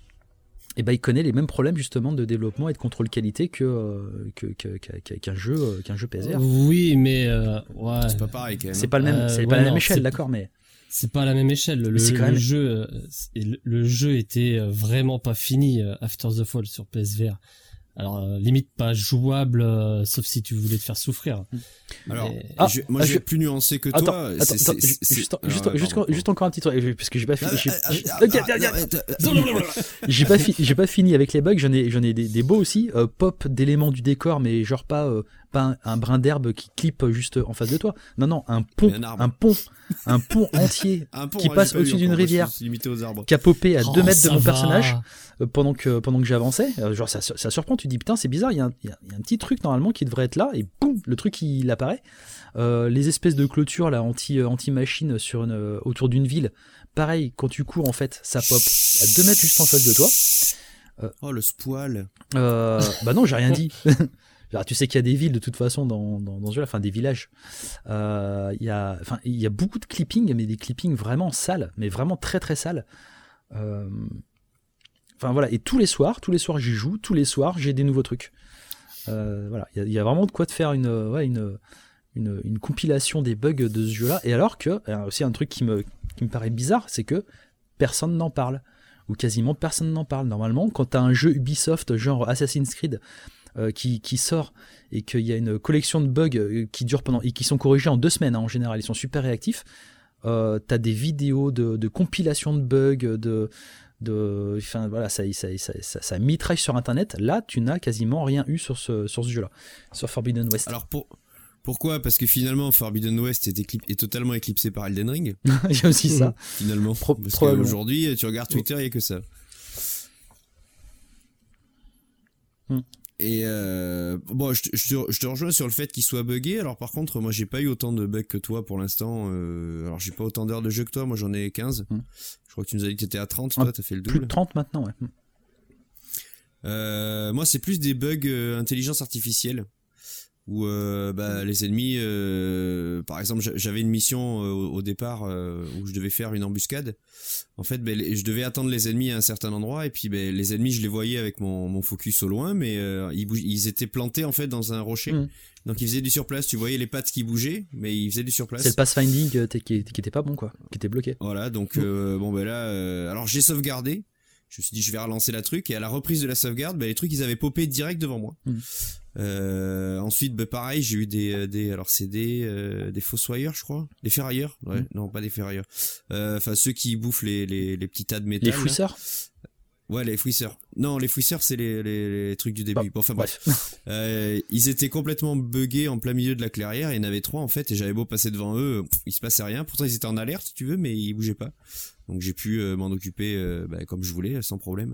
Et bah, il connaît les mêmes problèmes justement de développement et de contrôle qualité que, euh, que, que, que qu'un jeu, euh, qu'un jeu P S V R. Oui, mais euh, ouais. C'est pas pareil quand même. C'est pas le même, euh, c'est ouais, pas la non, même échelle, c'est... d'accord, mais. C'est pas à la même échelle. Le, le, même... le jeu, le, le jeu était vraiment pas fini After the Fall sur P S V R. Alors euh, limite pas jouable, euh, sauf si tu voulais te faire souffrir. Alors, mais... ah, je, moi ah, je vais plus nuancé que attends, toi. Attends, c'est, attends, c'est, c'est, juste, c'est... juste, Alors, juste, pardon, juste encore un petit truc, parce que j'ai pas fini. J'ai, ah, j'ai, ah, j'ai pas fini. J'ai pas fini avec les bugs. J'en ai, j'en ai des, des beaux aussi. Euh, pop d'éléments du décor, mais genre pas euh, pas un, un brin d'herbe qui clippe juste en face de toi. Non, non, un pont, un, un pont, un pont entier un pont, qui hein, passe au-dessus d'une rivière, aux qui a popé à oh, deux mètres de mon va. personnage euh, pendant que pendant que j'avançais. Euh, genre ça, ça surprend. Tu dis putain, c'est bizarre. Il y, y, y a un petit truc normalement qui devrait être là et boum, le truc il apparaît. Euh, les espèces de clôtures là anti anti machine sur une euh, autour d'une ville. Pareil, quand tu cours en fait, ça pop à deux mètres juste en face de toi. Euh, oh le spoil. Euh, bah non, j'ai rien dit. Alors, tu sais qu'il y a des villes de toute façon dans, dans, dans ce jeu, enfin des villages. Euh, il y a, enfin, il y a beaucoup de clippings, mais des clippings vraiment sales, mais vraiment très très sales. Euh, enfin voilà, et tous les soirs, tous les soirs j'y joue, tous les soirs j'ai des nouveaux trucs. Euh, voilà, il y, a, il y a vraiment de quoi te faire une, ouais, une, une, une compilation des bugs de ce jeu-là. Et alors que, alors aussi un truc qui me, qui me paraît bizarre, c'est que personne n'en parle, ou quasiment personne n'en parle. Normalement, quand t'as un jeu Ubisoft genre Assassin's Creed Euh, qui, qui sort et qu'il y a une collection de bugs euh, qui durent pendant et qui sont corrigés en deux semaines hein, en général, ils sont super réactifs. Euh, t'as des vidéos de, de compilation de bugs, de, de, enfin voilà, ça, ça, ça, ça, ça mitraille sur internet. Là, tu n'as quasiment rien eu sur ce, sur ce jeu-là, sur Forbidden West. Alors pour pourquoi ? Parce que finalement Forbidden West est, éclip... est totalement éclipsé par Elden Ring. Il y a aussi ça. Finalement. Pro- Parce probablement. qu'aujourd'hui, tu regardes Twitter, il n'y a que ça. Hmm. Et euh, bon, je te, je, te, je te rejoins sur le fait qu'il soit buggé. Alors par contre, moi j'ai pas eu autant de bugs que toi pour l'instant. Euh, alors j'ai pas autant d'heures de jeu que toi. Moi j'en ai quinze. Mmh. Je crois que tu nous as dit que t'étais à trente. Toi, ah, t'as fait le double. Plus de trente maintenant, ouais. Euh, moi c'est plus des bugs euh, intelligence artificielle. Où euh, bah, les ennemis, euh, par exemple, j'avais une mission euh, au départ euh, où je devais faire une embuscade. En fait, bah, je devais attendre les ennemis à un certain endroit et puis bah, les ennemis, je les voyais avec mon, mon focus au loin, mais euh, ils, bouge, ils étaient plantés en fait dans un rocher. Mmh. Donc ils faisaient du surplace. Tu voyais les pattes qui bougeaient, mais ils faisaient du surplace. C'est le pathfinding euh, qui, qui était pas bon, quoi, qui était bloqué. Voilà, donc mmh. euh, bon ben bah, là, euh, alors j'ai sauvegardé. Je me suis dit je vais relancer la truc et à la reprise de la sauvegarde, bah, les trucs ils avaient popé direct devant moi. Mmh. Euh, ensuite, bah, pareil, j'ai eu des, des, alors c'est des, euh, des fossoyeurs, je crois, des ferrailleurs, ouais, mmh. non pas des ferrailleurs, enfin euh, ceux qui bouffent les, les, les petits tas de métal. Les fouisseurs. Ouais, les fouisseurs. Non, les fouisseurs, c'est les, les, les trucs du début. Bon, enfin bref, euh, ils étaient complètement buggés en plein milieu de la clairière. Il y en avait trois en fait, et j'avais beau passer devant eux, pff, il se passait rien. Pourtant, ils étaient en alerte, si tu veux, mais ils bougeaient pas. Donc j'ai pu euh, m'en occuper euh, bah, comme je voulais, sans problème.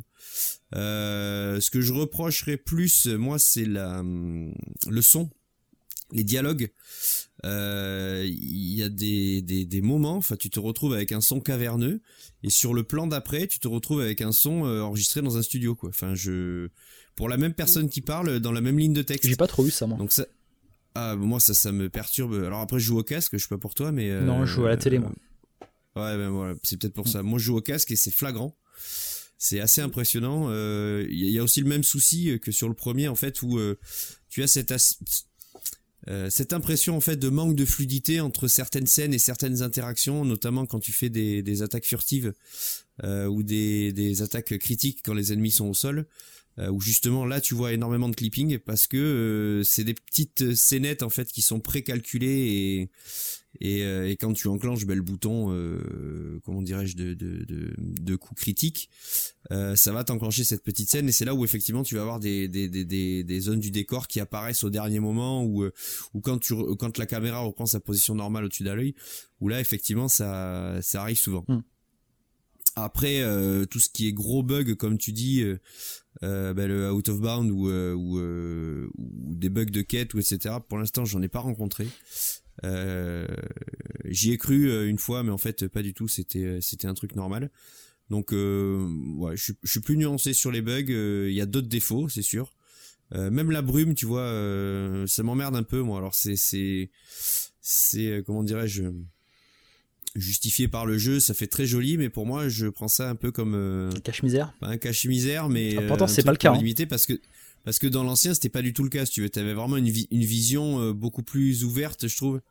Euh, ce que je reprocherais plus, moi, c'est la le son, les dialogues. Il euh, y a des, des, des moments, enfin tu te retrouves avec un son caverneux et sur le plan d'après tu te retrouves avec un son euh, enregistré dans un studio quoi. Enfin je pour la même personne qui parle dans la même ligne de texte. J'ai pas trop eu ça moi. Donc ça ah moi ça ça me perturbe. Alors après je joue au casque, je sais pas pour toi mais euh, non je joue à la télé moi. Ouais ben voilà c'est peut-être pour ça. Moi je joue au casque et c'est flagrant. C'est assez impressionnant. Il euh, y, y a aussi le même souci que sur le premier en fait où euh, tu as cette as- Euh, cette impression en fait de manque de fluidité entre certaines scènes et certaines interactions, notamment quand tu fais des, des attaques furtives euh, ou des, des attaques critiques quand les ennemis sont au sol, euh, où justement là tu vois énormément de clipping parce que euh, c'est des petites scénettes en fait qui sont précalculées et et, euh, et quand tu enclenches ben, le bouton euh, comment dirais-je de, de, de, de coup critique, euh, ça va t'enclencher cette petite scène et c'est là où effectivement tu vas avoir des, des, des, des, des zones du décor qui apparaissent au dernier moment ou euh, ou quand tu quand la caméra reprend sa position normale au-dessus de l'œil, où là effectivement ça ça arrive souvent. Mm. Après euh, tout ce qui est gros bug comme tu dis euh, euh, ben, le out of bound ou euh, ou, euh, ou des bugs de quête ou et cetera. Pour l'instant j'en ai pas rencontré. Euh, j'y ai cru euh, une fois mais en fait pas du tout, c'était c'était un truc normal. Donc euh, ouais, je suis je suis plus nuancé sur les bugs, il euh, y a d'autres défauts, c'est sûr. Euh, même la brume, tu vois, euh, ça m'emmerde un peu moi. Alors c'est c'est c'est euh, comment dirais-je, justifié par le jeu, ça fait très joli mais pour moi, je prends ça un peu comme euh, un cache-misère. Pas un cache-misère mais ah, pourtant euh, c'est pas le cas. Limité hein. parce que Parce que dans l'ancien, c'était pas du tout le cas, si tu veux. T'avais vraiment une, vi- une vision euh, beaucoup plus ouverte, je trouve.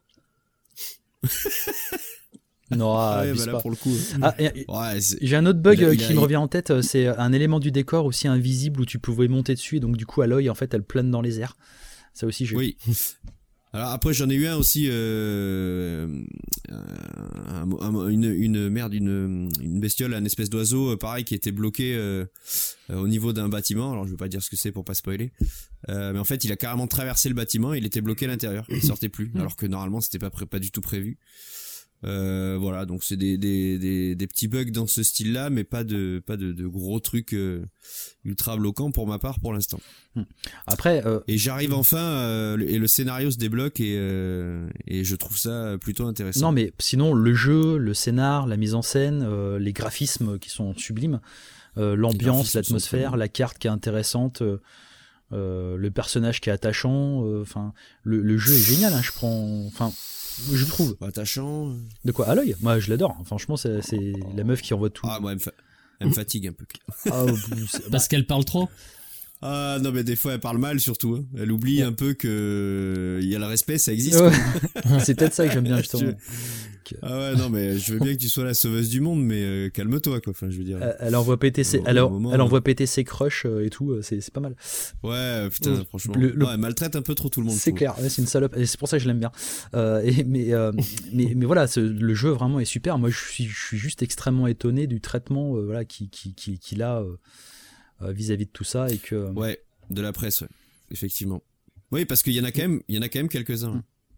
Non, ouais, bah là, pas. pour le coup. Ah, ouais, j'ai un autre bug il a, il qui a, me il... revient en tête, c'est un élément du décor aussi invisible où tu pouvais monter dessus, et donc du coup, à l'œil, en fait, elle plane dans les airs. Ça aussi, j'ai Oui. Alors après j'en ai eu un aussi, euh, un, un, une, une merde, une, une bestiole, un espèce d'oiseau, pareil, qui était bloqué euh, au niveau d'un bâtiment. Alors je vais pas dire ce que c'est pour pas spoiler, euh, mais en fait il a carrément traversé le bâtiment, il était bloqué à l'intérieur, il sortait plus, alors que normalement c'était pas pas du tout prévu. Euh, voilà, donc c'est des, des des des petits bugs dans ce style-là, mais pas de pas de, de gros trucs euh, ultra bloquants pour ma part pour l'instant. Après, euh... et j'arrive enfin euh, et le scénario se débloque et euh, et je trouve ça plutôt intéressant. Non, mais sinon le jeu, le scénar, la mise en scène, euh, les graphismes qui sont sublimes, euh, l'ambiance, l'atmosphère, la carte qui est intéressante. Euh, euh, le personnage qui est attachant, enfin euh, le, le jeu est génial, hein, je prends, enfin je trouve. Attachant. De quoi? À l'œil? Moi je l'adore. Franchement c'est, c'est la meuf qui envoie tout. Ah moi elle me, fa- elle me fatigue un peu. Ah, parce qu'elle parle trop. Ah non mais des fois elle parle mal surtout. Hein. Elle oublie ouais. un peu que il y a le respect, ça existe. Ouais. C'est peut-être ça que j'aime bien justement. Ah ouais non mais je veux bien que tu sois la sauveuse du monde, mais euh, calme-toi quoi. Enfin je veux dire. Elle, elle envoie péter ses, elle, moment, elle envoie péter ses crushs euh, et tout. C'est, c'est pas mal. Ouais putain ouais. franchement. Le, le... Non, elle maltraite un peu trop tout le monde. C'est clair. Ouais, c'est une salope. Et c'est pour ça que je l'aime bien. Euh, et, mais, euh, mais mais voilà, ce, le jeu vraiment est super. Moi je suis je suis juste extrêmement étonné du traitement euh, voilà qui qui qui qu'il a euh, vis-à-vis de tout ça et que. Ouais. De la presse, ouais. Effectivement. Oui, parce qu'il y en a quand même, il y en a quand même quelques-uns.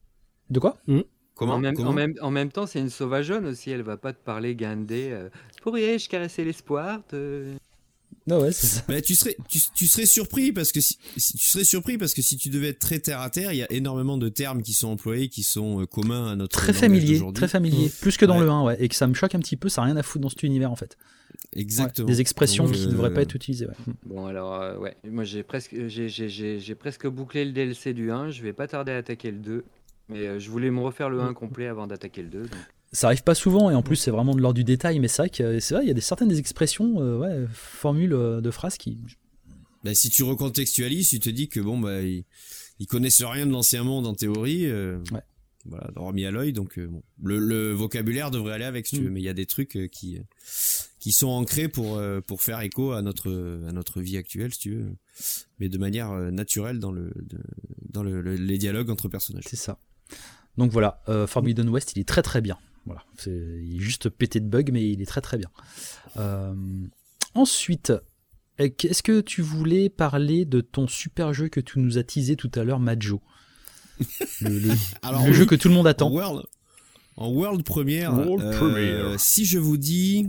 De quoi? mmh. Comment, en, même, Comment en, même, en même temps, c'est une sauvageonne aussi. Elle va pas te parler Gandé. Euh, Pourrais-je caresser l'espoir de... Non, ouais, c'est ça. Bah, tu serais, tu, tu serais surpris parce que si, si tu serais surpris parce que si tu devais être très terre à terre, il y a énormément de termes qui sont employés, qui sont euh, communs à notre très familier, d'aujourd'hui. très familier, mmh. plus que dans ouais. le un, ouais, et que ça me choque un petit peu. Ça n'a rien à foutre dans cet univers en fait. Exactement. Ouais, des expressions Donc, qui ne euh... devraient pas être utilisées. Ouais. Bon alors euh, ouais, moi j'ai presque, j'ai, j'ai, j'ai, j'ai presque bouclé le D L C du un. Je vais pas tarder à attaquer le deux, mais euh, je voulais me refaire le un complet avant d'attaquer le deux. Donc... Ça arrive pas souvent et en plus c'est vraiment de l'ordre du détail, mais c'est vrai que c'est vrai, il y a des certaines des expressions, euh, ouais, formules euh, de phrases qui. Bah, si tu recontextualises, tu te dis que bon bah ils, ils connaissent rien de l'ancien monde en théorie. Euh... Ouais. Voilà, remis à l'œil, donc euh, bon, le, le vocabulaire devrait aller avec, si tu veux, mais il y a des trucs euh, qui qui sont ancrés pour euh, pour faire écho à notre à notre vie actuelle, si tu veux, mais de manière euh, naturelle dans le de, dans le, le, les dialogues entre personnages. C'est ça. Donc voilà, euh, Forbidden West, il est très très bien. Voilà, c'est il est juste pété de bugs, mais il est très très bien. Euh, ensuite, est-ce que tu voulais parler de ton super jeu que tu nous as teasé tout à l'heure, Majo? Le, le, Alors, le oui, jeu que tout le monde attend. En World, en world première, world euh, premiere. Si je vous dis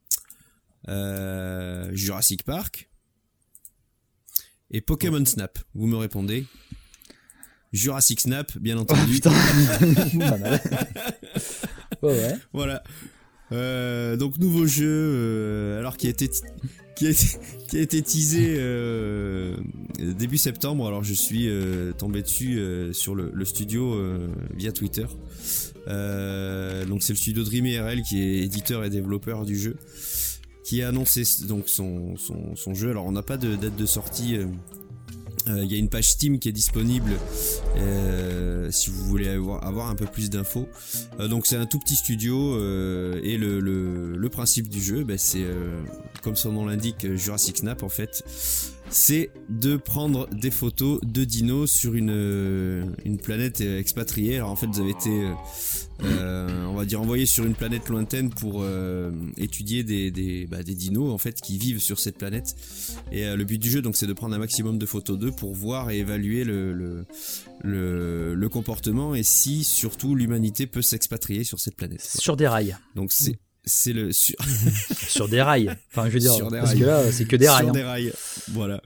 euh, Jurassic Park et Pokémon oh. Snap, vous me répondez Jurassic Snap, bien entendu. Oh, putain. Pas mal. Oh, ouais. Voilà. Euh, donc nouveau jeu, euh, alors qui a été qui a été, qui a été teasé euh, début septembre. Alors je suis euh, tombé dessus euh, sur le, le studio euh, via Twitter. Euh, donc c'est le studio Dream I R L qui est éditeur et développeur du jeu, qui a annoncé donc son son, son jeu. Alors on n'a pas de date de sortie. Euh, Il euh, y a une page Steam qui est disponible euh, si vous voulez avoir, avoir un peu plus d'infos. Euh, donc c'est un tout petit studio euh, et le, le, le principe du jeu, bah, c'est euh, comme son nom l'indique, Jurassic Snap en fait. C'est de prendre des photos de dinos sur une, une planète expatriée. Alors en fait vous avez été, euh, on va dire, envoyé sur une planète lointaine pour euh, étudier des, des, bah, des dinos en fait qui vivent sur cette planète. Et euh, le but du jeu donc c'est de prendre un maximum de photos d'eux pour voir et évaluer le, le, le, le comportement et si surtout l'humanité peut s'expatrier sur cette planète. Sur des rails. Donc c'est c'est le sur... sur des rails. Enfin, je veux dire, sur des parce rails. que là, c'est que des rails. Sur hein. des rails. Voilà.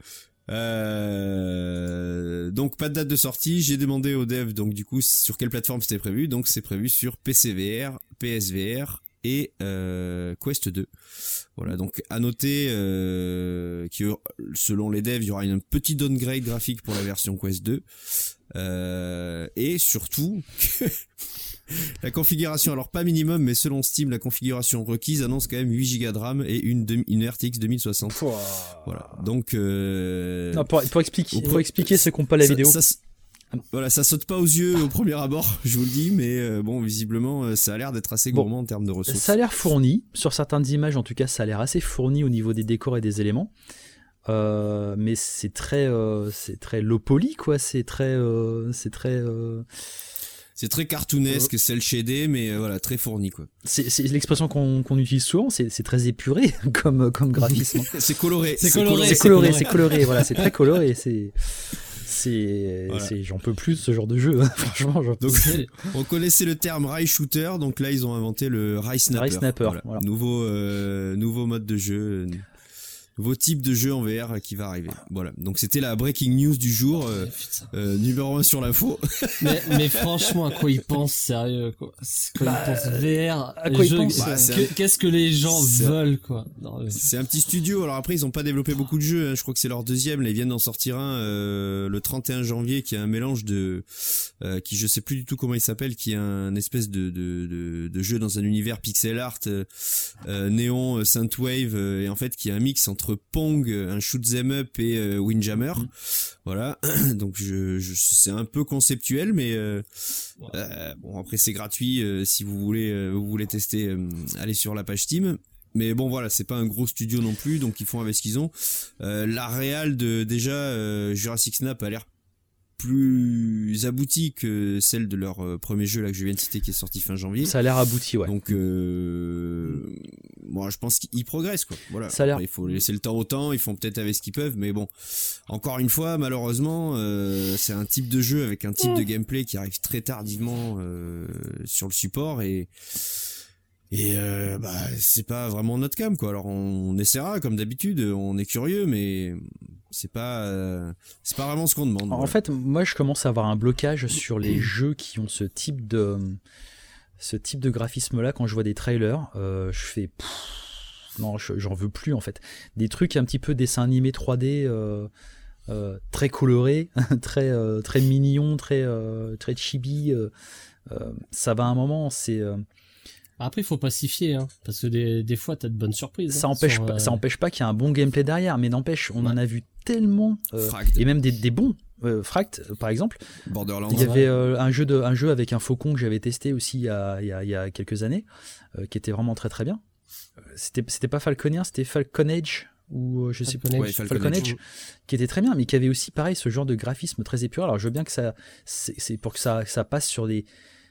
Euh... Donc pas de date de sortie. J'ai demandé aux devs donc du coup sur quelle plateforme c'était prévu. Donc c'est prévu sur P C V R, P S V R et euh, Quest deux. Voilà. Donc à noter euh, que selon les devs, il y aura une petite downgrade graphique pour la version Quest deux euh, et surtout que la configuration, alors pas minimum, mais selon Steam, la configuration requise annonce quand même huit gigas de RAM et une, une R T X deux mille soixante. Wow. Voilà. Donc, euh... non, pour, pour expliquer, pour expliquer ceux qui n'ont pas la ça, vidéo. Ça, voilà, ça saute pas aux yeux au premier abord, je vous le dis, mais euh, bon, visiblement, ça a l'air d'être assez gourmand bon, en termes de ressources. Ça a l'air fourni. Sur certaines images, en tout cas, ça a l'air assez fourni au niveau des décors et des éléments. Euh, mais c'est très, euh, c'est très low poly, quoi. C'est très, euh, c'est très. Euh... C'est très cartoonesque, cel shadé, mais euh, voilà, très fourni, quoi. C'est, c'est l'expression qu'on, qu'on utilise souvent. C'est, c'est très épuré comme, comme graphisme. c'est coloré. C'est, c'est coloré. coloré. C'est coloré. C'est coloré. Voilà, c'est très coloré. C'est. C'est, voilà. c'est, j'en peux plus de ce genre de jeu. Franchement, j'en peux donc, plus. On connaissait le terme rail shooter, donc là ils ont inventé le rail snapper. Rail snapper, voilà. voilà. Nouveau, euh, nouveau mode de jeu, nouveau type de jeu en V R qui va arriver. Voilà. Donc c'était la breaking news du jour, euh, euh, numéro un sur l'info. mais, mais franchement, à quoi ils pensent sérieux, quoi. Quand bah, ils pensent V R, à quoi ils pensent bah, que, un... Qu'est-ce que les gens c'est veulent, quoi. Non, mais... C'est un petit studio. Alors après, ils ont pas développé beaucoup de jeux. Hein. Je crois que c'est leur deuxième. Là, ils viennent d'en sortir un euh, le trente et un janvier, qui est un mélange de, euh, qui je sais plus du tout comment il s'appelle, qui est un espèce de de de, de jeu dans un univers pixel art, euh, euh, néon, synthwave, euh, et en fait qui est un mix entre Pong, un shoot 'em up et euh, Windjammer. Mmh. Voilà. Donc je, je c'est un peu conceptuel, mais euh, ouais. euh, bon après c'est gratuit. Euh, si vous voulez euh, vous voulez tester, euh, allez sur la page Steam. Mais bon voilà, c'est pas un gros studio non plus, donc ils font avec ce qu'ils ont. Euh, la réal de déjà euh, Jurassic Snap a l'air plus aboutie que celle de leur euh, premier jeu là que je viens de citer qui est sorti fin janvier. Ça a l'air abouti, ouais. Donc euh, moi je pense qu'ils progressent, quoi. Voilà. Ça a l'air... Après, il faut laisser le temps au temps, ils font peut-être avec ce qu'ils peuvent, mais bon, encore une fois, malheureusement, euh, c'est un type de jeu avec un type de gameplay qui arrive très tardivement euh, sur le support et Et euh, bah c'est pas vraiment notre cam, quoi. Alors on, on essaiera comme d'habitude, on est curieux, mais c'est pas euh, c'est pas vraiment ce qu'on demande. En voilà. fait, moi je commence à avoir un blocage sur les jeux qui ont ce type de ce type de graphisme là. Quand je vois des trailers, euh, je fais pff, non, je, j'en veux plus en fait. Des trucs un petit peu dessin animé trois D, euh, euh, très colorés, très euh, très mignon, très euh, très chibi. Euh, euh, ça va à un moment, c'est euh, Après, il faut pas s'y fier, hein, parce que des, des fois, t'as de bonnes surprises. Ça hein, empêche sur, pas, euh... ça empêche pas qu'il y ait un bon gameplay derrière, mais n'empêche, on ouais. en a vu tellement, euh, et même des, des bons. Euh, Fract, par exemple. Borderlands. Il y avait euh, un jeu de, un jeu avec un faucon que j'avais testé aussi il y a, il y a, il y a quelques années, euh, qui était vraiment très très bien. C'était, c'était pas Falconeer, c'était Falcon Age ou euh, je sais Falcon pas, Age, ouais, Falcon Age, Age, qui était très bien, mais qui avait aussi pareil ce genre de graphisme très épuré. Alors je veux bien que ça, c'est, c'est pour que ça, ça passe sur des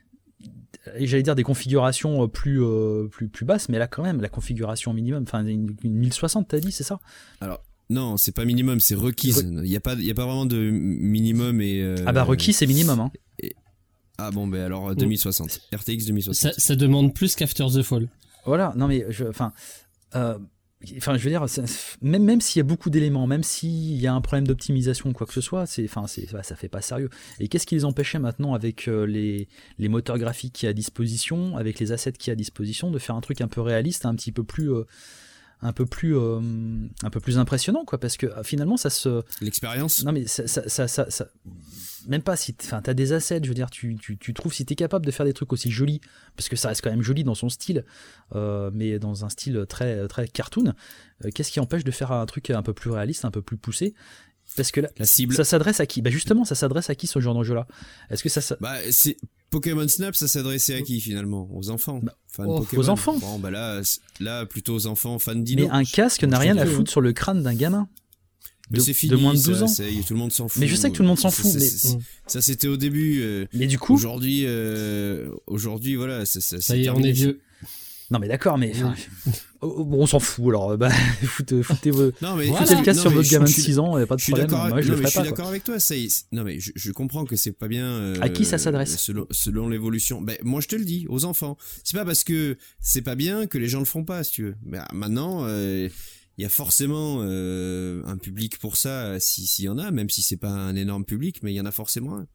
et j'allais dire des configurations plus, euh, plus, plus basses, mais là quand même la configuration minimum, enfin une, une mille soixante t'as dit, c'est ça? Alors non, c'est pas minimum, c'est requise. Il y a pas, il y a pas vraiment de minimum et. Euh, ah bah requis c'est minimum. Hein. Et, ah bon ben alors deux mille soixante, R T X deux mille soixante. Ça, ça demande plus qu'After the Fall. Voilà, non mais je, enfin. Euh, Enfin, je veux dire, même, même s'il y a beaucoup d'éléments, même s'il y a un problème d'optimisation ou quoi que ce soit, c'est, enfin, c'est, ça fait pas sérieux. Et qu'est-ce qui les empêchait maintenant avec euh, les, les moteurs graphiques qui à disposition, avec les assets qui à disposition, de faire un truc un peu réaliste, un petit peu plus, euh, un peu plus, euh, un peu plus impressionnant, quoi, parce que euh, finalement, ça se. L'expérience. Non mais ça, ça, ça, ça, ça... même pas si, enfin, t'as des assets, je veux dire, tu, tu, tu trouves si t'es capable de faire des trucs aussi jolis, parce que ça reste quand même joli dans son style, euh, mais dans un style très, très cartoon. Euh, qu'est-ce qui empêche de faire un truc un peu plus réaliste, un peu plus poussé? Parce que là, la cible. Ça s'adresse à qui? Bah justement, ça s'adresse à qui ce genre d'enjeu-là? Est-ce que ça, ça... Bah c'est Pokémon Snap, ça s'adressait à qui finalement? Aux enfants. Bah, fans oh, Pokémon. Aux enfants. Bon bah là, là plutôt aux enfants fans dino. Mais un casque n'a rien à foutre sur le crâne d'un gamin. Mais de, c'est fini, de moins de douze ça, ans. C'est, tout le monde s'en fout. Mais je sais que tout le monde s'en fout. Ça, mais... c'est, ça c'était au début. Euh, mais du coup, aujourd'hui, euh, aujourd'hui, voilà, ça, ça, ça y est, on est vieux. Non mais d'accord, mais enfin, oh, bon, on s'en fout alors. Bah, foutez, foutez, vos, non, mais, foutez voilà. le casque non, sur votre je, gamin je, de six ans, y a pas de je problème. Avec, moi, je non, le mais ferai je suis pas, d'accord quoi. avec toi. Ça, non mais je, je comprends que c'est pas bien. Euh, à qui ça s'adresse? Selon, selon l'évolution. Ben moi je te le dis, aux enfants. C'est pas parce que c'est pas bien que les gens le feront pas, si tu veux. Mais maintenant. Euh, il y a forcément euh, un public pour ça, si s'il y en a, même si c'est pas un énorme public, mais il y en a forcément un.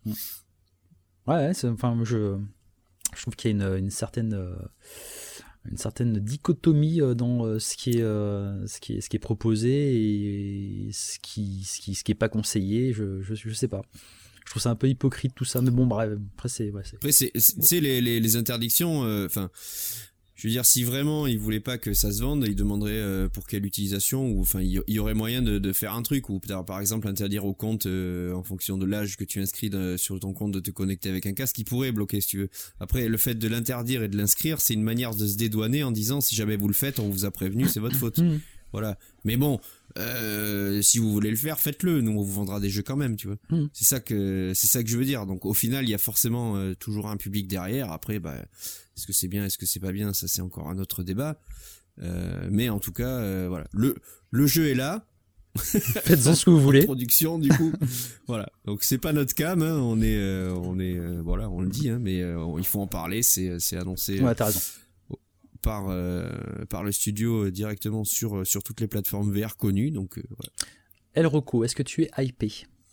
Ouais, c'est, enfin, je, je trouve qu'il y a une, une certaine, euh, une certaine dichotomie dans euh, ce qui est, euh, ce qui est, ce qui est proposé et ce qui, ce qui, ce qui est pas conseillé. Je, je, je sais pas. Je trouve ça un peu hypocrite tout ça, mais bon, bref. Après c'est, ouais, c'est. Après c'est, tu sais les, les, les interdictions, enfin. Euh, Je veux dire, si vraiment ils voulaient pas que ça se vende, ils demanderaient euh, pour quelle utilisation, ou enfin il y, y aurait moyen de, de faire un truc, ou peut-être par exemple interdire au compte euh, en fonction de l'âge que tu inscris de, sur ton compte de te connecter avec un casque, qui pourrait bloquer si tu veux. Après, le fait de l'interdire et de l'inscrire, c'est une manière de se dédouaner en disant si jamais vous le faites, on vous a prévenu, c'est votre faute. Voilà. Mais bon, Euh, si vous voulez le faire, faites-le. Nous, on vous vendra des jeux quand même, tu vois. Mmh. C'est ça que c'est ça que je veux dire. Donc, au final, il y a forcément euh, toujours un public derrière. Après, bah, est-ce que c'est bien, est-ce que c'est pas bien, ça c'est encore un autre débat. Euh, mais en tout cas, euh, voilà, le le jeu est là. Faites-en ce que vous voulez. Production, du coup. Voilà. Donc, c'est pas notre cam. Hein. On est, euh, on est, euh, voilà, on le dit. Hein, mais euh, il faut en parler. C'est, c'est annoncé. Ouais, t'as raison. Par, euh, par le studio euh, directement sur, euh, sur toutes les plateformes V R connues. Donc, euh, voilà. El Rocco, est-ce que tu es hypé?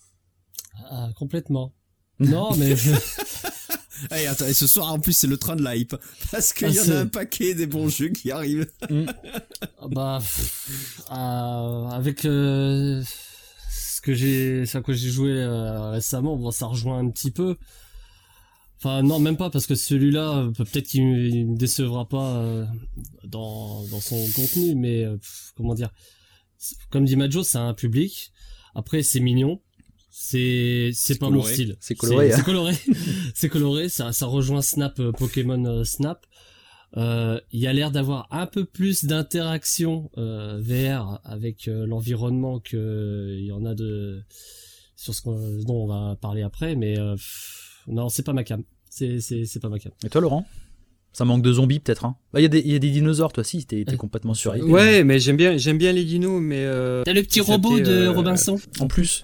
Ah, complètement. Non, mais... Allez, attends, et ce soir, en plus, c'est le train de l'hype. Parce qu'il ah, y en c'est... a un paquet des bons jeux qui arrivent. Mm. Bah, pff, euh, avec euh, ce que j'ai, ça que j'ai joué euh, récemment, bon, ça rejoint un petit peu. Enfin non, même pas, parce que celui-là, peut-être qu'il ne décevra pas euh, dans, dans son contenu, mais euh, pff, comment dire, comme dit Majo, c'est un public. Après, c'est mignon, c'est c'est, c'est pas coloré. Mon style. C'est coloré. C'est, hein. c'est coloré, c'est coloré. Ça ça rejoint Snap, euh, Pokémon euh, Snap. Il euh, y a l'air d'avoir un peu plus d'interaction euh, V R avec euh, l'environnement que il y en a de sur ce qu'on, dont on va parler après, mais euh, non, c'est pas ma cam. C'est, c'est, c'est pas ma cam. Et toi, Laurent? Ça manque de zombies, peut-être, hein? Bah, il y a des, il y a des dinosaures, toi aussi, t'es, t'es complètement surhypé. Ouais, mais j'aime bien, j'aime bien les dinos, mais euh, t'as le petit robot de euh, Robinson. En plus.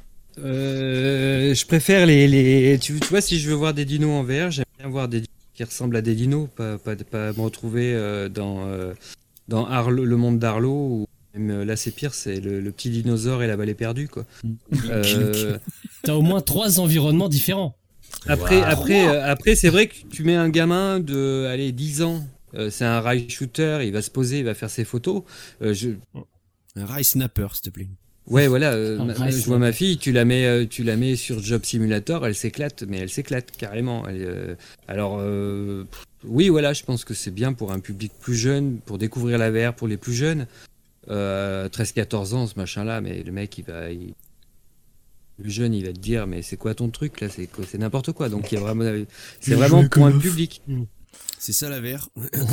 Euh, je préfère les, les, tu, tu vois, si je veux voir des dinos en V R, j'aime bien voir des dinos qui ressemblent à des dinos, pas, pas, pas me retrouver euh, dans, euh, dans Arlo, le monde d'Arlo, ou même euh, là, c'est pire, c'est le, le petit dinosaure et la vallée perdue, quoi. euh, T'as au moins trois environnements différents. Après, wow. après, euh, après, c'est vrai que tu mets un gamin de, allez, dix ans, euh, c'est un rail shooter, il va se poser, il va faire ses photos. Euh, je... Un rail snapper, s'il te plaît. Ouais, voilà. Euh, ma, je vois ma fille, tu la mets, euh, tu la mets sur Job Simulator, elle s'éclate, mais elle s'éclate carrément. Elle, euh, alors, euh, oui, voilà, je pense que c'est bien pour un public plus jeune, pour découvrir la V R pour les plus jeunes. Euh, treize quatorze ans, ce machin-là, mais le mec, il va, il... le jeune, il va te dire, mais c'est quoi ton truc là, c'est, c'est n'importe quoi. Donc il y a vraiment, c'est vraiment pour un public. C'est ça la V R.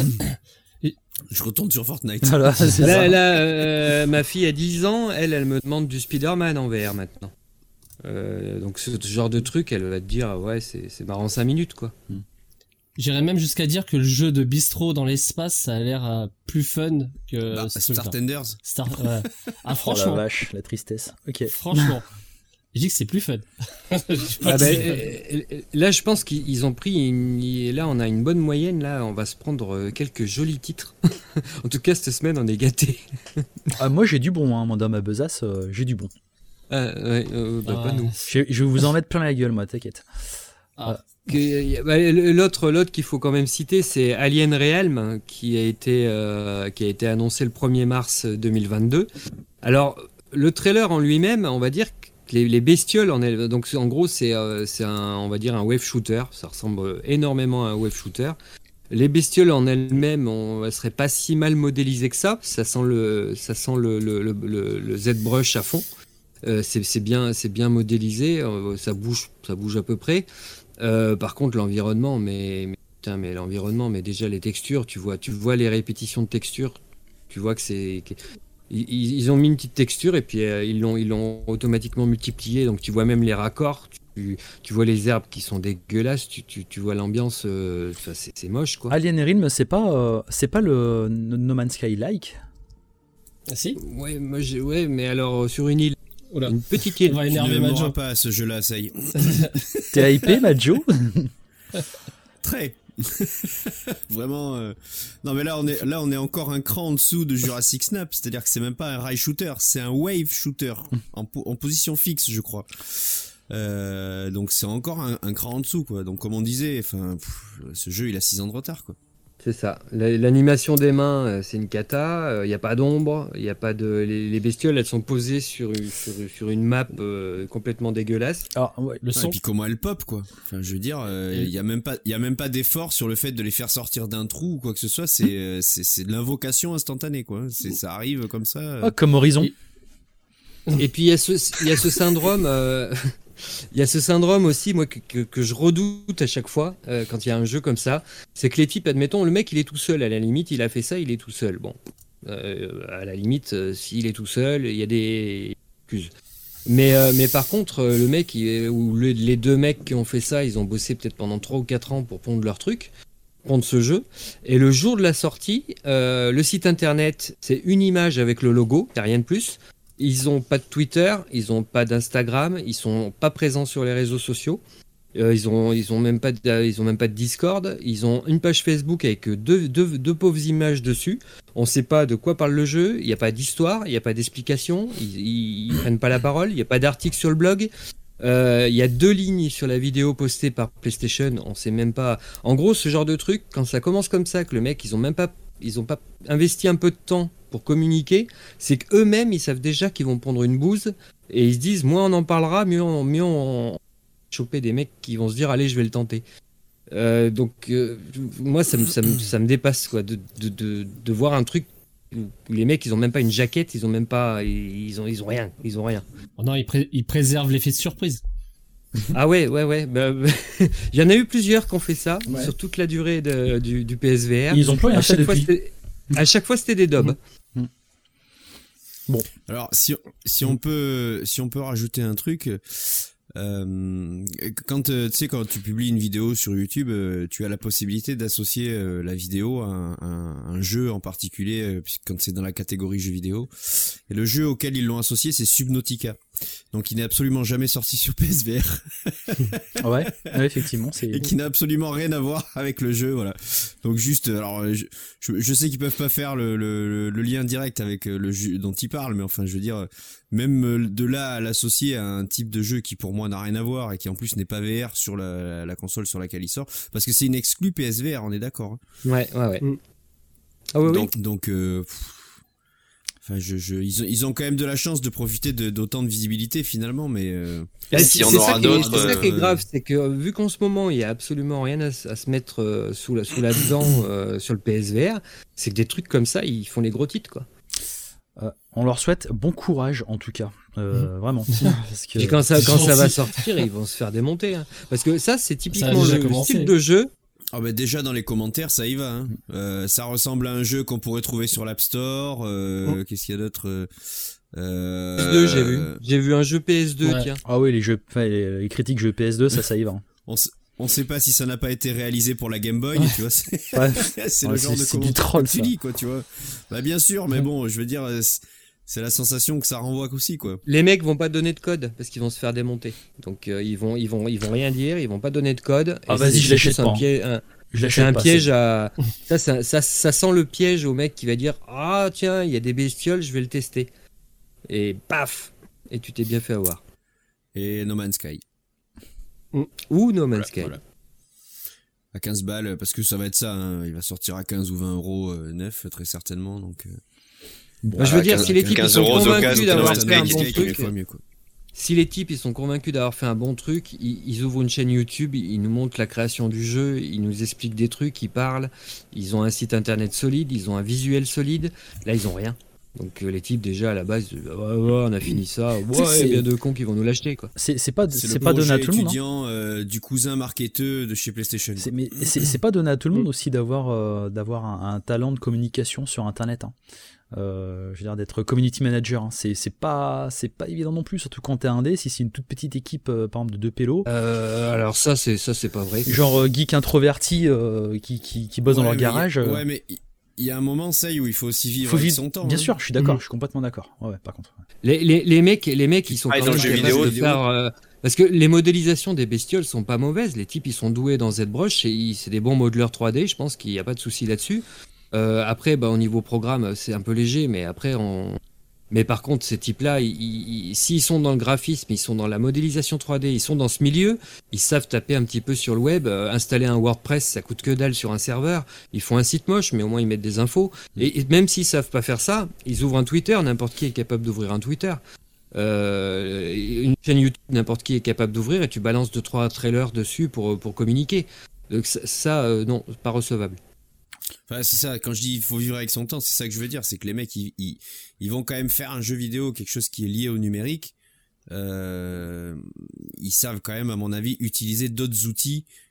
Je retourne sur Fortnite. Voilà, c'est là, ça. là euh, ma fille a dix ans, elle, elle me demande du Spider-Man en V R maintenant. Euh, donc ce genre de truc, elle va te dire, ouais, c'est, c'est marrant cinq minutes quoi. J'irais même jusqu'à dire que le jeu de bistrot dans l'espace, ça a l'air euh, plus fun que bah, Startenders. Star, ouais. Ah franchement. Oh la vache, la tristesse. Ok. Franchement. Je dis que c'est plus fun. ah bah, euh, là, je pense qu'ils ont pris. Une, là, on a une bonne moyenne. Là, on va se prendre quelques jolis titres. En tout cas, cette semaine, on est gâtés. Ah, moi, j'ai du bon. Hein. Moi, dans ma besace, euh, j'ai du bon. Ah, ouais, euh, bah, ah, pas nous. Je, je vais vous en mettre plein la gueule, moi, t'inquiète. Ah. Que, bah, l'autre, l'autre qu'il faut quand même citer, c'est Alien Realm, qui a été, euh, qui a été annoncé le premier mars deux mille vingt-deux. Alors, le trailer en lui-même, on va dire que Les, les bestioles, en, elle, donc en gros, c'est, euh, c'est un, on va dire un wave shooter. Ça ressemble énormément à un wave shooter. Les bestioles en elles-mêmes, on, elles seraient pas si mal modélisées que ça. Ça sent le, ça sent le, le, le, le, le ZBrush à fond. Euh, c'est, c'est bien, c'est bien modélisé. Euh, ça bouge, ça bouge à peu près. Euh, par contre, l'environnement, mais, mais putain, mais l'environnement, mais déjà les textures, tu vois, tu vois les répétitions de textures. Tu vois que c'est que, Ils, ils ont mis une petite texture et puis euh, ils l'ont ils l'ont automatiquement multiplié, donc tu vois même les raccords, tu, tu vois les herbes qui sont dégueulasses, tu, tu, tu vois l'ambiance, euh, c'est, c'est moche quoi. Alien Realm, c'est pas euh, c'est pas le No Man's Sky like. Ah si. Ouais, moi j'ai, ouais, mais alors sur une île, Oula. une petite île. On va énerver Je ne Majo. pas à ce jeu-là, ça y est. T'es hypé, Majo? Très. Vraiment euh... non mais là on est là on est encore un cran en dessous de Jurassic Snap, c'est-à-dire que c'est même pas un rail shooter, c'est un wave shooter en, po- en position fixe je crois. Euh, donc c'est encore un, un cran en dessous quoi. Donc comme on disait, enfin ce jeu il a six ans de retard quoi. C'est ça. L'animation des mains, c'est une cata. Il n'y a pas d'ombre, il y a pas de. Les, les bestioles, elles sont posées sur une, sur, sur une map euh, complètement dégueulasse. Alors, ouais, le son. Et puis comment elles pop quoi. Enfin, je veux dire, il euh, y a même pas, il y a même pas d'effort sur le fait de les faire sortir d'un trou ou quoi que ce soit. C'est, euh, c'est, c'est de l'invocation instantanée quoi. C'est, ça arrive comme ça. Euh... Ah, comme Horizon. Et, et puis il y a ce, il y a ce syndrome. Euh... Il y a ce syndrome aussi, moi, que, que, que je redoute à chaque fois euh, quand il y a un jeu comme ça. C'est que les types, admettons, le mec il est tout seul, à la limite, il a fait ça, il est tout seul. Bon, Euh, à la limite, euh, s'il est tout seul, il y a des excuses. Mais, euh, mais par contre, euh, le mec, il, ou le, les deux mecs qui ont fait ça, ils ont bossé peut-être pendant trois ou quatre ans pour pondre leur truc, pondre ce jeu. Et le jour de la sortie, euh, le site internet, c'est une image avec le logo, il n'y a rien de plus. Ils n'ont pas de Twitter, ils n'ont pas d'Instagram, ils sont pas présents sur les réseaux sociaux. Euh, ils ont, ils ont même pas de, ils ont même pas de Discord. Ils ont une page Facebook avec deux, deux, deux pauvres images dessus. On sait pas de quoi parle le jeu. Il n'y a pas d'histoire, il n'y a pas d'explication. Ils, ils, ils prennent pas la parole. Il n'y a pas d'article sur le blog. Euh, il y a deux lignes sur la vidéo postée par PlayStation. On sait même pas. En gros, ce genre de truc, quand ça commence comme ça, que le mec, ils ont même pas, ils ont pas investi un peu de temps pour communiquer, c'est qu'eux-mêmes, ils savent déjà qu'ils vont prendre une bouse et ils se disent, moins on en parlera, mieux on, mieux on choper des mecs qui vont se dire allez je vais le tenter. Euh, donc euh, moi ça me, ça, me, ça me dépasse quoi de, de, de, de voir un truc où les mecs ils ont même pas une jaquette, ils ont même pas ils ont, ils ont rien ils ont rien. Oh non, ils, pré- ils préservent l'effet de surprise. Ah ouais ouais ouais bah, il y en a eu plusieurs qui ont fait ça ouais. sur toute la durée de, du, du P S V R. Ils ont pas à chaque fois depuis. à chaque fois c'était des dobs. Mmh. Bon alors si si on peut si on peut rajouter un truc. Euh, quand euh, tu sais quand tu publies une vidéo sur YouTube, euh, tu as la possibilité d'associer euh, la vidéo à un, un, un jeu en particulier, euh, puisque quand c'est dans la catégorie jeux vidéo. Et le jeu auquel ils l'ont associé, c'est Subnautica. Donc il n'est absolument jamais sorti sur P S V R. ouais, ouais, effectivement, c'est et qui n'a absolument rien à voir avec le jeu, voilà. Donc juste, alors je, je, je sais qu'ils peuvent pas faire le, le, le lien direct avec le jeu dont ils parlent, mais enfin je veux dire, même de là à l'associer à un type de jeu qui pour moi n'a rien à voir et qui en plus n'est pas V R sur la, la console sur laquelle il sort, parce que c'est une exclue P S V R, on est d'accord. Hein. Ouais ouais ouais. Mm. Ah oui, donc oui. donc euh, pff, enfin je, je ils ont ils ont quand même de la chance de profiter de, d'autant de visibilité finalement, mais euh... et s'il y en aura d'autres, c'est ça qui est euh... grave, c'est que vu qu'en ce moment il y a absolument rien à, à se mettre euh, sous la sous la dent euh, sur le P S V R, c'est que des trucs comme ça ils font les gros titres quoi. Euh, on leur souhaite bon courage en tout cas, euh, mmh. vraiment. Parce que puis quand ça quand ça va sortir, ils vont se faire démonter, hein. Parce que ça c'est typiquement ça le, le style de jeu. Ah bah déjà dans les commentaires ça y va, hein. euh, ça ressemble à un jeu qu'on pourrait trouver sur l'App Store. Euh, oh. Qu'est-ce qu'il y a d'autre euh, P S deux j'ai vu, j'ai vu un jeu P S deux ouais. Tiens. Ah oui les jeux, enfin, les, les critiques jeux P S deux ça ça y va. Hein. on, s- on sait pas si ça n'a pas été réalisé pour la Game Boy, ouais. Tu vois. C'est, ouais. c'est ouais, le genre c'est, de c'est du troll ça. Dis, quoi, tu vois. Bah bien sûr, mais ouais. Bon, je veux dire. C'est... C'est la sensation que ça renvoie aussi quoi. Les mecs vont pas donner de code parce qu'ils vont se faire démonter. Donc euh, ils vont ils vont ils vont rien dire, ils vont pas donner de code. Ah vas-y, je l'achète pas. Un piège, un, je c'est un pas, piège c'est... à ça, ça ça ça sent le piège au mec qui va dire ah tiens, il y a des bestioles, je vais le tester. Et paf, et tu t'es bien fait avoir. Et No Man's Sky. Ou No Man's voilà, Sky. Voilà. À quinze balles parce que ça va être ça hein. Il va sortir à quinze ou vingt euros euh, neuf très certainement donc euh... Bon, bah, je veux dire, si les types ils sont convaincus d'avoir fait un bon truc, mieux, quoi. si les types ils sont convaincus d'avoir fait un bon truc, ils, ils ouvrent une chaîne YouTube, ils nous montrent la création du jeu, ils nous expliquent des trucs, ils parlent, ils ont un site internet solide, ils ont un visuel solide. Là, ils ont rien. Donc euh, les types déjà à la base, euh, ouais, ouais, on a fini ça, ouais, il y a deux cons qui vont nous l'acheter quoi. C'est, c'est pas, c'est, c'est pas donné à tout le monde. Étudiant euh, du cousin marketeur de chez PlayStation. C'est, mais c'est, c'est pas donné à tout le monde aussi d'avoir, euh, d'avoir un, un talent de communication sur Internet. Hein. Euh, je veux dire d'être community manager, hein. c'est c'est pas c'est pas évident non plus, surtout quand t'es indé. Si c'est une toute petite équipe, euh, par exemple de deux pélos. Euh, alors ça c'est ça c'est pas vrai. Genre euh, geek introverti euh, qui qui qui bosse ouais, dans leur garage. Y a, euh... Ouais mais il y a un moment ça où il faut aussi vivre faut avec vivre... son temps. Bien hein. sûr, je suis d'accord, mmh. je suis complètement d'accord. Ouais, ouais par contre. Ouais. Les les les mecs les mecs ils sont ah, quand même capables vidéo, de vidéo. faire. Euh... Parce que les modélisations des bestioles sont pas mauvaises. Les types ils sont doués dans ZBrush et ils... c'est des bons modeleurs trois D. Je pense qu'il y a pas de souci là-dessus. Euh, après, bah, au niveau programme, c'est un peu léger, mais après, on... mais par contre, ces types-là, ils, ils, s'ils sont dans le graphisme, ils sont dans la modélisation trois D, ils sont dans ce milieu, ils savent taper un petit peu sur le web, euh, installer un WordPress, ça coûte que dalle sur un serveur, ils font un site moche, mais au moins ils mettent des infos. Et, et même s'ils savent pas faire ça, ils ouvrent un Twitter, n'importe qui est capable d'ouvrir un Twitter. Euh, une chaîne YouTube, n'importe qui est capable d'ouvrir, et tu balances deux trois trailers dessus pour, pour communiquer. Donc ça, ça euh, non, pas recevable. Enfin, c'est ça, quand je dis il faut vivre avec son temps, c'est ça que je veux dire, c'est que les mecs, ils, ils, ils vont quand même faire un jeu vidéo, quelque chose qui est lié au numérique, euh, ils savent quand même, à mon avis, utiliser d'autres outils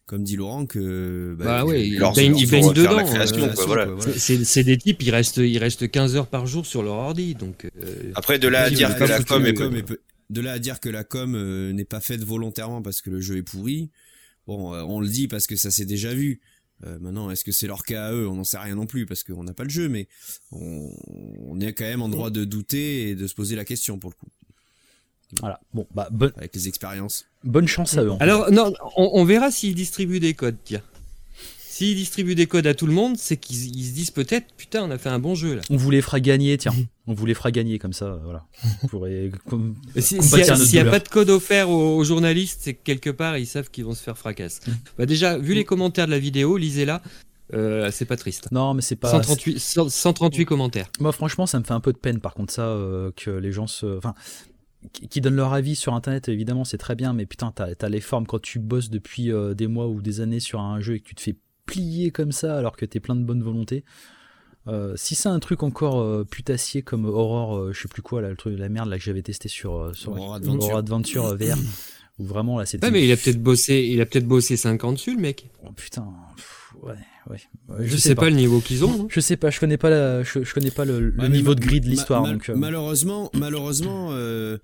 comme dit Laurent, que bah, bah ouais, ils baignent, ils baignent dedans. La création, euh, quoi, voilà. Quoi, voilà. C'est, c'est des types, ils restent, ils restent quinze heures par jour sur leur ordi, donc. Euh, Après, de là à dire que la com est peu... de là à dire que la com euh, n'est pas faite volontairement parce que le jeu est pourri. Bon, euh, on le dit parce que ça s'est déjà vu. Euh, maintenant, est-ce que c'est leur cas à eux? On n'en sait rien non plus parce qu'on n'a pas le jeu, mais on, on est quand même en droit de douter et de se poser la question pour le coup. Voilà. Bon, bah, bon... avec les expériences. Bonne chance à eux. Alors, non, on, on verra s'ils distribuent des codes, tiens. S'ils distribuent des codes à tout le monde, c'est qu'ils ils se disent peut-être, putain, on a fait un bon jeu là. On vous les fera gagner, tiens. On vous les fera gagner comme ça, voilà. On pourrait. Com- si, s'il n'y a, a pas de code offert aux, aux journalistes, c'est que quelque part ils savent qu'ils vont se faire fracasse. Mmh. Bah déjà, vu les commentaires de la vidéo, lisez-la. Euh, c'est pas triste. Non, mais c'est pas. cent trente-huit, cent trente-huit commentaires. Moi, franchement, ça me fait un peu de peine, par contre, ça, euh, que les gens se. Enfin, qui donnent leur avis sur internet, évidemment, c'est très bien, mais putain, t'as, t'as les formes quand tu bosses depuis euh, des mois ou des années sur un jeu et que tu te fais plier comme ça alors que t'es plein de bonne volonté. Euh, si c'est un truc encore euh, putassier comme Aurore, euh, je sais plus quoi, là, le truc, la merde là que j'avais testé sur, euh, sur Aurore Adventure, Aurore Adventure euh, V R, où vraiment là c'était. Ouais, mais il a peut-être bossé, il a peut-être bossé cinq ans dessus, le mec. Oh putain, pff, ouais, ouais. Je, je sais, sais pas. pas le niveau qu'ils ont. Non je sais pas, je connais pas la, je, je connais pas le, le ouais, niveau ma, de gris de l'histoire. Ma, donc, euh... malheureusement, malheureusement. Euh...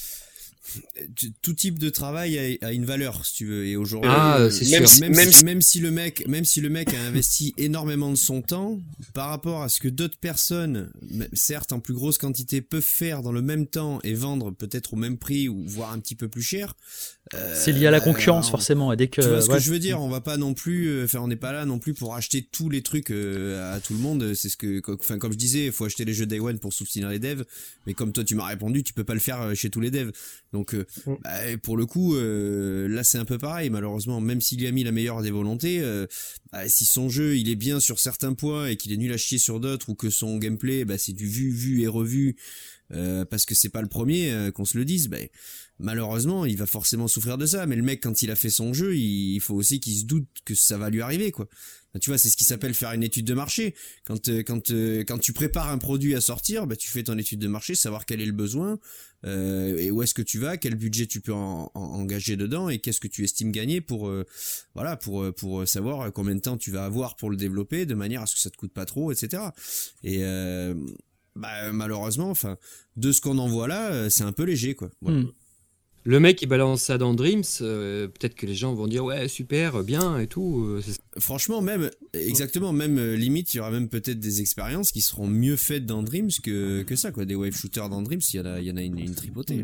tout type de travail a, a une valeur si tu veux et aujourd'hui ah, c'est même, sûr. Même, même, si, même si le mec même si le mec a investi énormément de son temps par rapport à ce que d'autres personnes certes en plus grosse quantité peuvent faire dans le même temps et vendre peut-être au même prix ou voire un petit peu plus cher euh, c'est lié à la concurrence alors, forcément et dès que tu vois ce ouais. que je veux dire on va pas non plus enfin on n'est pas là non plus pour acheter tous les trucs euh, à tout le monde c'est ce que enfin comme je disais il faut acheter les jeux Day One pour soutenir les devs mais comme toi tu m'as répondu tu peux pas le faire chez tous les devs. Donc euh, bah, pour le coup euh, là c'est un peu pareil malheureusement même s'il y a mis la meilleure des volontés euh, bah, si son jeu il est bien sur certains points et qu'il est nul à chier sur d'autres ou que son gameplay bah, c'est du vu vu et revu euh, parce que c'est pas le premier euh, qu'on se le dise bah, malheureusement il va forcément souffrir de ça mais le mec quand il a fait son jeu il, il faut aussi qu'il se doute que ça va lui arriver quoi. Tu vois, c'est ce qui s'appelle faire une étude de marché. Quand euh, quand euh, quand tu prépares un produit à sortir, bah tu fais ton étude de marché, savoir quel est le besoin euh, et où est-ce que tu vas, quel budget tu peux en, en, engager dedans et qu'est-ce que tu estimes gagner pour euh, voilà pour pour savoir combien de temps tu vas avoir pour le développer de manière à ce que ça te coûte pas trop, et cetera. Et euh, bah malheureusement, enfin de ce qu'on en voit là, c'est un peu léger quoi. Voilà. Mm. Le mec il balance ça dans Dreams, euh, peut-être que les gens vont dire ouais super bien et tout. Euh, c'est... Franchement même exactement même euh, limite il y aura même peut-être des expériences qui seront mieux faites dans Dreams que que ça quoi des wave shooters dans Dreams il y en a il y en a une, une tripotée.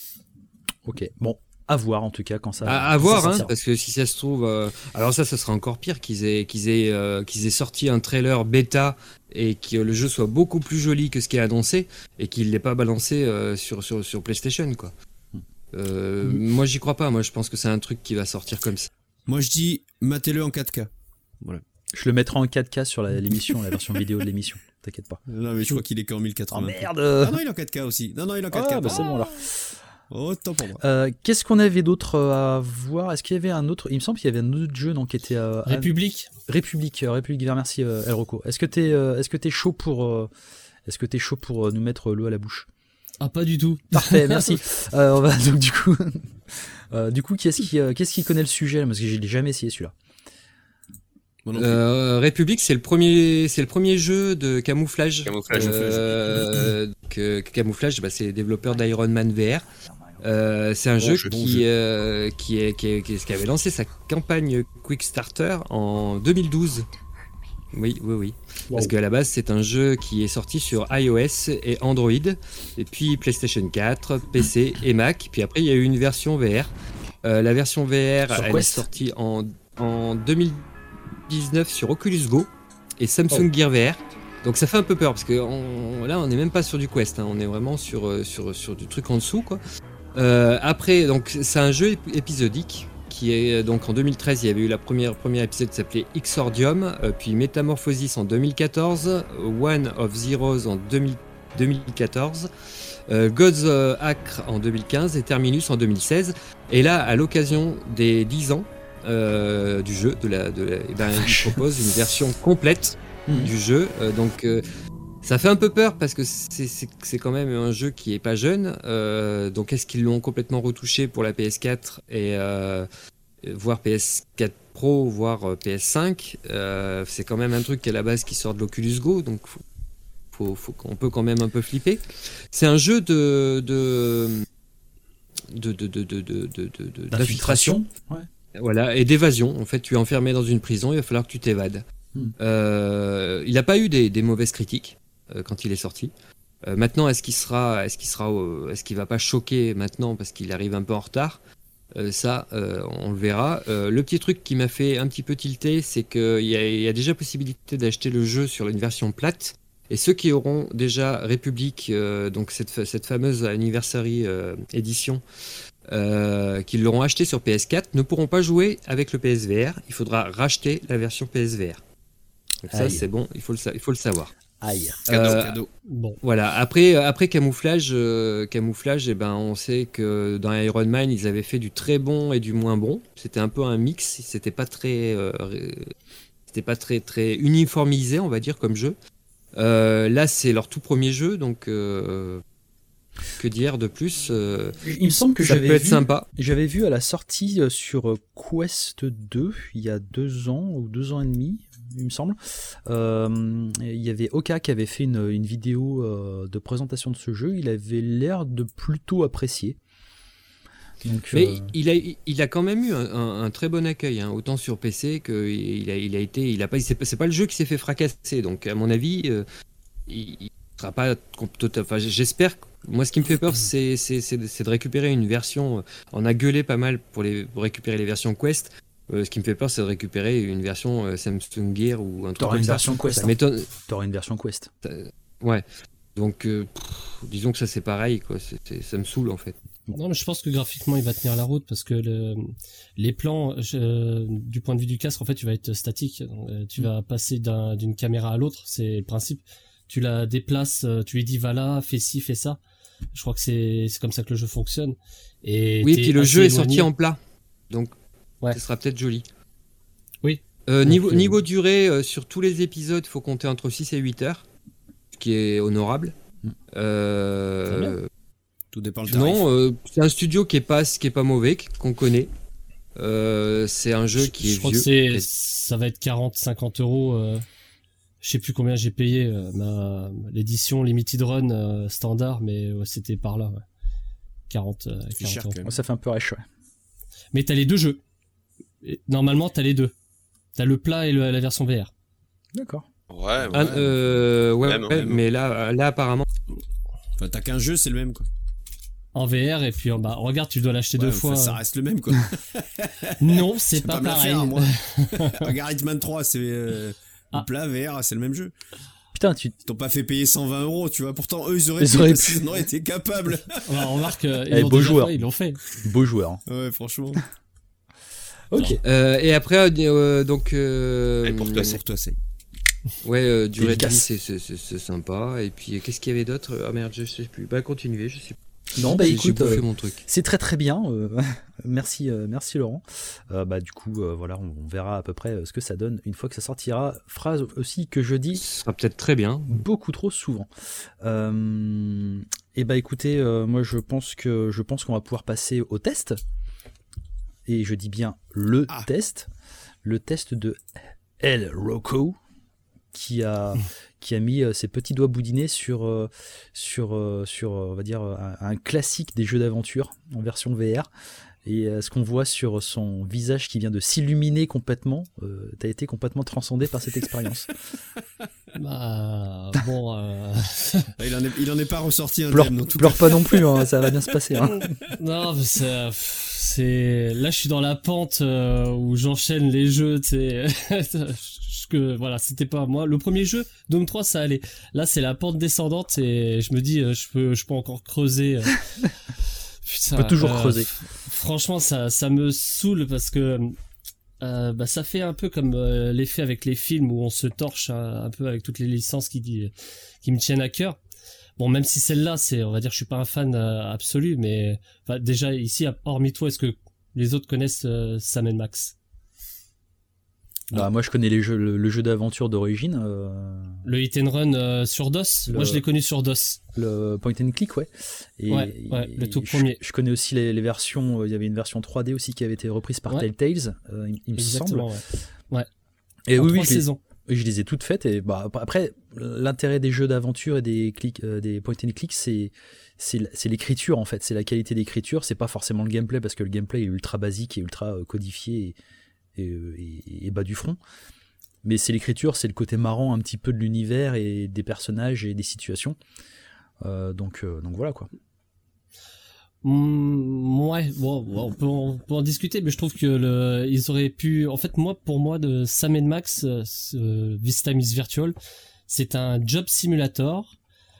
Ok bon à voir en tout cas quand ça. À, à voir hein parce que si ça se trouve euh, alors ça ça sera encore pire qu'ils aient qu'ils aient euh, qu'ils aient sorti un trailer bêta et que le jeu soit beaucoup plus joli que ce qui est annoncé et qu'il l'ait pas balancé euh, sur sur sur PlayStation quoi. Euh, mmh. Moi j'y crois pas, moi je pense que c'est un truc qui va sortir comme ça. Moi je dis matez-le en quatre K. Voilà. Je le mettrai en quatre K sur la, l'émission, la version vidéo de l'émission. T'inquiète pas. Non mais je crois qu'il est qu'en mille quatre-vingts. Oh merde. Ah non il est en quatre K aussi. Non non il est en quatre K. Ah bah c'est bon alors. Oh tant pour moi. Euh, qu'est-ce qu'on avait d'autre à voir? Est-ce qu'il y avait un autre? Il me semble qu'il y avait un autre jeu non, qui était euh, République. À... République, euh, République. Merci euh, El Rocco. Est-ce que t'es, euh, est-ce que t'es chaud pour, euh, est-ce que t'es chaud pour euh, nous mettre l'eau à la bouche? Ah pas du tout. Parfait, merci. euh, on va donc du coup, euh, du coup, qu'est-ce qui, euh, qu'est-ce qui connaît le sujet là, parce que je l'ai jamais essayé celui-là. Euh, République, c'est le premier, c'est le premier jeu de camouflage. Camouflage. Euh, que, que camouflage, bah, c'est les développeurs d'Iron Man V R. Euh, c'est un bon jeu, jeu qui, bon jeu. Euh, qui, est, qui, est, qui, est, qui avait lancé sa campagne Quickstarter en deux mille douze. Oui, oui, oui. Wow. Parce qu'à la base, c'est un jeu qui est sorti sur iOS et Android, et puis PlayStation quatre, P C et Mac. Puis après, il y a eu une version V R. Euh, la version V R, sur elle Quest. Est sortie en, en deux mille dix-neuf sur Oculus Go et Samsung oh. Gear V R. Donc ça fait un peu peur parce que on, là, on n'est même pas sur du Quest, hein, on est vraiment sur, sur, sur du truc en dessous, quoi. Euh, après, donc c'est un jeu épisodique. Qui est donc en deux mille treize, il y avait eu la première premier épisode qui s'appelait Exordium, euh, puis Metamorphosis en deux mille quatorze, One of Zeros en deux mille quatorze, euh, God's Acre en deux mille quinze et Terminus en deux mille seize. Et là, à l'occasion des dix ans euh, du jeu, de la, de la, eh ben, il propose une version complète mmh. du jeu. Euh, donc euh, ça fait un peu peur parce que c'est, c'est, c'est quand même un jeu qui est pas jeune. Euh, donc est-ce qu'ils l'ont complètement retouché pour la P S quatre et euh, voire P S quatre Pro voire P S cinq, euh, c'est quand même un truc qui à la base qui sort de l'Oculus Go, donc faut, faut, faut qu'on peut quand même un peu flipper. C'est un jeu de de de de de de de, de, de d'infiltration, ouais. Voilà, et d'évasion. En fait, tu es enfermé dans une prison, il va falloir que tu t'évades. Hmm. Euh, il n'a pas eu des, des mauvaises critiques euh, quand il est sorti. Euh, maintenant, est-ce qu'il sera, est-ce qu'il sera, euh, est-ce qu'il va pas choquer maintenant parce qu'il arrive un peu en retard? Euh, ça, euh, on le verra. Euh, le petit truc qui m'a fait un petit peu tilter, c'est qu'il y, y a déjà possibilité d'acheter le jeu sur une version plate. Et ceux qui auront déjà Republic, euh, donc cette, cette fameuse Anniversary euh, édition, euh, qui l'auront acheté sur P S quatre, ne pourront pas jouer avec le P S V R. Il faudra racheter la version P S V R. Donc ça, Aïe. c'est bon, il faut le, il faut le savoir. Aïe. Cadeau, euh, cadeau. Bon. Voilà. Après, après camouflage, euh, camouflage, eh ben, on sait que dans Iron Man, ils avaient fait du très bon et du moins bon. C'était un peu un mix. C'était pas très, euh, c'était pas très, très uniformisé, on va dire, comme jeu. Euh, là, c'est leur tout premier jeu, donc euh, que dire de plus euh, Il me semble que ça j'avais peut être vu, sympa. J'avais vu à la sortie sur Quest deux il y a deux ans ou deux ans et demi. Il me semble. Euh, il y avait Oka qui avait fait une, une vidéo euh, de présentation de ce jeu. Il avait l'air de plutôt apprécier. Donc, Mais euh... il, a, il a quand même eu un, un, un très bon accueil, hein, autant sur P C que il a, il a été, il a pas, c'est pas, c'est pas le jeu qui s'est fait fracasser. Donc à mon avis, euh, il, il sera pas. Enfin, j'espère. Moi, ce qui me fait peur, c'est, c'est, c'est, c'est de récupérer une version. On a gueulé pas mal pour, les, pour récupérer les versions Quest. Euh, ce qui me fait peur, c'est de récupérer une version euh, Samsung Gear ou un truc T'auras comme une ça. Version Quest, ça hein. m'étonne. T'auras une version Quest. Ça, ouais. Donc, euh, pff, disons que ça c'est pareil, quoi. C'est, c'est, ça me saoule en fait. Non, mais je pense que graphiquement il va tenir la route parce que le, les plans, je, du point de vue du casque, en fait, tu vas être statique. Donc, tu vas passer d'un, d'une caméra à l'autre, c'est le principe. Tu la déplaces, tu lui dis va là, fais ci, fais ça. Je crois que c'est, c'est comme ça que le jeu fonctionne. Et oui, puis le jeu éloigné. Est sorti en plat, donc. Ouais. Ce sera peut-être joli. Oui. Euh, Donc, niveau, euh... niveau durée, euh, sur tous les épisodes, il faut compter entre six et huit heures, ce qui est honorable. Mm. Euh... Tout dépend du tarif. Non, euh, c'est un studio qui est pas, qui est pas mauvais, qu'on connaît. Euh, c'est un jeu je, qui est je crois vieux. Que c'est, ça va être quarante à cinquante euros. Euh, je sais plus combien j'ai payé euh, ma, l'édition Limited Run euh, standard, mais ouais, c'était par là. Ouais. quarante, euh, quarante cher, euros. Ça fait un peu rêche, ouais. Mais t'as les deux jeux. Normalement, t'as les deux. T'as le plat et le, la version V R. D'accord. Ouais, ouais. Ah, euh, ouais, même, ouais même. Mais là, là, apparemment. Enfin, t'as qu'un jeu, c'est le même, quoi. En V R, et puis, bah, regarde, tu dois l'acheter ouais, deux fois. Ça reste le même, quoi. Non, c'est pas, pas pareil. Faire, moi. Regarde, Hitman trois, c'est euh, ah. le plat, V R, c'est le même jeu. Putain, tu t'ont pas fait payer cent vingt euros, tu vois. Pourtant, eux, ils auraient, ils pu, auraient pu. Ils auraient été capables. Alors, on remarque, euh, ils eh, l'ont beau déjà joueur. fait, ils l'ont fait. Beau joueur. Hein. Ouais, franchement. Ok. Euh, et après, euh, donc. Euh, et pour toi, c'est pour toi, c'est. Ouais, euh, du Red c'est, c'est, c'est, c'est sympa. Et puis, qu'est-ce qu'il y avait d'autre? Ah merde, je sais plus. Bah, continuez, je sais plus. Non, bah j'ai, écoute, j'ai euh, mon truc. c'est très très bien. Euh, merci, euh, merci Laurent. Euh, bah du coup, euh, voilà, on, on verra à peu près ce que ça donne une fois que ça sortira. Phrase aussi que je dis. Ce sera peut-être très bien. Beaucoup trop souvent. Euh, et bah écoutez, euh, moi je pense que je pense qu'on va pouvoir passer au test. Et je dis bien le ah. test, le test de El Rocco, qui a qui a mis ses petits doigts boudinés sur sur sur on va dire un, un classique des jeux d'aventure en version V R. Et ce qu'on voit sur son visage qui vient de s'illuminer complètement, euh, t'as été complètement transcendé par cette expérience. Bah bon. Euh... il en est il en est pas ressorti un pleure, thème, tout pleure pas non plus, hein, ça va bien se passer. Hein. Non, mais c'est, c'est là je suis dans la pente euh, où j'enchaîne les jeux, tu sais. Que voilà, c'était pas moi. Le premier jeu, Doom trois, ça allait. Là, c'est la pente descendante et je me dis, euh, je peux, je peux encore creuser. Putain, on peut toujours euh, creuser. Franchement, ça, ça me saoule parce que euh, bah, ça fait un peu comme euh, l'effet avec les films où on se torche un, un peu avec toutes les licences qui, qui me tiennent à cœur. Bon, même si celle-là, c'est, on va dire, je suis pas un fan euh, absolu, mais bah, déjà ici, hormis toi, est-ce que les autres connaissent euh, Sam and Max? Bah, moi je connais les jeux, le, le jeu d'aventure d'origine. Euh... Le hit and run euh, sur DOS. Le... Moi je l'ai connu sur DOS. Le point and click, ouais. Et, ouais, ouais, le tout premier. Je, je connais aussi les, les versions. Il y avait une version trois D aussi qui avait été reprise par ouais. Telltales, euh, il, il me semble. Ouais. ouais. Et en oui, trois oui, je saisons. Les, je les ai toutes faites. Et bah après, l'intérêt des jeux d'aventure et des clics, euh, des point and click, c'est c'est, c'est l'écriture en fait. C'est la qualité d'écriture. C'est pas forcément le gameplay parce que le gameplay est ultra basique et ultra codifié et, et, et, et bas du front. Mais c'est l'écriture, c'est le côté marrant un petit peu de l'univers et des personnages et des situations. Euh, donc, euh, donc voilà quoi. Mmh, ouais, bon, on peut, en, on peut en discuter, mais je trouve que le, ils auraient pu. En fait, moi, pour moi, de Sam and Max, euh, This Time is Virtual, c'est un job simulator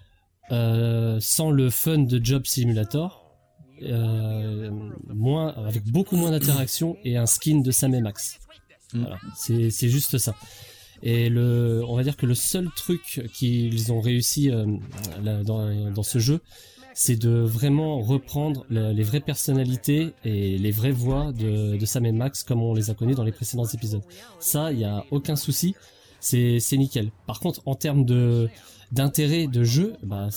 euh, sans le fun de job simulator, euh, moins, avec beaucoup moins d'interaction et un skin de Sam and Max. Voilà, c'est c'est juste ça. Et le, on va dire que le seul truc qu'ils ont réussi euh, là, dans dans ce jeu, c'est de vraiment reprendre la, les vraies personnalités et les vraies voix de, de Sam et Max comme on les a connus dans les précédents épisodes. Ça, il y a aucun souci, c'est c'est nickel. Par contre, en termes de d'intérêt de jeu, bah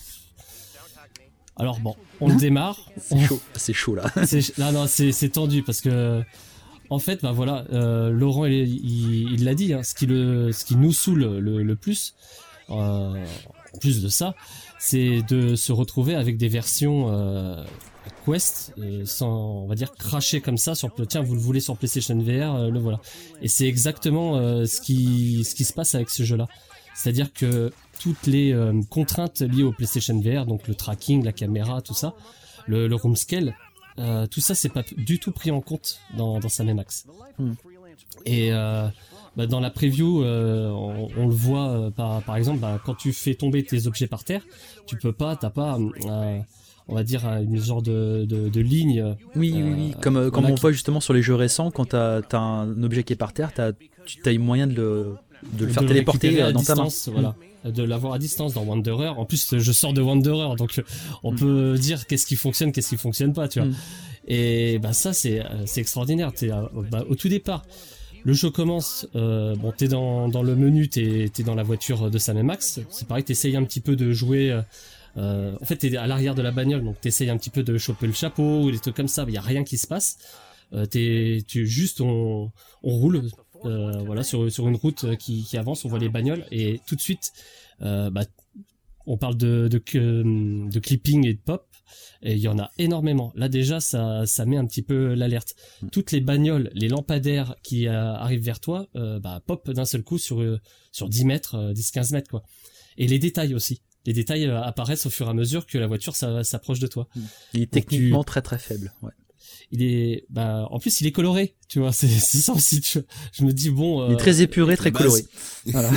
alors bon, on le démarre. C'est chaud, c'est chaud là. C'est, non non, c'est c'est tendu parce que en fait, bah voilà, euh, Laurent il, il, il l'a dit, hein, ce qui le ce qui nous saoule le, le plus, euh, en plus de ça, c'est de se retrouver avec des versions euh, Quest euh, sans, on va dire, cracher comme ça sur tiens, vous le voulez sur PlayStation V R, euh, le voilà. Et c'est exactement euh, ce qui ce qui se passe avec ce jeu-là. C'est-à-dire que toutes les euh, contraintes liées au PlayStation V R, donc le tracking, la caméra, tout ça, le, le room scale, euh, tout ça c'est pas du tout pris en compte dans dans Sam and Max. Hmm. Et euh, bah dans la preview, euh, on, on le voit euh, par par exemple, bah, quand tu fais tomber tes objets par terre, tu peux pas, t'as pas, euh, on va dire une genre de de, de ligne. Oui, euh, oui, oui, comme euh, comme on qui... voit justement sur les jeux récents, quand t'as t'as un objet qui est par terre, t'as tu t'as moyen de le de le faire de téléporter le dans distance, ta main. Voilà. Mmh. De l'avoir à distance dans Wanderer. En plus, je sors de Wanderer, donc on mmh. peut dire qu'est-ce qui fonctionne, qu'est-ce qui fonctionne pas, tu vois. Mmh. Et bah ça, c'est c'est extraordinaire. T'es bah, au tout départ. Le jeu commence, euh, bon, t'es dans, dans le menu, t'es, t'es dans la voiture de Sam et Max. C'est pareil, t'essayes un petit peu de jouer. Euh, en fait, t'es à l'arrière de la bagnole, donc t'essayes un petit peu de choper le chapeau ou des trucs comme ça. Il y a rien qui se passe. Euh, t'es, tu juste, on, on roule, euh, voilà, sur sur une route qui, qui avance. On voit les bagnoles et tout de suite, euh, bah, on parle de de, de, de clipping et de pop. Et il y en a énormément. Là déjà, ça, ça met un petit peu l'alerte. Mmh. Toutes les bagnoles, les lampadaires qui euh, arrivent vers toi, euh, bah pop d'un seul coup sur euh, sur dix mètres, euh, dix quinze mètres quoi. Et les détails aussi. Les détails euh, apparaissent au fur et à mesure que la voiture ça, s'approche de toi. Mmh. Il est techniquement tu... très très faible. Ouais. Il est, bah, en plus il est coloré, tu vois, c'est, c'est ça aussi. Tu vois. Je me dis bon. Euh, il est très épuré, très coloré. Voilà.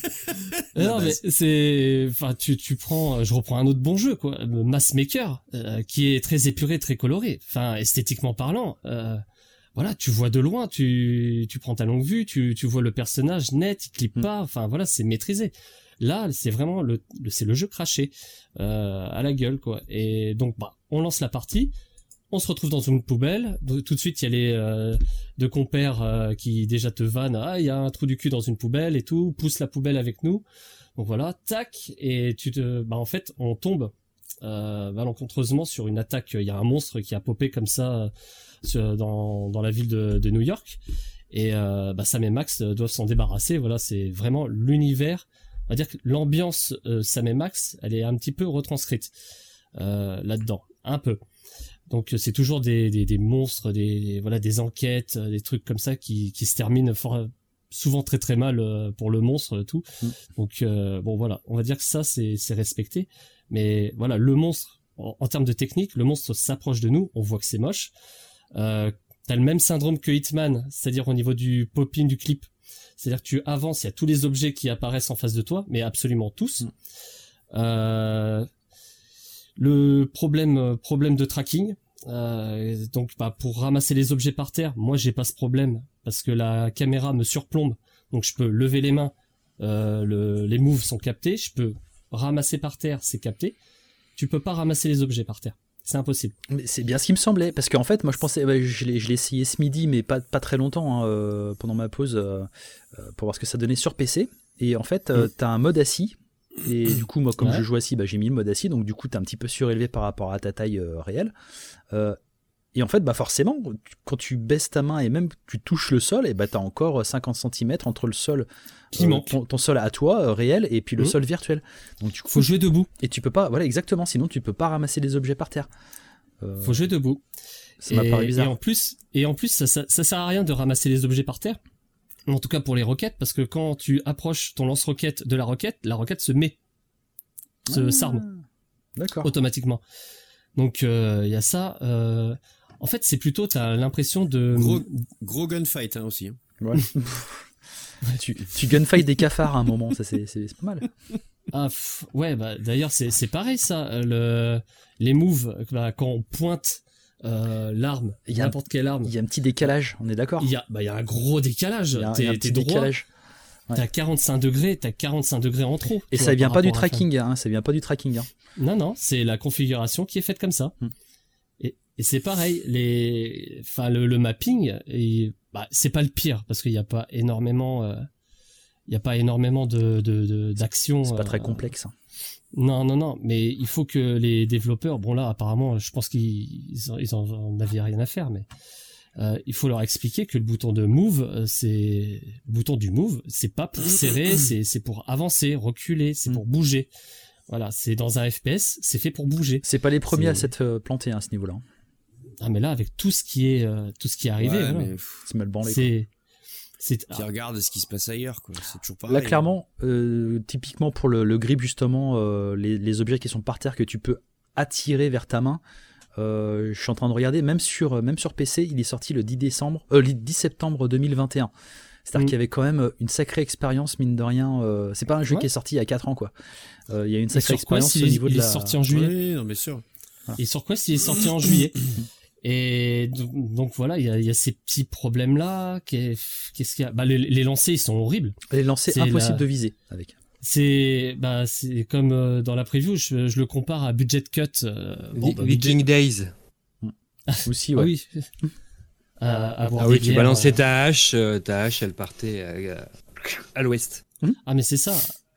non mais c'est, enfin tu tu prends, je reprends un autre bon jeu quoi, Mass Maker, euh, qui est très épuré, très coloré. Enfin esthétiquement parlant, euh, voilà, tu vois de loin, tu tu prends ta longue vue, tu tu vois le personnage net, il clippe mm. pas. Enfin voilà, c'est maîtrisé. Là, c'est vraiment le, le c'est le jeu craché euh, à la gueule quoi. Et donc bah on lance la partie. On se retrouve dans une poubelle. Tout de suite, il y a les euh, deux compères euh, qui déjà te vannent. Ah, il y a un trou du cul dans une poubelle et tout. Pousse la poubelle avec nous. Donc voilà, tac. Et tu te, bah en fait, on tombe euh, malencontreusement sur une attaque. Il y a un monstre qui a popé comme ça euh, dans dans la ville de, de New York. Et euh, bah Sam et Max doivent s'en débarrasser. Voilà, c'est vraiment l'univers. On va dire que l'ambiance euh, Sam et Max, elle est un petit peu retranscrite euh, là-dedans, un peu. Donc c'est toujours des, des, des monstres, des, des voilà des enquêtes, des trucs comme ça qui, qui se terminent fort, souvent très très mal pour le monstre tout. Mm. Donc euh, bon voilà, on va dire que ça c'est, c'est respecté. Mais voilà, le monstre, en, en termes de technique, le monstre s'approche de nous, on voit que c'est moche. Euh, t'as le même syndrome que Hitman, c'est-à-dire au niveau du pop-in du clip. C'est-à-dire que tu avances, il y a tous les objets qui apparaissent en face de toi, mais absolument tous. Mm. Euh, Le problème, problème de tracking. Euh, donc, bah, pour ramasser les objets par terre, moi, j'ai pas ce problème parce que la caméra me surplombe. Donc, je peux lever les mains, euh, le, les moves sont captés. Je peux ramasser par terre, c'est capté. Tu peux pas ramasser les objets par terre. c'est impossible. Mais c'est bien ce qui me semblait, parce qu'en fait, moi je pensais, bah, je l'ai, je l'ai essayé ce midi, mais pas, pas très longtemps, hein, euh, pendant ma pause, euh, pour voir ce que ça donnait sur P C. Et en fait, euh, t'as un mode assis, et du coup, moi, comme ouais. je joue assis, bah, j'ai mis le mode assis, donc du coup, t'es un petit peu surélevé par rapport à ta taille euh, réelle. Euh, et en fait, bah forcément, quand tu baisses ta main et même tu touches le sol, et bah t'as encore cinquante centimètres entre le sol, qui euh, manque. Ton, ton sol à toi euh, réel et puis le mmh. sol virtuel. Donc du coup, faut jouer debout. Et tu peux pas, voilà exactement, sinon tu peux pas ramasser des objets par terre. Euh, faut jouer debout. Ça m'a paru bizarre. Et en plus, et en plus, ça, ça, ça sert à rien de ramasser les objets par terre. En tout cas pour les roquettes, parce que quand tu approches ton lance-roquette de la roquette, la roquette se met, se ah, s'arme. D'accord. Automatiquement. Donc il euh, y a ça. Euh, En fait, c'est plutôt, t'as l'impression de... Gros, gros gunfight hein, aussi. Hein. Ouais. tu, tu gunfight des cafards à un moment, ça c'est, c'est, c'est pas mal. Ah, pff, ouais, bah d'ailleurs, c'est, c'est pareil ça. Le, les moves, bah, quand on pointe euh, l'arme, y a n'importe quelle arme... Il y a un petit décalage, on est d'accord. Il y a, bah, y a un gros décalage. Y a, t'es, y a un t'es droit, décalage. Ouais. T'as quarante-cinq degrés, t'as quarante-cinq degrés en trop. Et ça vois, vient pas du tracking, hein, ça vient pas du tracking. Hein. Non, non, c'est la configuration qui est faite comme ça. Hmm. Et c'est pareil, les, enfin le, le mapping, et, bah, c'est pas le pire parce qu'il y a pas énormément, euh, il y a pas énormément de, de, de d'actions. C'est pas très euh, complexe. Hein. Non, non, non, mais il faut que les développeurs, bon là apparemment, je pense qu'ils ils en, ils en avaient rien à faire, mais euh, il faut leur expliquer que le bouton de move, c'est le bouton du move, c'est pas pour serrer, c'est c'est pour avancer, reculer, c'est pour bouger. Voilà, c'est dans un F P S, c'est fait pour bouger. C'est pas les premiers c'est... à s'être euh, plantés hein, à ce niveau-là. Ah mais là avec tout ce qui est euh, tout ce qui est arrivé, ouais, voilà. mais... c'est mal branlé. C'est c'est qui regarde ce qui se passe ailleurs quoi, c'est toujours pareil. Là clairement euh, typiquement pour le, le grip justement euh, les, les objets qui sont par terre que tu peux attirer vers ta main. Euh, je suis en train de regarder même sur même sur P C, il est sorti le dix décembre euh, le dix septembre deux mille vingt et un. C'est-à-dire mmh. qu'il y avait quand même une sacrée expérience mine de rien, euh, c'est pas un jeu ouais. qui est sorti il y a quatre ans quoi. Euh, il y a une sacrée expérience au niveau il de la Il est sorti en juillet. Oui, non mais sûr. Et sur quoi s'il est sorti en juillet. Et donc voilà, il y a, y a ces petits problèmes là. Qu'est-ce qu'il y a bah, les, les lancers ils sont horribles. Les lancers c'est impossible la... de viser avec. C'est bah c'est comme euh, dans la preview, je, je le compare à Budget Cut. Euh, bon, bah, Viking budget... Days. Aussi ouais. oui. À, à ah oui, tu balançais euh... ta hache, euh, ta hache elle partait à, à l'ouest. Ah mais c'est ça.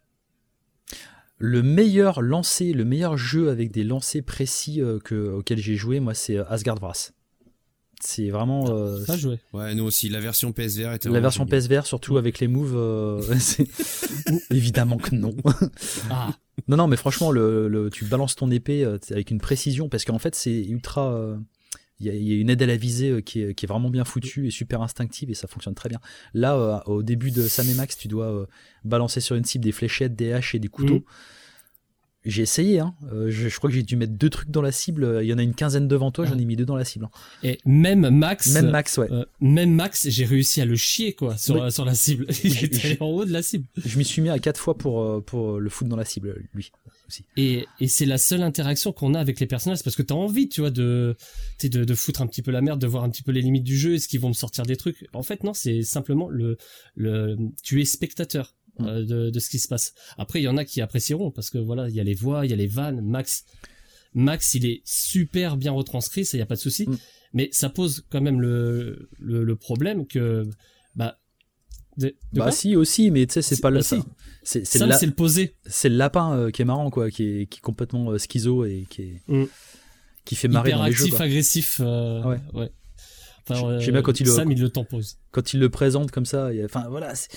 Le meilleur lancer, le meilleur jeu avec des lancers précis euh, que, auquel j'ai joué, moi, c'est Asgard Wrath. C'est vraiment. Euh, pas joué. Ouais, nous aussi. La version P S V R était. La version P S V R, surtout avec les moves, euh, c'est... évidemment que non. Ah. Non, non, mais franchement, le, le, tu balances ton épée euh, avec une précision, parce qu'en fait, c'est ultra. Euh, Il y, a, il y a une aide à la visée qui est, qui est vraiment bien foutue et super instinctive et ça fonctionne très bien. Là, euh, au début de Sam et Max, tu dois euh, balancer sur une cible des fléchettes, des haches et des couteaux. Mmh. J'ai essayé, hein. euh, je, je crois que j'ai dû mettre deux trucs dans la cible. Il y en a une quinzaine devant toi, j'en ai mis deux dans la cible. Hein. Et même Max, même Max, ouais. Euh, même Max, j'ai réussi à le chier quoi sur, oui. sur la cible. Il était en haut de la cible. Je m'y suis mis à quatre fois pour pour le foutre dans la cible, lui. Aussi. Et, et c'est la seule interaction qu'on a avec les personnages parce que t'as envie, tu vois, de, de, de foutre un petit peu la merde, de voir un petit peu les limites du jeu, est-ce qu'ils vont me sortir des trucs. En fait, non, c'est simplement le, le, tu es spectateur mmh. euh, de, de ce qui se passe. Après, il y en a qui apprécieront parce que voilà, il y a les voix, il y a les vannes. Max, Max, il est super bien retranscrit, ça y a pas de souci. Mmh. Mais ça pose quand même le, le, le problème que, bah, De, de bah si aussi mais tu sais c'est, c'est pas le si. c'est c'est ça le, la... c'est le posé c'est le lapin euh, qui est marrant quoi qui est qui est complètement euh, schizo et qui est mm. qui fait marrer hyper dans les jeux actif agressif euh, ouais ouais enfin euh, j'aime bien quand il Sam le il le tempose quand il le présente comme ça enfin voilà c'est...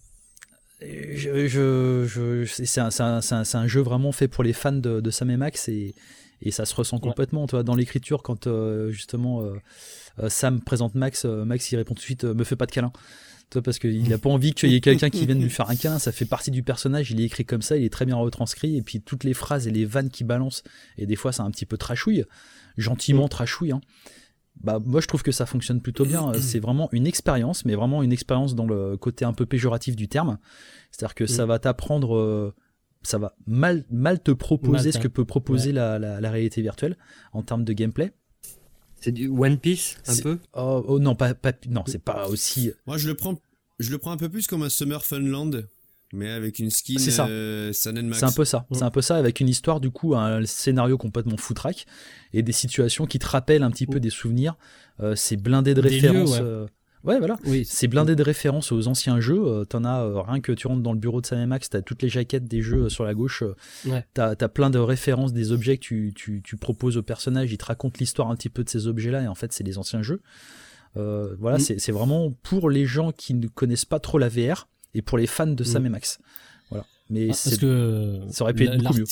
je je je c'est un, c'est un c'est un c'est un jeu vraiment fait pour les fans de de Sam et Max et et ça se ressent complètement ouais. Tu vois dans l'écriture quand euh, justement euh, euh, Sam présente Max euh, Max il répond tout de suite euh, me fais pas de câlin. Toi, parce qu'il a pas envie qu'il y ait quelqu'un qui vienne lui faire un câlin, ça fait partie du personnage, il est écrit comme ça, il est très bien retranscrit, et puis toutes les phrases et les vannes qu'il balance, et des fois c'est un petit peu trashouille, gentiment trashouille, hein. Bah moi je trouve que ça fonctionne plutôt bien, c'est vraiment une expérience, mais vraiment une expérience dans le côté un peu péjoratif du terme, c'est-à-dire que ça va t'apprendre, euh, ça va mal, mal te proposer mal ce que peut proposer ouais. la, la, la réalité virtuelle en termes de gameplay. C'est du One Piece, un c'est... peu oh, oh non, pas, pas, non, c'est pas aussi... Moi, je le prends, je le prends un peu plus comme un Summer Funland, Mais avec une skin c'est ça. Euh, Sun and Max. C'est un peu ça. Ouais. C'est un peu ça avec une histoire du coup, un scénario complètement foutraque et des situations qui te rappellent un petit peu des souvenirs. Euh, c'est blindé de des références. Lieux, ouais. Euh... Ouais, voilà. Oui, c'est blindé de références aux anciens jeux. Euh, t'en as euh, rien que tu rentres dans le bureau de Sam et Max, t'as toutes les jaquettes des jeux euh, sur la gauche. Euh, ouais. T'as, t'as plein de références des objets que tu, tu, tu proposes aux personnages. Ils te racontent l'histoire un petit peu de ces objets-là et en fait, c'est les anciens jeux. Euh, voilà, mmh. c'est, c'est vraiment pour les gens qui ne connaissent pas trop la V R et pour les fans de mmh. Sam et Max. Voilà. Mais ah, c'est, parce que ça aurait pu être beaucoup mieux.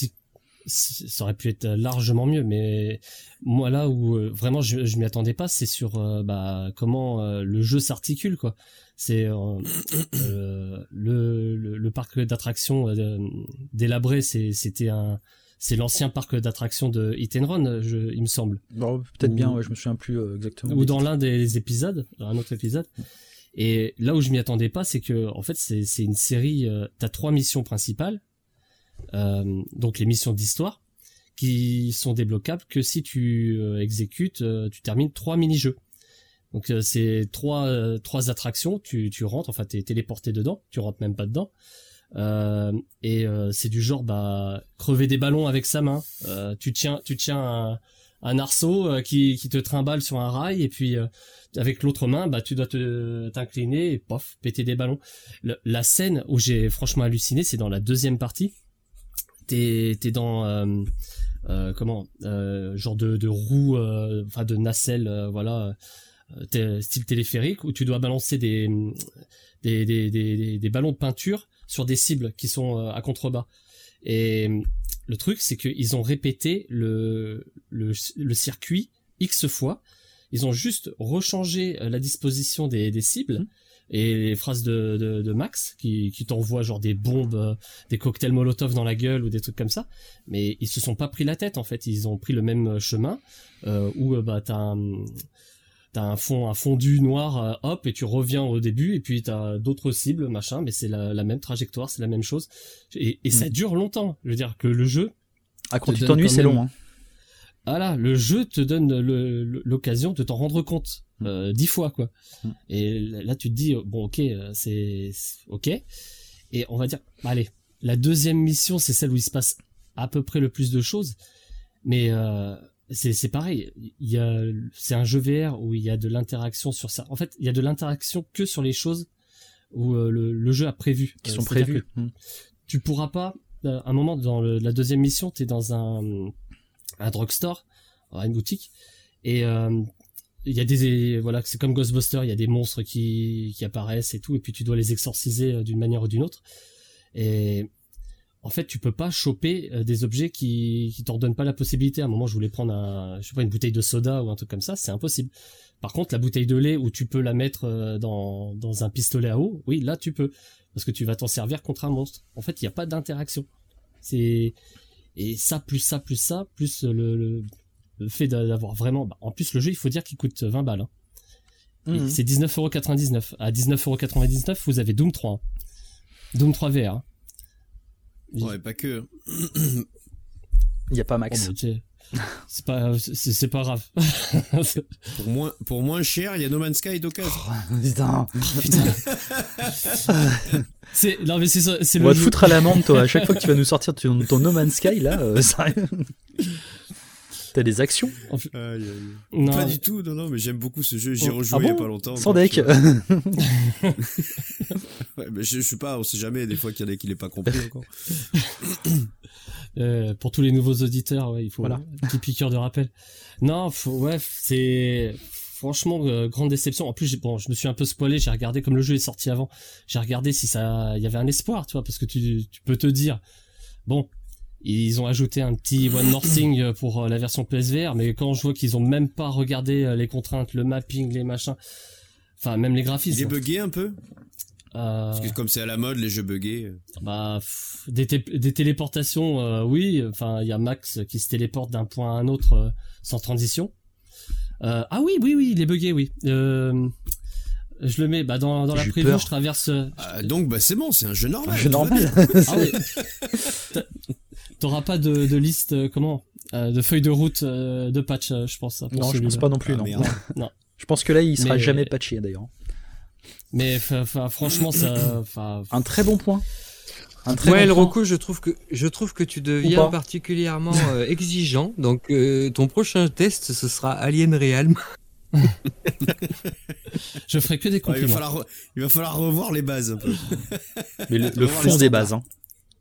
Ça aurait pu être largement mieux, mais moi là où euh, vraiment je, je m'y attendais pas, c'est sur euh, bah, comment euh, le jeu s'articule quoi. C'est euh, euh, le, le le parc d'attractions euh, délabré, c'est c'était un c'est l'ancien parc d'attractions de Hit and Run, je, il me semble. Bon, peut-être ou, bien, ouais, je me souviens plus euh, exactement. Ou dans l'un des épisodes, un autre épisode. Et là où je m'y attendais pas, c'est que en fait c'est c'est une série. Euh, t'as trois missions principales. Euh, donc les missions d'histoire qui sont débloquables que si tu euh, exécutes, euh, tu termines trois mini-jeux. Donc euh, c'est trois euh, trois attractions, tu tu rentres, enfin t'es téléporté dedans, tu rentres même pas dedans. Euh, et euh, c'est du genre bah crever des ballons avec sa main. Euh, tu tiens tu tiens un, un arceau euh, qui qui te trimballe sur un rail et puis euh, avec l'autre main bah tu dois te t'incliner et pof péter des ballons. Le, la scène où j'ai franchement halluciné, c'est dans la deuxième partie. T'es, t'es dans euh, euh, comment euh, genre de, de roue, enfin euh, de nacelle, euh, voilà, euh, style téléphérique où tu dois balancer des des, des des des ballons de peinture sur des cibles qui sont euh, à contrebas. Et le truc, c'est qu'ils ont répété le le le circuit X fois. Ils ont juste rechangé la disposition des des cibles. Mmh. Et les phrases de, de, de Max qui, qui t'envoient genre des bombes, euh, des cocktails Molotov dans la gueule ou des trucs comme ça, mais ils se sont pas pris la tête en fait, ils ont pris le même chemin euh, où euh, bah t'as un, t'as un fond un fondu noir, euh, hop et tu reviens au début et puis t'as d'autres cibles machin, mais c'est la, la même trajectoire, c'est la même chose et, et mmh. ça dure longtemps. Je veux dire que le jeu. Ah quand tu t'ennuies c'est long. Hein. Voilà, le jeu te donne le, le, l'occasion de t'en rendre compte euh, dix fois quoi. Mm. Et là tu te dis bon ok c'est, c'est ok et on va dire allez la deuxième mission c'est celle où il se passe à peu près le plus de choses, mais euh, c'est c'est pareil. Il y a c'est un jeu V R où il y a de l'interaction sur ça. En fait il y a de l'interaction que sur les choses où euh, le, le jeu a prévu qui euh, sont prévues. Mm. Tu pourras pas euh, un moment dans le, la deuxième mission t'es dans un un drugstore, une boutique, et euh, il y a des voilà, c'est comme Ghostbusters, il y a des monstres qui qui apparaissent et tout, et puis tu dois les exorciser d'une manière ou d'une autre. Et en fait, tu peux pas choper des objets qui qui t'en donnent pas la possibilité. À un moment, je voulais prendre un, je sais pas, une bouteille de soda ou un truc comme ça, c'est impossible. Par contre, la bouteille de lait où tu peux la mettre dans dans un pistolet à eau, oui, là tu peux, parce que tu vas t'en servir contre un monstre. En fait, il y a pas d'interaction. C'est Et ça, plus ça, plus ça, plus le, le, le fait d'avoir vraiment... Bah, en plus, le jeu, il faut dire qu'il coûte vingt balles. Hein. Mmh. C'est dix-neuf euros quatre-vingt-dix-neuf. À dix-neuf euros quatre-vingt-dix-neuf, vous avez Doom trois. Hein. Doom trois V R. Hein. Ouais, pas que. Il n'y a pas Max. Oh, bah, c'est pas, c'est, c'est pas grave. pour, moins, pour moins cher, il y a No Man's Sky d'occasion. Oh, putain. Oh, putain. c'est, non, mais c'est ça. C'est On le va jeu. te foutre à l'amende, toi. À chaque fois que tu vas nous sortir ton, ton No Man's Sky, là, euh, ça... T'as des actions en fait... aïe, aïe. Non. Pas du tout, non, non, mais j'aime beaucoup ce jeu. J'y ai oh. rejoué ah bon il y a pas longtemps. Sans deck. Ouais, mais je, je sais pas, on sait jamais, des fois qu'il y en a qui l'ait pas compris encore. Euh, pour tous les nouveaux auditeurs, ouais, il faut voilà. un petit piqûre de rappel. Non, faut, ouais, c'est franchement euh, grande déception. En plus, j'ai, bon, je me suis un peu spoilé. J'ai regardé comme le jeu est sorti avant. J'ai regardé si ça, il y avait un espoir, tu vois, parce que tu, tu peux te dire, bon, ils ont ajouté un petit One More Thing pour la version P S V R, mais quand je vois qu'ils ont même pas regardé les contraintes, le mapping, les machins, enfin même les graphismes. Il est buggé un peu. Euh... Parce que comme c'est à la mode, les jeux buggés. Bah, pff, des, t- des téléportations, euh, oui. Enfin, il y a Max qui se téléporte d'un point à un autre euh, sans transition. Euh, ah oui, oui, oui, il est buggé, oui. Euh, je le mets bah, dans, dans la preview, peur. je traverse. Ah, donc, bah c'est bon, c'est un jeu normal. Un jeu normal. Ah oui. T'auras pas de, de liste, euh, comment euh, de feuille de route euh, de patch, euh, je pense. Pour non, je pense pas non plus. Ah, non. non, non. Je pense que là, il sera Mais... jamais patché d'ailleurs. Mais franchement, ça. Un très bon point. Un très ouais, bon le Rocco, je trouve que je trouve que tu deviens particulièrement euh, exigeant. Donc euh, ton prochain test, ce sera Alien Realm. Je ferai que des compliments. Ouais, il, va falloir, il va falloir revoir les bases un peu. Mais le, le fond des bases, hein.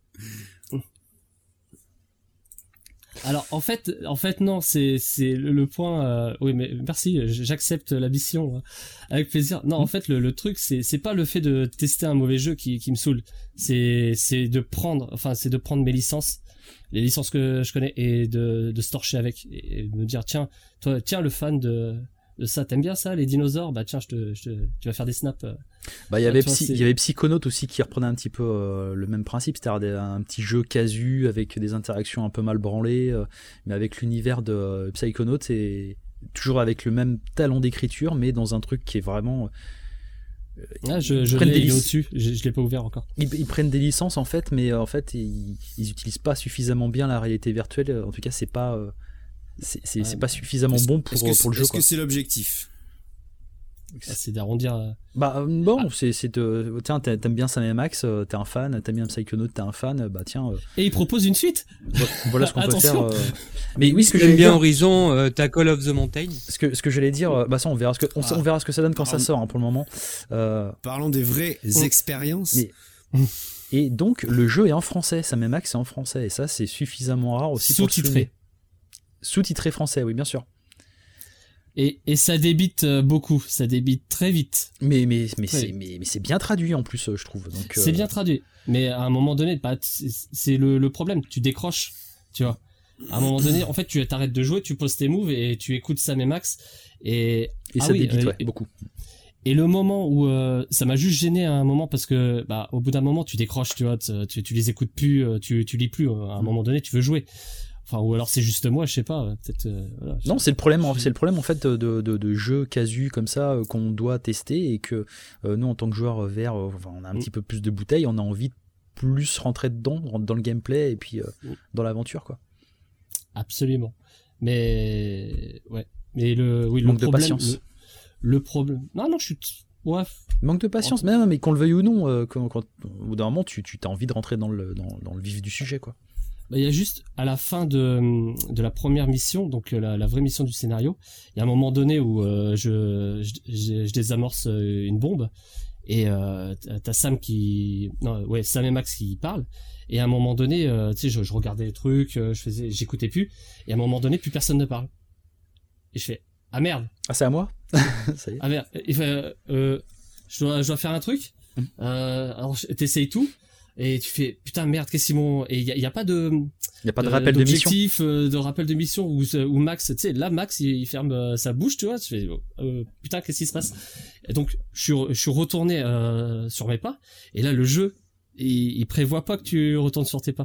Alors en fait, en fait non, c'est c'est le, le point. Euh, oui, mais merci, j'accepte la mission hein, avec plaisir. Non, en fait, le, le truc, c'est c'est pas le fait de tester un mauvais jeu qui qui me saoule. C'est c'est de prendre, enfin, c'est de prendre mes licences, les licences que je connais et de de se torcher avec et de me dire tiens, toi, tiens le fan de de ça, t'aimes bien ça, les dinosaures, bah tiens, je te, je te tu vas faire des snaps. Bah il y avait Psy, il y avait Psychonaut aussi qui reprenait un petit peu euh, le même principe, c'est-à-dire un petit jeu casu avec des interactions un peu mal branlées, euh, mais avec l'univers de euh, Psychonaut, c'est toujours avec le même talent d'écriture, mais dans un truc qui est vraiment. Euh, ah, je, je l'ai lic... au-dessus, je, je l'ai pas ouvert encore. Ils, ils prennent des licences en fait, mais euh, en fait ils, ils utilisent pas suffisamment bien la réalité virtuelle. En tout cas, c'est pas euh, c'est, c'est, ouais, c'est pas suffisamment bon pour, que, pour le jeu. Est-ce quoi. que c'est l'objectif? Ah, c'est d'arrondir. Euh... Bah bon, ah. c'est, c'est de, tiens, t'aimes bien Sam et Max, t'es un fan, t'aimes bien Psychonaut, t'es un fan, bah tiens. Euh... Et il propose une suite. Voilà ce qu'on peut faire. Euh... Mais oui, ce que j'aime bien dire... Horizon, euh, t'as Call of the Mountain. Ce que ce que j'allais dire, bah ça on verra ce que on, ah. on verra ce que ça donne quand Parlons... ça sort hein, pour le moment. Euh... Parlons des vraies on... expériences. Mais... Et donc le jeu est en français, Sam et Max c'est en français et ça c'est suffisamment rare aussi. Sous-titré. Sous-titré français, oui bien sûr. Et, et ça débite beaucoup, ça débite très vite. Mais, mais, mais, c'est, vite. mais, mais c'est bien traduit en plus, je trouve. Donc, c'est euh... bien traduit, mais à un moment donné, bah, c'est le, le problème, tu décroches, tu vois. À un moment donné, en fait, tu t'arrêtes de jouer, tu poses tes moves et tu écoutes Sam et Max. Et, et ah ça oui, débite, euh, ouais, beaucoup. Et le moment où euh, ça m'a juste gêné à un moment parce que bah au bout d'un moment tu décroches, tu vois, tu, tu les écoutes plus, tu, tu lis plus. À un moment donné, tu veux jouer. Enfin, ou alors c'est juste moi, je sais pas. Peut-être. Euh, voilà, non, c'est le problème. C'est le problème en fait de, de, de jeux casu comme ça euh, qu'on doit tester et que euh, nous en tant que joueurs V R, euh, enfin, on a un mm. petit peu plus de bouteilles, on a envie de plus rentrer dedans, dans le gameplay et puis euh, mm. dans l'aventure, quoi. Absolument. Mais ouais. Mais le oui, manque le problème, de patience. Le, le problème. Non, non, je suis. Ouais. Manque de patience, mais, non, mais qu'on le veuille ou non, euh, quand, quand, au bout d'un moment, tu, tu as envie de rentrer dans le, dans, dans le vif du sujet, quoi. Il y a juste à la fin de de la première mission, donc la, la vraie mission du scénario, il y a un moment donné où euh, je, je je désamorce une bombe et euh, t'as Sam qui non ouais Sam et Max qui parlent et à un moment donné euh, tu sais je, je regardais les trucs, je faisais j'écoutais plus et à un moment donné plus personne ne parle et je fais ah merde ah c'est à moi ça y est. Ah merde il fait euh, je dois je dois faire un truc mmh. euh, alors t'essayes tout. Et tu fais putain merde qu'est-ce qu'ils m'ont et il y, y a pas de il y a pas de rappel de mission euh, de rappel de mission où où Max tu sais là Max il, il ferme euh, sa bouche tu vois tu fais euh, putain qu'est-ce qui se passe et donc je suis je suis retourné euh, sur mes pas et là le jeu il, il prévoit pas que tu retournes sur tes pas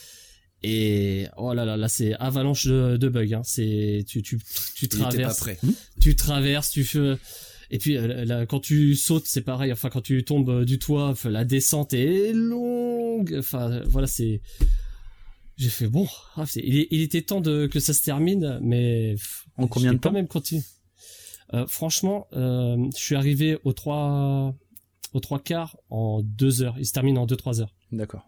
et oh là là là c'est avalanche de, de bugs hein. C'est tu tu tu traverses tu traverses tu fais et puis là, quand tu sautes, c'est pareil. Enfin, quand tu tombes du toit, la descente est longue. Enfin, voilà, c'est. J'ai fait bon. Ah, c'est... Il, il était temps de que ça se termine, mais en combien de temps quand même continué. Euh, franchement, euh, je suis arrivé aux trois, aux trois quarts en deux heures. Il se termine en deux trois heures. D'accord.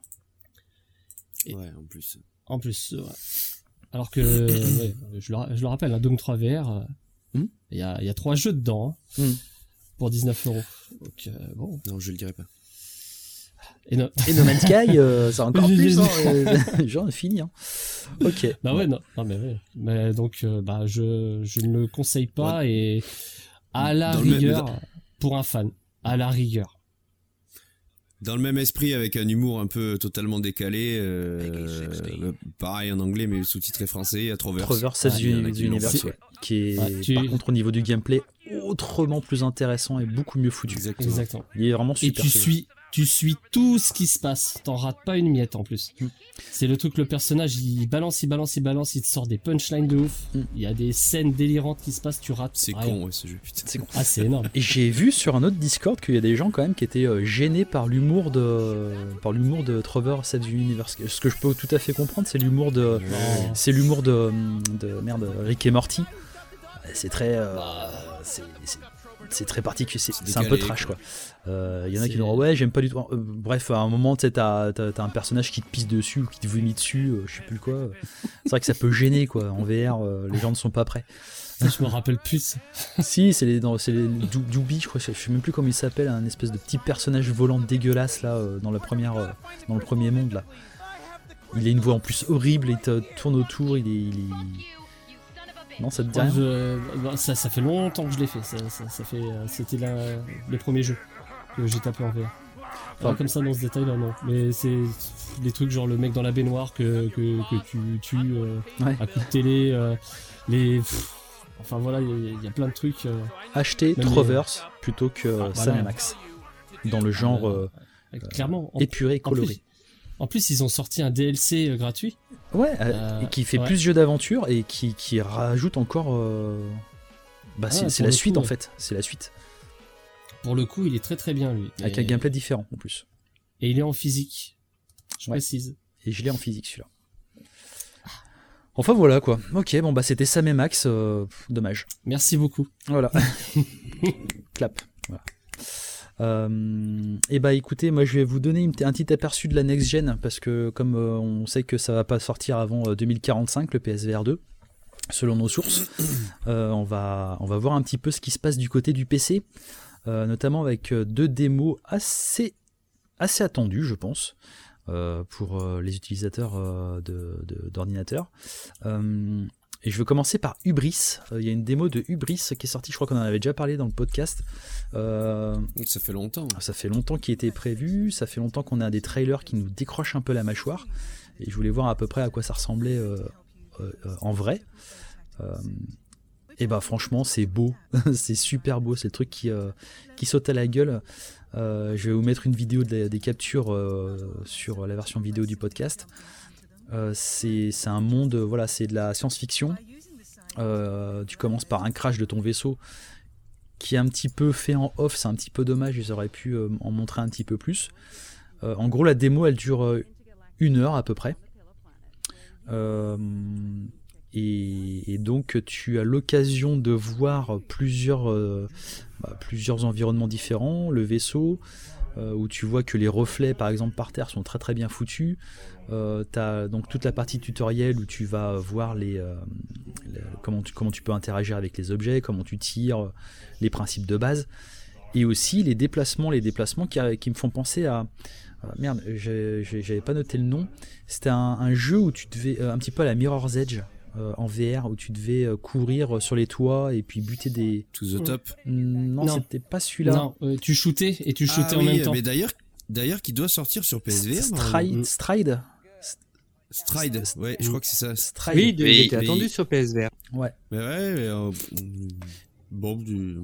Et ouais, en plus. En plus, ouais. Alors que, ouais, je, le, je le rappelle, un Doom trois V R. Il y a, il y a trois jeux dedans hein, mm. pour dix-neuf euros. Donc, euh, bon. Non, je le dirai pas. Et No, et no Man's Sky, euh, c'est encore plus. Hein, euh, genre fini. Hein. Ok. Bah ouais, non, non mais ouais. Mais donc, euh, bah je, je ne le conseille pas ouais. Et à la Dans rigueur même... pour un fan, à la rigueur. Dans le même esprit, avec un humour un peu totalement décalé, euh, euh, pareil en anglais, mais sous-titré français, il y a Trover. Trover Saves the Universe, ouais, qui est ouais, tu... par contre au niveau du gameplay autrement plus intéressant et beaucoup mieux foutu. Exactement. Exactement. Il est vraiment super. Et tu suis, tu suis tout ce qui se passe, t'en rates pas une miette en plus. Mm. C'est le truc, le personnage, il balance, il balance, il balance, il te sort des punchlines de ouf. Mm. Il y a des scènes délirantes qui se passent, tu rates. C'est rien. Con, ouais, ce jeu. Putain. C'est con. Ah, c'est énorme. Et j'ai vu sur un autre Discord qu'il y a des gens quand même qui étaient euh, gênés par l'humour de, par l'humour de Trover Saves the Universe. Ce que je peux tout à fait comprendre, c'est l'humour de, oh. c'est l'humour de, de, merde, Rick et Morty. C'est très, euh, c'est, c'est c'est très particulier, c'est, c'est, c'est un peu trash quoi. Il euh, y en a c'est... qui diront ouais j'aime pas du tout. Euh, bref, à un moment tu sais t'as, t'as, t'as un personnage qui te pisse dessus ou qui te vomit dessus, euh, je sais plus quoi. C'est vrai que ça peut gêner quoi. En V R, euh, les gens ne sont pas prêts. Je me rappelle plus. Si, c'est les, dans, c'est les Doobie, je crois, je sais même plus comment il s'appelle, un espèce de petit personnage volant dégueulasse là euh, dans la première, euh, dans le premier monde là. Il a une voix en plus horrible, il te tourne autour, il est, il est... Non, ça te dit rien ? je... ça, ça fait longtemps que je l'ai fait. Ça, ça, ça fait, c'était la, le premier jeu que j'ai tapé en V R. Enfin, ah, comme ça dans ce détail là non. Mais c'est des trucs genre le mec dans la baignoire que que, que tu tues euh, ouais. à coup de télé, euh, les. Pff, Enfin voilà, il y, y a plein de trucs. Euh, Acheter Trovers les... plutôt que ah, Sam et Max. Dans le genre euh, euh, clairement en, épuré, coloré. En plus, en plus, ils ont sorti un D L C euh, gratuit. Ouais, euh, et qui fait ouais. plus de jeux d'aventure et qui, qui rajoute encore. Euh... Bah, ah, c'est, c'est la suite coup, en ouais. fait. C'est la suite. Pour le coup, il est très très bien lui. Avec et... un gameplay différent en plus. Et il est en physique. Je ouais. précise. Et je l'ai en physique celui-là. Enfin voilà quoi. Ok, bon bah c'était Sam et Max, euh, dommage. Merci beaucoup. Voilà. Clap. Voilà. Euh, et bah écoutez, moi je vais vous donner une, un petit aperçu de la next gen parce que comme euh, on sait que ça va pas sortir avant euh, deux mille quarante-cinq le P S V R deux, selon nos sources, euh, on va on va voir un petit peu ce qui se passe du côté du P C, euh, notamment avec euh, deux démos assez assez attendues je pense. Euh, pour euh, les utilisateurs euh, de, de, d'ordinateurs. Euh, et je veux commencer par Hubris. Il euh, y a une démo de Hubris qui est sortie, je crois qu'on en avait déjà parlé dans le podcast. Euh, ça fait longtemps. Ça fait longtemps qu'il était prévu, ça fait longtemps qu'on a des trailers qui nous décrochent un peu la mâchoire. Et je voulais voir à peu près à quoi ça ressemblait euh, euh, en vrai. Euh, et bah franchement c'est beau, c'est super beau, c'est le truc qui, euh, qui saute à la gueule. Euh, je vais vous mettre une vidéo de, des captures euh, sur la version vidéo du podcast. Euh, c'est, c'est un monde, voilà, c'est de la science-fiction. Euh, tu commences par un crash de ton vaisseau qui est un petit peu fait en off, c'est un petit peu dommage, ils auraient pu euh, en montrer un petit peu plus. Euh, en gros, la démo, elle dure euh, une heure à peu près. Euh, et, et donc, tu as l'occasion de voir plusieurs... Euh, Bah, plusieurs environnements différents, le vaisseau, euh, où tu vois que les reflets par exemple par terre sont très très bien foutus. Euh, t'as donc toute la partie tutoriel où tu vas voir les, euh, les comment, tu, comment tu peux interagir avec les objets, comment tu tires, les principes de base, et aussi les déplacements, les déplacements qui, qui me font penser à euh, merde, j'ai, j'ai, j'avais pas noté le nom. C'était un, un jeu où tu devais euh, un petit peu à la Mirror's Edge. Euh, en V R où tu devais euh, courir sur les toits et puis buter des... To the top. Non, non. C'était pas celui-là. Non, euh, tu shootais et tu shootais ah, en oui, même temps. Mais d'ailleurs, d'ailleurs qui doit sortir sur P S V R. Stride, Stride. Stride, ouais, je crois que c'est ça. Stride. Oui, il était oui. attendu sur P S V R. Ouais. Mais ouais, mais euh, bon, du...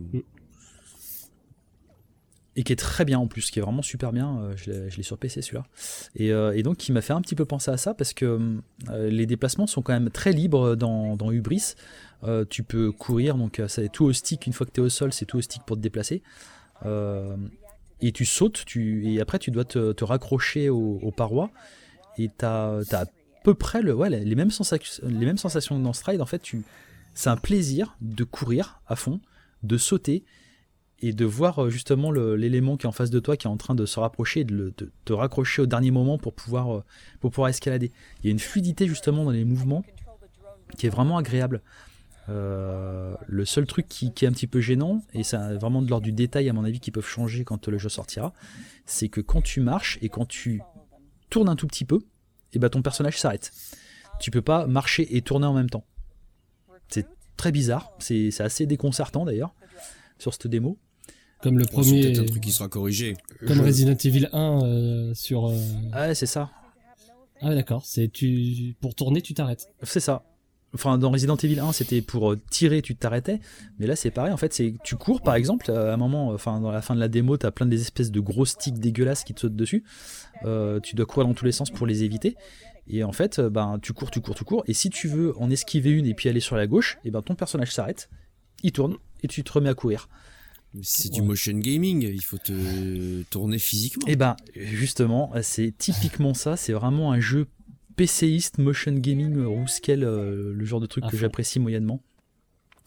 Et qui est très bien en plus, qui est vraiment super bien. Euh, je, l'ai, je l'ai sur P C celui-là. Et, euh, et donc qui m'a fait un petit peu penser à ça parce que euh, les déplacements sont quand même très libres dans, dans Hubris. Euh, tu peux courir, donc c'est tout au stick. Une fois que tu es au sol, c'est tout au stick pour te déplacer. Euh, et tu sautes, tu, et après tu dois te, te raccrocher aux, aux parois. Et tu as à peu près le, ouais, les, mêmes sensations, les mêmes sensations que dans Stride. En fait, tu, c'est un plaisir de courir à fond, de sauter. Et de voir justement le, l'élément qui est en face de toi, qui est en train de se rapprocher, et de, le, de te raccrocher au dernier moment pour pouvoir, pour pouvoir escalader. Il y a une fluidité justement dans les mouvements qui est vraiment agréable. Euh, le seul truc qui, qui est un petit peu gênant, et c'est vraiment de l'ordre du détail à mon avis qui peuvent changer quand le jeu sortira, c'est que quand tu marches et quand tu tournes un tout petit peu, et ben ton personnage s'arrête. Tu peux pas marcher et tourner en même temps. C'est très bizarre, c'est, c'est assez déconcertant d'ailleurs sur cette démo. Comme le premier. C'est peut-être un truc qui sera corrigé. Comme Je... Resident Evil un euh, sur. Euh... Ah ouais, c'est ça. Ah d'accord. C'est tu pour tourner, tu t'arrêtes. C'est ça. Enfin, dans Resident Evil un, c'était pour tirer, tu t'arrêtais. Mais là, c'est pareil. En fait, c'est tu cours, par exemple, à un moment, enfin, dans la fin de la démo, t'as plein des espèces de gros sticks dégueulasses qui te sautent dessus. Euh, tu dois courir dans tous les sens pour les éviter. Et en fait, ben, tu cours, tu cours, tu cours. Et si tu veux en esquiver une et puis aller sur la gauche, et ben ton personnage s'arrête, il tourne et tu te remets à courir. C'est ouais. Du motion gaming, il faut te tourner physiquement. Et ben justement, c'est typiquement ça, c'est vraiment un jeu PCiste, motion gaming, rousquel, euh, le genre de truc ah, que j'apprécie moyennement.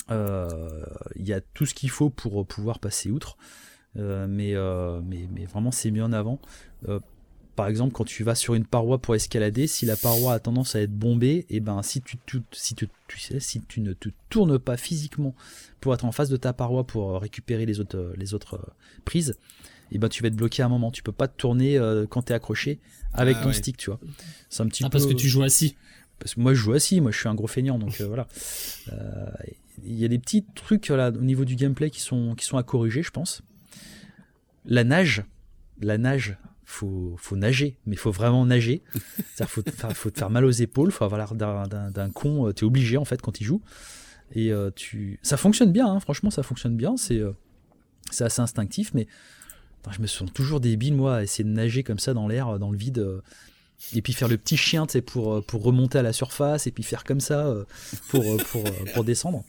Il euh, y a tout ce qu'il faut pour pouvoir passer outre, euh, mais, euh, mais, mais vraiment c'est mis en avant. Euh, par exemple, quand tu vas sur une paroi pour escalader, si la paroi a tendance à être bombée, et ben si tu, tu, si tu, tu sais, si tu ne te tournes pas physiquement pour être en face de ta paroi pour récupérer les autres, les autres prises, et ben tu vas être bloqué à un moment. Tu peux pas te tourner euh, quand t'es accroché avec ah, ton ouais. stick, tu vois. C'est un petit ah, peu... parce que tu joues assis. Parce que moi je joue assis, moi je suis un gros feignant, donc euh, voilà. Euh, il y a des petits trucs là, au niveau du gameplay qui sont, qui sont à corriger, je pense. La nage, la nage, faut, faut nager, mais faut vraiment nager. C'est-à-dire faut te faire, faut te faire mal aux épaules, faut avoir l'air d'un, d'un, d'un con, t'es obligé en fait quand il joue. Et euh, tu, ça fonctionne bien, hein, franchement ça fonctionne bien, c'est, euh, c'est assez instinctif, mais enfin, je me sens toujours débile moi à essayer de nager comme ça dans l'air, dans le vide. Euh, et puis faire le petit chien, tu sais, pour, pour remonter à la surface, et puis faire comme ça euh, pour, pour, pour, pour descendre.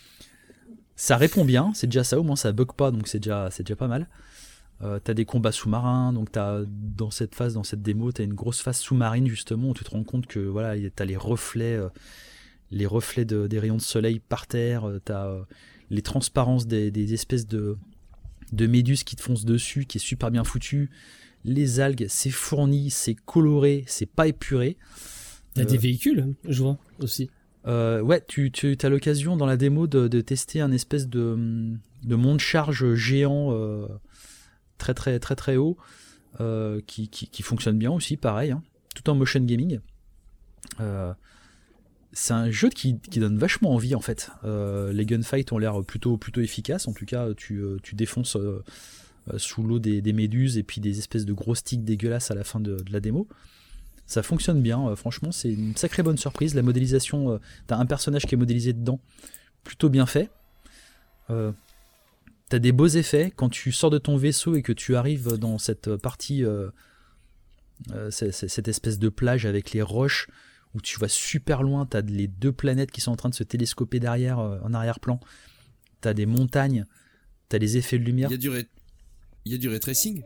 Ça répond bien, c'est déjà ça, au moins ça bug pas, donc c'est déjà, c'est déjà pas mal. Euh, t'as des combats sous-marins, donc t'as, dans cette phase, dans cette démo, t'as une grosse phase sous-marine justement où tu te rends compte que voilà, t'as les reflets, euh, les reflets de, des rayons de soleil par terre, euh, t'as euh, les transparences des, des espèces de, de méduses qui te foncent dessus, qui est super bien foutu. Les algues, c'est fourni, c'est coloré, c'est pas épuré. T'as euh, des véhicules, je vois aussi. Euh, ouais, tu, tu as l'occasion dans la démo de, de tester un espèce de, de monte-charge géant euh, très très très très haut euh, qui, qui, qui fonctionne bien aussi, pareil, hein, tout en motion gaming. Euh, c'est un jeu qui, qui donne vachement envie en fait. Euh, les gunfights ont l'air plutôt, plutôt efficaces, en tout cas tu, tu défonces euh, sous l'eau des, des méduses et puis des espèces de gros sticks dégueulasses à la fin de, de la démo. Ça fonctionne bien, euh, franchement, c'est une sacrée bonne surprise. La modélisation, euh, t'as un personnage qui est modélisé dedans, plutôt bien fait. Euh, t'as des beaux effets quand tu sors de ton vaisseau et que tu arrives dans cette partie, euh, euh, c'est, c'est cette espèce de plage avec les roches où tu vois super loin. T'as les deux planètes qui sont en train de se télescoper derrière, euh, en arrière-plan. T'as des montagnes, t'as les effets de lumière. Il y a du, ray... Il y a du ray tracing.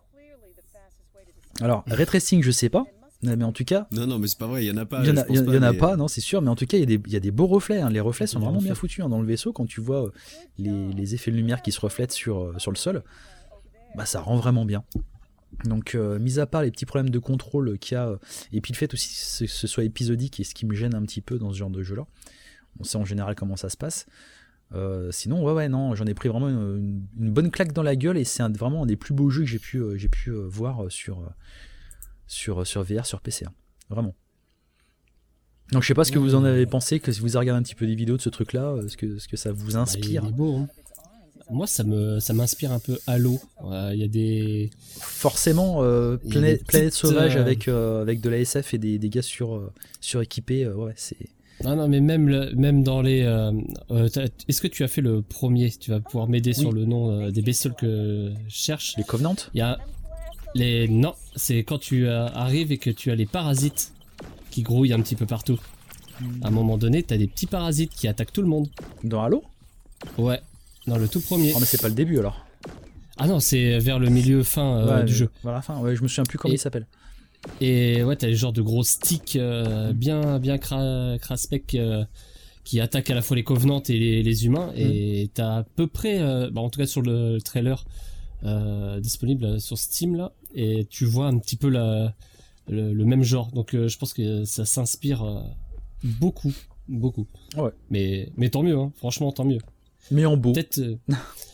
Alors, ray tracing, je sais pas. Mais en tout cas, non non mais c'est pas vrai, il y en a pas. Il y en a, pas, y en a mais... pas, non c'est sûr, mais en tout cas il y a des, il y a des beaux reflets, hein. Les reflets sont vraiment bien foutus hein, dans le vaisseau quand tu vois euh, les, les effets de lumière qui se reflètent sur, euh, sur le sol, bah ça rend vraiment bien. Donc euh, mis à part les petits problèmes de contrôle qu'il y a, euh, et puis le fait aussi que ce soit épisodique et ce qui me gêne un petit peu dans ce genre de jeu là, on sait en général comment ça se passe. Euh, sinon ouais ouais non, j'en ai pris vraiment une, une bonne claque dans la gueule et c'est un, vraiment un des plus beaux jeux que j'ai pu, euh, j'ai pu euh, voir sur, euh, sur, sur V R, sur P C. Hein. Vraiment. Donc je sais pas ce que vous en avez pensé, que si vous avez regardé un petit peu des vidéos de ce truc là, ce que, ce que ça vous inspire. Il est beau, hein. Moi ça me ça m'inspire un peu Halo. Il euh, y a des forcément euh, planète, petites, planète sauvage euh... avec euh, avec de la S F et des, des gars sur euh, suréquipés, euh, ouais c'est. Non non mais même le, même dans les euh, euh, est-ce que tu as fait le premier? Tu vas pouvoir m'aider oui. sur le nom euh, des bestioles que je cherche. Les Covenants. Il y a les non, c'est quand tu euh, arrives et que tu as les parasites qui grouillent un petit peu partout. À un moment donné, t'as des petits parasites qui attaquent tout le monde. Dans Halo ? Ouais, dans le tout premier. Oh mais c'est pas le début alors. Ah non, c'est vers le milieu fin euh, ouais, du jeu. Vers la fin, ouais, je me souviens plus comment et, il s'appelle. Et ouais, t'as les genres de gros sticks euh, bien bien cra craspec euh, qui attaquent à la fois les Covenants et les, les humains. Mm. Et t'as à peu près, euh, bah, en tout cas sur le trailer euh, disponible sur Steam là, et tu vois un petit peu la Le, le même genre, donc euh, je pense que ça s'inspire euh, beaucoup, beaucoup. Ouais. Mais mais tant mieux, hein. Franchement tant mieux. Mais en beau. Peut-être. Euh,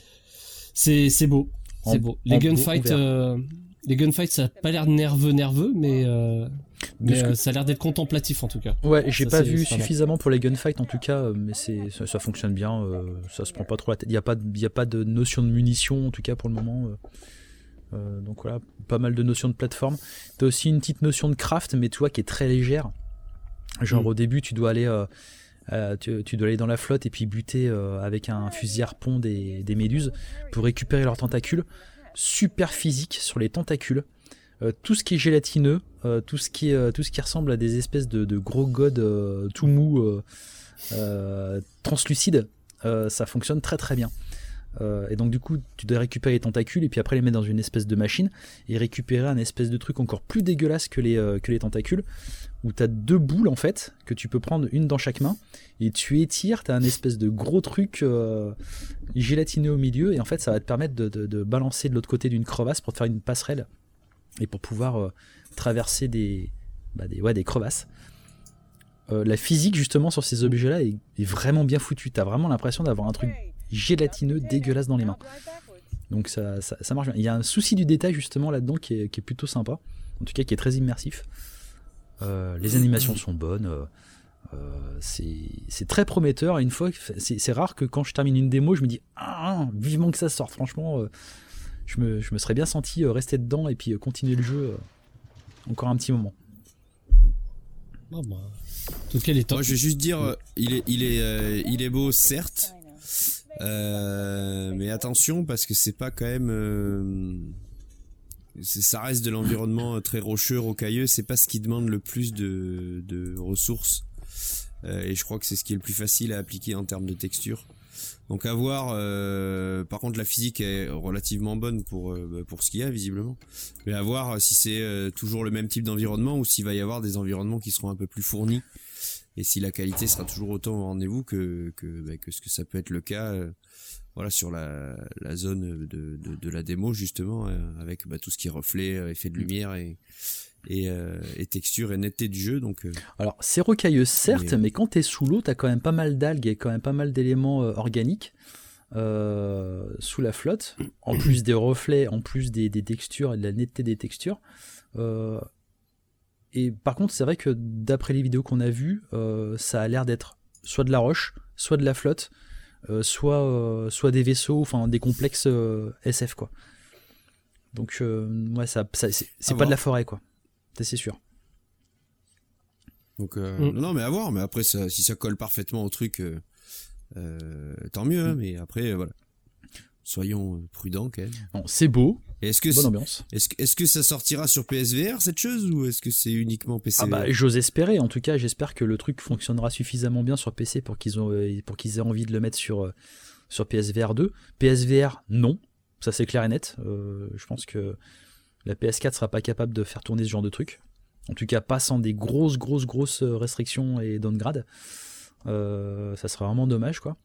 c'est c'est beau, en, c'est beau. Les gunfights, euh, les gunfights, ça a pas l'air nerveux, nerveux, mais euh, mais euh, ça a l'air d'être contemplatif en tout cas. Ouais, j'ai ça, pas vu suffisamment pour les gunfights en tout cas, mais c'est ça, ça fonctionne bien. Euh, ça se prend pas trop la tête. Il y a pas il y a pas de notion de munitions en tout cas pour le moment. Euh. Euh, donc voilà, pas mal de notions de plateforme. T'as aussi une petite notion de craft, mais tu vois qui est très légère. Genre mmh. au début, tu dois aller, euh, euh, tu, tu dois aller dans la flotte et puis buter euh, avec un fusil harpon des, des méduses pour récupérer leurs tentacules. Super physique sur les tentacules. Euh, tout ce qui est gélatineux, euh, tout ce qui est, euh, tout ce qui ressemble à des espèces de, de gros godes euh, tout mous, euh, euh, translucides, euh, ça fonctionne très très bien. Euh, et donc du coup tu dois récupérer les tentacules et puis après les mettre dans une espèce de machine et récupérer un espèce de truc encore plus dégueulasse que les, euh, que les tentacules, où tu as deux boules en fait que tu peux prendre une dans chaque main et tu étires, tu as un espèce de gros truc euh, gélatineux au milieu et en fait ça va te permettre de, de, de balancer de l'autre côté d'une crevasse pour te faire une passerelle et pour pouvoir euh, traverser des, bah des, ouais, des crevasses. Euh, la physique justement sur ces objets là est, est vraiment bien foutue, tu as vraiment l'impression d'avoir un truc gélatineux dégueulasse dans les mains, donc ça, ça, ça marche bien. Il y a un souci du détail justement là-dedans qui est, qui est plutôt sympa, en tout cas qui est très immersif. Euh, les animations sont bonnes, euh, euh, c'est, c'est très prometteur. Et une fois, c'est, c'est rare que quand je termine une démo je me dis ah, vivement que ça sorte, franchement euh, je, me, je me serais bien senti euh, rester dedans et puis euh, continuer le jeu euh, encore un petit moment. Oh bah. En tout cas, les temps... Moi je vais juste dire, euh, il est, il est, euh, il est beau certes. Euh, mais attention parce que c'est pas quand même euh, c'est, ça reste de l'environnement très rocheux, rocailleux, c'est pas ce qui demande le plus de, de ressources euh, et je crois que c'est ce qui est le plus facile à appliquer en termes de texture, donc à voir. Euh, par contre la physique est relativement bonne pour, euh, pour ce qu'il y a visiblement, mais à voir si c'est euh, toujours le même type d'environnement ou s'il va y avoir des environnements qui seront un peu plus fournis et si la qualité sera toujours autant au rendez-vous que que, bah, que ce que ça peut être le cas euh, voilà sur la, la zone de, de, de la démo justement, euh, avec bah, tout ce qui est reflet, euh, effet de lumière et et, euh, et texture et netteté du jeu. Donc euh, alors c'est rocailleux certes, mais, mais quand t'es sous l'eau t'as quand même pas mal d'algues et quand même pas mal d'éléments euh, organiques euh, sous la flotte, en plus des reflets, en plus des, des textures et de la netteté des textures. euh, Et par contre, c'est vrai que d'après les vidéos qu'on a vues, euh, ça a l'air d'être soit de la roche, soit de la flotte, euh, soit, euh, soit des vaisseaux, enfin des complexes euh, S F quoi. Donc euh, ouais, ça, ça c'est, c'est pas voir. De la forêt quoi, ça, c'est sûr. Donc euh, mm. non mais à voir, mais après ça, si ça colle parfaitement au truc, euh, euh, tant mieux. Mm. Hein, mais après euh, voilà. Soyons prudents quand même. Non, c'est beau. Et est-ce que bonne c'est, ambiance. Est-ce, est-ce que ça sortira sur P S V R cette chose ou est-ce que c'est uniquement P C? Ah bah j'ose espérer. En tout cas, j'espère que le truc fonctionnera suffisamment bien sur P C pour qu'ils ont pour qu'ils aient envie de le mettre sur sur P S V R deux. P S V R non, ça c'est clair et net. Euh, je pense que la P S quatre sera pas capable de faire tourner ce genre de truc. En tout cas, pas sans des grosses grosses grosses restrictions et downgrade. Euh, ça serait vraiment dommage quoi.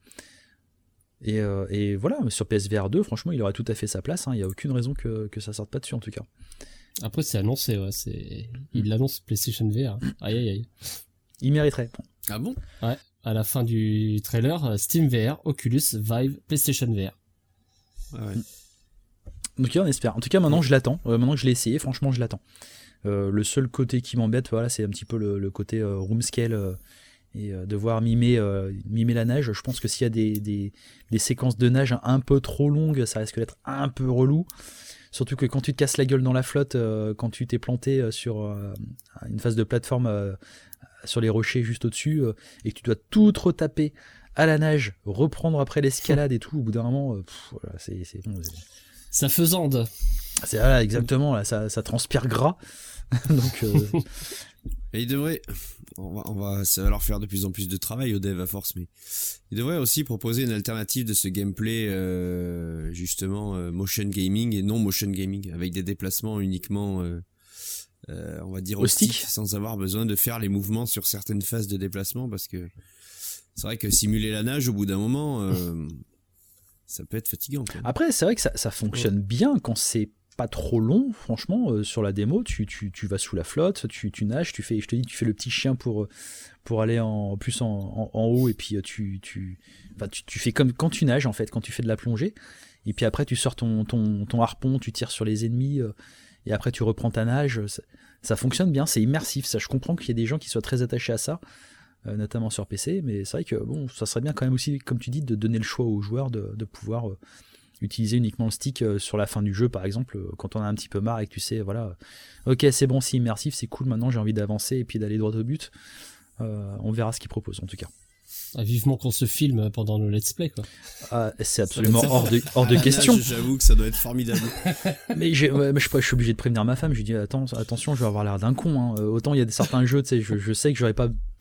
Et, euh, et voilà, sur P S V R deux, franchement, il aurait tout à fait sa place. Il hein, n'y a aucune raison que, que ça sorte pas dessus, en tout cas. Après, c'est annoncé, ouais. C'est... Il l'annonce PlayStation V R. Aïe, aïe, aïe. Il mériterait. Ah bon? Ouais, à la fin du trailer, Steam V R, Oculus, Vive, PlayStation V R. Ah ouais. Donc, on espère. En tout cas, maintenant, je l'attends. Euh, maintenant que je l'ai essayé, franchement, je l'attends. Euh, le seul côté qui m'embête, voilà, c'est un petit peu le, le côté euh, room scale... Euh, et euh, devoir mimer, euh, mimer la nage. Je pense que s'il y a des, des, des séquences de nage un peu trop longues, ça risque d'être un peu relou. Surtout que quand tu te casses la gueule dans la flotte, euh, quand tu t'es planté sur euh, une phase de plateforme euh, sur les rochers juste au-dessus, euh, et que tu dois tout retaper à la nage, reprendre après l'escalade et tout, au bout d'un moment, euh, pff, voilà, c'est, c'est bon. C'est... Ça faisande. C'est voilà, exactement, là, ça, ça transpire gras. Donc... Euh... Et il devrait, on va, on va, ça va leur faire de plus en plus de travail aux devs à force, mais il devrait aussi proposer une alternative de ce gameplay, euh, justement, euh, motion gaming et non motion gaming, avec des déplacements uniquement, euh, euh, on va dire au stick, sans avoir besoin de faire les mouvements sur certaines phases de déplacement, parce que c'est vrai que simuler la nage au bout d'un moment, euh, ça peut être fatigant. Quoi. Après, c'est vrai que ça, ça fonctionne ouais. bien quand c'est pas trop long, franchement. Euh, sur la démo, tu, tu, tu vas sous la flotte, tu, tu nages, tu fais, je te dis, tu fais le petit chien pour, pour aller en plus en, en, en haut, et puis tu, tu, enfin, tu, tu fais comme quand tu nages en fait, quand tu fais de la plongée, et puis après tu sors ton, ton, ton harpon, tu tires sur les ennemis, euh, et après tu reprends ta nage. Ça, ça fonctionne bien, c'est immersif. Ça, je comprends qu'il y ait des gens qui soient très attachés à ça, euh, notamment sur P C, mais c'est vrai que bon, ça serait bien quand même aussi, comme tu dis, de donner le choix aux joueurs de, de pouvoir euh, utiliser uniquement le stick euh, sur la fin du jeu, par exemple, euh, quand on a un petit peu marre et que tu sais, voilà, euh, ok, c'est bon, c'est immersif, c'est cool, maintenant j'ai envie d'avancer et puis d'aller droit au but. Euh, on verra ce qu'ils proposent en tout cas. Ah, vivement qu'on se filme pendant le let's play, quoi. Ah, c'est absolument hors de, hors de question. J'avoue que ça doit être formidable. Mais, j'ai, ouais, mais je, je suis obligé de prévenir ma femme. Je lui dis attends, attention, je vais avoir l'air d'un con. Hein. Autant il y a certains jeux, tu sais, je, je sais que j'aurais pas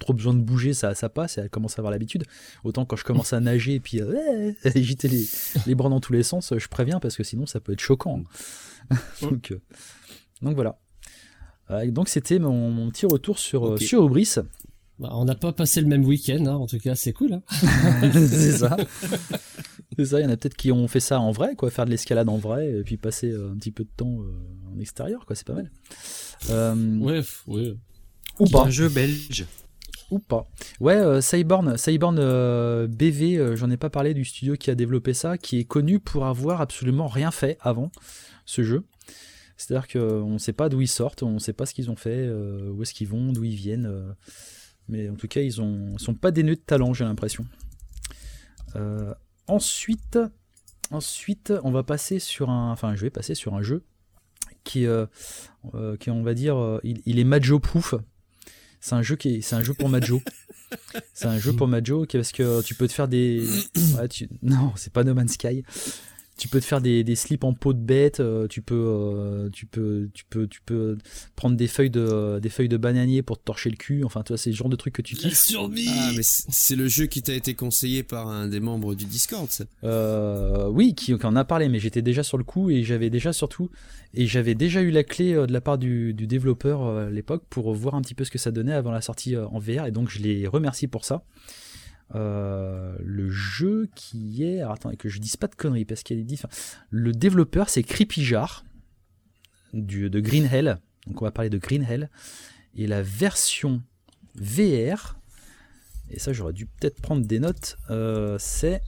trop besoin de bouger, ça, ça passe, et elle commence à avoir l'habitude. Autant quand je commence à nager et puis euh, agiter les, les bras dans tous les sens, je préviens parce que sinon ça peut être choquant. Hein. donc, euh, donc voilà. Euh, donc c'était mon, mon petit retour sur, okay. euh, sur Aubris. Bah, on n'a pas passé le même week-end, hein. En tout cas c'est cool. Hein. c'est ça. C'est ça, il y en a peut-être qui ont fait ça en vrai, quoi, faire de l'escalade en vrai et puis passer euh, un petit peu de temps euh, en extérieur, quoi, c'est pas mal. Euh, ouais, ouais. Ou pas. Un jeu belge. Ou pas. Ouais, euh, Cyborn, Cyborn euh, B V, euh, j'en ai pas parlé du studio qui a développé ça, qui est connu pour avoir absolument rien fait avant ce jeu. C'est-à-dire qu'on ne sait pas d'où ils sortent, on ne sait pas ce qu'ils ont fait, euh, où est-ce qu'ils vont, d'où ils viennent. Euh, mais en tout cas, ils ont, sont pas dénués de talent, j'ai l'impression. Euh, ensuite, ensuite, on va passer sur un, enfin, je vais passer sur un jeu qui, euh, euh, qui on va dire, euh, il, il est Majo-proof. C'est un jeu qui, est, c'est un jeu pour Majo. C'est un jeu pour Majo parce que tu peux te faire des, ouais, tu... non, c'est pas No Man's Sky. Tu peux te faire des, des slips en peau de bête, euh, tu peux, euh, tu peux, tu peux, tu peux prendre des feuilles de, des feuilles de bananier pour te torcher le cul. Enfin, toi, c'est le genre de truc que tu kiffes. Ah, mais c'est le jeu qui t'a été conseillé par un des membres du Discord, ça. Euh, oui, qui, qui en a parlé, mais j'étais déjà sur le coup et j'avais déjà surtout, et j'avais déjà eu la clé euh, de la part du, du développeur euh, à l'époque pour voir un petit peu ce que ça donnait avant la sortie euh, en V R, et donc je les remercie pour ça. Euh, le jeu qui est, alors attendez que je dise pas de conneries parce qu'il y a des diff... le développeur c'est Creepy Jar du, de Green Hell, donc on va parler de Green Hell, et la version V R, et ça j'aurais dû peut-être prendre des notes, euh, c'est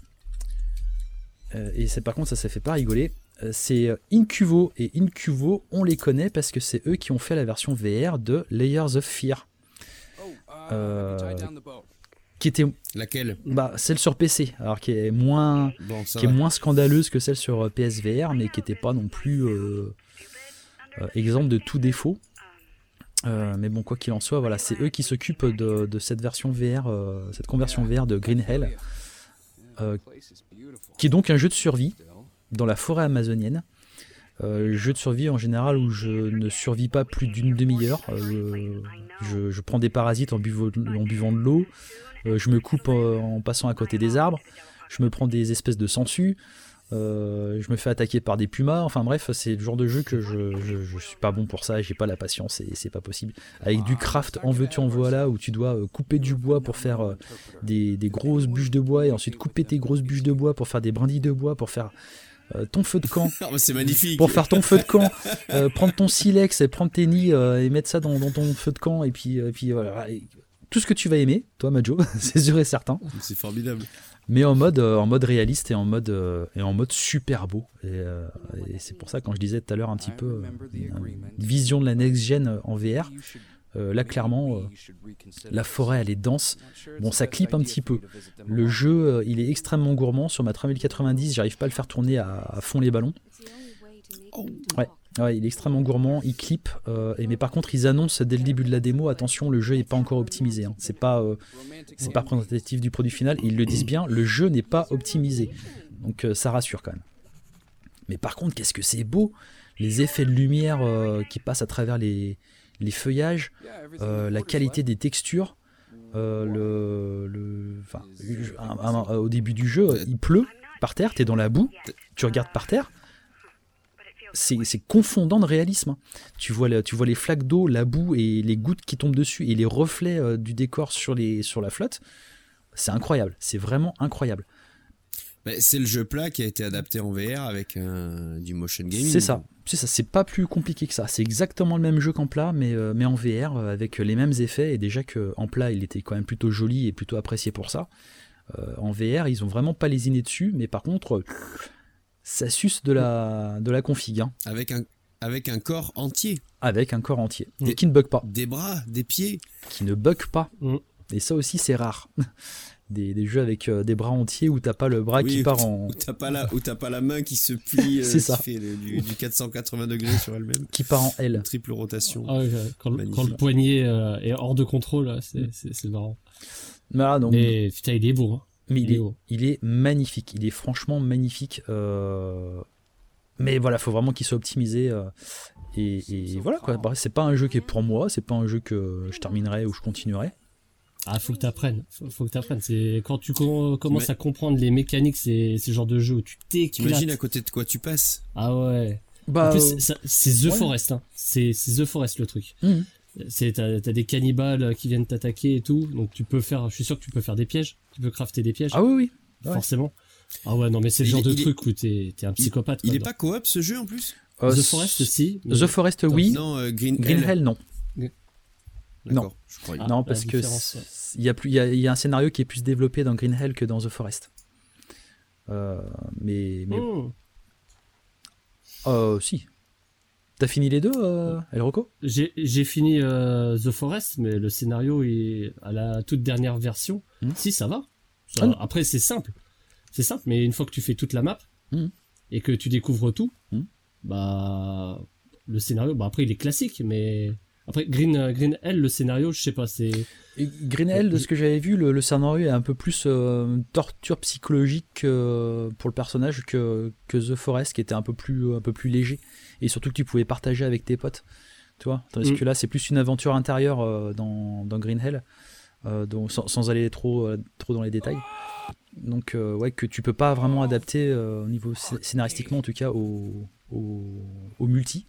euh, et c'est par contre ça ça fait pas rigoler, euh, c'est Incuvo, et Incuvo on les connaît parce que c'est eux qui ont fait la version V R de Layers of Fear, euh, qui était laquelle bah celle sur P C, alors qui est moins bon, qui va. est moins scandaleuse que celle sur P S V R, mais qui était pas non plus euh, euh, exemple de tout défaut, euh, mais bon quoi qu'il en soit, voilà, c'est eux qui s'occupent de, de cette version V R, euh, cette conversion V R de Green Hell, euh, qui est donc un jeu de survie dans la forêt amazonienne. Euh, jeu de survie en général où je ne survis pas plus d'une demi-heure, euh, je, je prends des parasites en buvant, en buvant de l'eau, euh, je me coupe euh, en passant à côté des arbres, je me prends des espèces de sangsues, euh, je me fais attaquer par des pumas, enfin bref, c'est le genre de jeu que je, je, je suis pas bon pour ça, j'ai pas la patience et c'est pas possible. Avec du craft en veux-tu en voilà, où tu dois euh, couper du bois pour faire euh, des, des grosses bûches de bois, et ensuite couper tes grosses bûches de bois pour faire des brindilles de bois, pour faire Euh, ton feu de camp. C'est magnifique. Pour faire ton feu de camp, euh, prendre ton silex et prendre tes nids euh, et mettre ça dans, dans ton feu de camp, et puis, euh, puis voilà, et tout ce que tu vas aimer, toi Majo, c'est sûr et certain. C'est formidable. Mais en mode, euh, en mode réaliste et en mode, euh, et en mode super beau. Et, euh, et c'est pour ça quand je disais tout à l'heure un petit peu euh, une vision de la next gen en V R. Euh, là clairement euh, la forêt elle est dense, bon ça clip un petit peu, le jeu euh, il est extrêmement gourmand. Sur ma trois mille quatre-vingt-dix j'arrive pas à le faire tourner à, à fond les ballons, ouais, ouais il est extrêmement gourmand, il clip, euh, et mais par contre ils annoncent dès le début de la démo, attention le jeu est pas encore optimisé, hein. c'est pas euh, c'est pas représentatif du produit final, ils le disent bien, le jeu n'est pas optimisé, donc euh, ça rassure quand même. Mais par contre qu'est-ce que c'est beau, les effets de lumière euh, qui passent à travers les les feuillages, euh, la qualité des textures, euh, le, le, enfin, un, un, un, au début du jeu, il pleut par terre, t'es dans la boue, tu regardes par terre, c'est, c'est confondant de réalisme. Tu vois, le, tu vois les flaques d'eau, la boue et les gouttes qui tombent dessus et les reflets euh, du décor sur, les, sur la flotte. C'est incroyable, c'est vraiment incroyable. C'est le jeu plat qui a été adapté en V R avec euh, du motion gaming. C'est ça, c'est ça, c'est pas plus compliqué que ça. C'est exactement le même jeu qu'en plat, mais, euh, mais en V R, euh, avec les mêmes effets. Et déjà qu'en plat, il était quand même plutôt joli et plutôt apprécié pour ça. Euh, en V R, ils ont vraiment pas lésiné dessus, mais par contre, euh, ça suce de la, de la config. Hein. Avec un, avec un corps entier. Avec un corps entier. Des, et qui ne bug pas. Des bras, des pieds. Qui ne bug pas. Mm. Et ça aussi, c'est rare. Des, des jeux avec euh, des bras entiers où t'as pas le bras oui, qui part en... Où t'as pas la, où t'as pas la main qui se plie, euh, c'est ça. Qui fait le, du, du quatre cent quatre-vingts degrés sur elle-même. Qui part en L. Triple rotation. Ah ouais, quand, quand le poignet euh, est hors de contrôle, là, c'est, mm. c'est, c'est marrant. Voilà, donc, mais putain, il est beau. Hein. Mais il, il, est, beau. il est magnifique. Il est franchement magnifique. Euh... Mais voilà, faut vraiment qu'il soit optimisé. Euh... Et, et voilà, quoi. Bref, c'est pas un jeu qui est pour moi. C'est pas un jeu que je terminerai ou je continuerai. Ah, faut que t'apprennes. Faut, faut que t'apprennes. C'est quand tu com- commences Mais... à comprendre les mécaniques, c'est ce genre de jeu où tu t'éclates. T'imagines à côté de quoi tu passes. Ah ouais. Bah, en plus, euh... ça, c'est The ouais. Forest. Hein. C'est, c'est The Forest le truc. Mmh. C'est t'as, t'as des cannibales qui viennent t'attaquer et tout, donc tu peux faire. Je suis sûr que tu peux faire des pièges. Tu peux crafter des pièges. Ah oui oui. Ouais. Forcément. Ah ouais non mais c'est le genre de est, truc où t'es t'es un psychopathe. Il, il est pas coop ce jeu en plus. Euh, The Forest aussi. The Forest oui. Non euh, Green, Green Hell, Hell non. D'accord, non, je crois. Ah, non parce que il y a plus il y a, il y a un scénario qui est plus développé dans Green Hell que dans The Forest. Euh, mais mais mm. euh, si. T'as fini les deux, euh, El Rocco ? J'ai j'ai fini euh, The Forest, mais le scénario est à la toute dernière version. Mm. Si ça va. Ça, mm. Après c'est simple, c'est simple, mais une fois que tu fais toute la map mm. et que tu découvres tout, mm. bah le scénario, bah après il est classique, mais après Green Green Hell, le scénario, je sais pas, c'est Green Hell, de ce que j'avais vu, le, le scénario est un peu plus euh, torture psychologique euh, pour le personnage que que The Forest, qui était un peu plus un peu plus léger. Et surtout que tu pouvais partager avec tes potes, tu vois. Tandis mm. que là, c'est plus une aventure intérieure euh, dans, dans Green Hell, euh, donc, sans, sans aller trop, euh, trop dans les détails. Donc, euh, ouais, que tu peux pas vraiment adapter euh, au niveau scénaristiquement, en tout cas, au, au, au multi.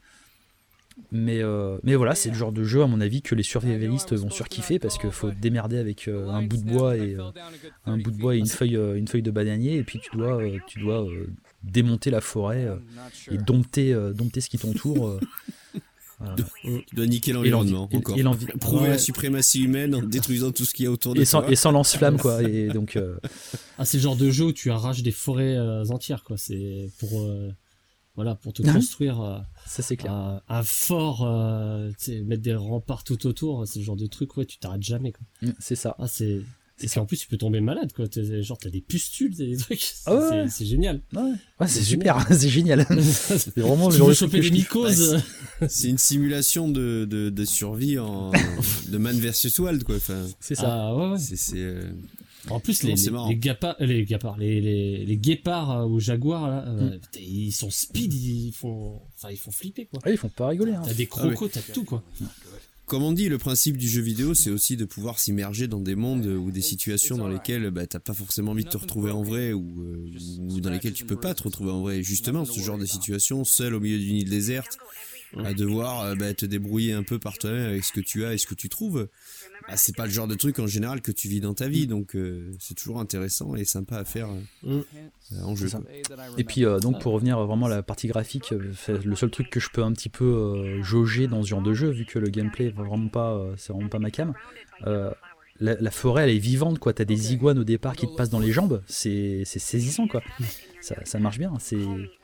Mais, euh, mais voilà, c'est le genre de jeu, à mon avis, que les survivalistes vont surkiffer parce qu'il faut te démerder avec euh, un bout de bois et euh, un bout de bois et une feuille, euh, une feuille de bananier, et puis tu dois, euh, tu dois euh, démonter la forêt euh, et dompter, euh, dompter ce qui t'entoure. Euh, voilà. Tu dois niquer l'environnement et encore. Et l'envi- Prouver ouais. la suprématie humaine en détruisant tout ce qu'il y a autour de et sans, toi. Et sans lance-flamme, quoi. Et donc, euh... ah, c'est le genre de jeu où tu arraches des forêts euh, entières, quoi. C'est pour. Euh... Voilà, pour te construire euh, ça, c'est clair. Un, un fort, euh, mettre des remparts tout autour, c'est le genre de truc, ouais, tu t'arrêtes jamais, quoi. C'est ça. Ah, c'est, c'est et ça. En plus, tu peux tomber malade, quoi. T'es, genre, t'as des pustules, des trucs. C'est, ah ouais. c'est, c'est génial. Ouais, ouais c'est, c'est super, c'est génial. C'est vraiment le genre de choper des mycoses. Bah, c'est, c'est une simulation de, de, de survie en, de Man versus Wild, quoi. Enfin, c'est ça. Ah, ouais, ouais. C'est, c'est, euh... En plus, les, les, les, guépards, les, guépards, les, les, les guépards ou jaguars, là, mm. euh, ils sont speed, ils font, enfin, ils font flipper, quoi. Ah, ils font pas rigoler, hein. T'as des crocos, ah, ouais. T'as tout, quoi. Comme on dit, le principe du jeu vidéo, c'est aussi de pouvoir s'immerger dans des mondes ou des situations dans lesquelles bah, t'as pas forcément envie de te retrouver en vrai ou, euh, ou dans lesquelles tu peux pas te retrouver en vrai. Et justement, ce genre de situation, seul au milieu d'une île déserte, à devoir euh, bah, te débrouiller un peu par toi-même avec ce que tu as et ce que tu trouves, bah, c'est pas le genre de truc en général que tu vis dans ta vie, donc euh, c'est toujours intéressant et sympa à faire euh, euh, en jeu. Et puis euh, donc pour revenir vraiment à la partie graphique, le seul truc que je peux un petit peu euh, jauger dans ce genre de jeu, vu que le gameplay est vraiment pas, euh, c'est vraiment pas ma cam, euh, la, la forêt elle est vivante, quoi. T'as des iguanes au départ qui te passent dans les jambes, c'est, c'est saisissant, quoi. Ça, ça marche bien, c'est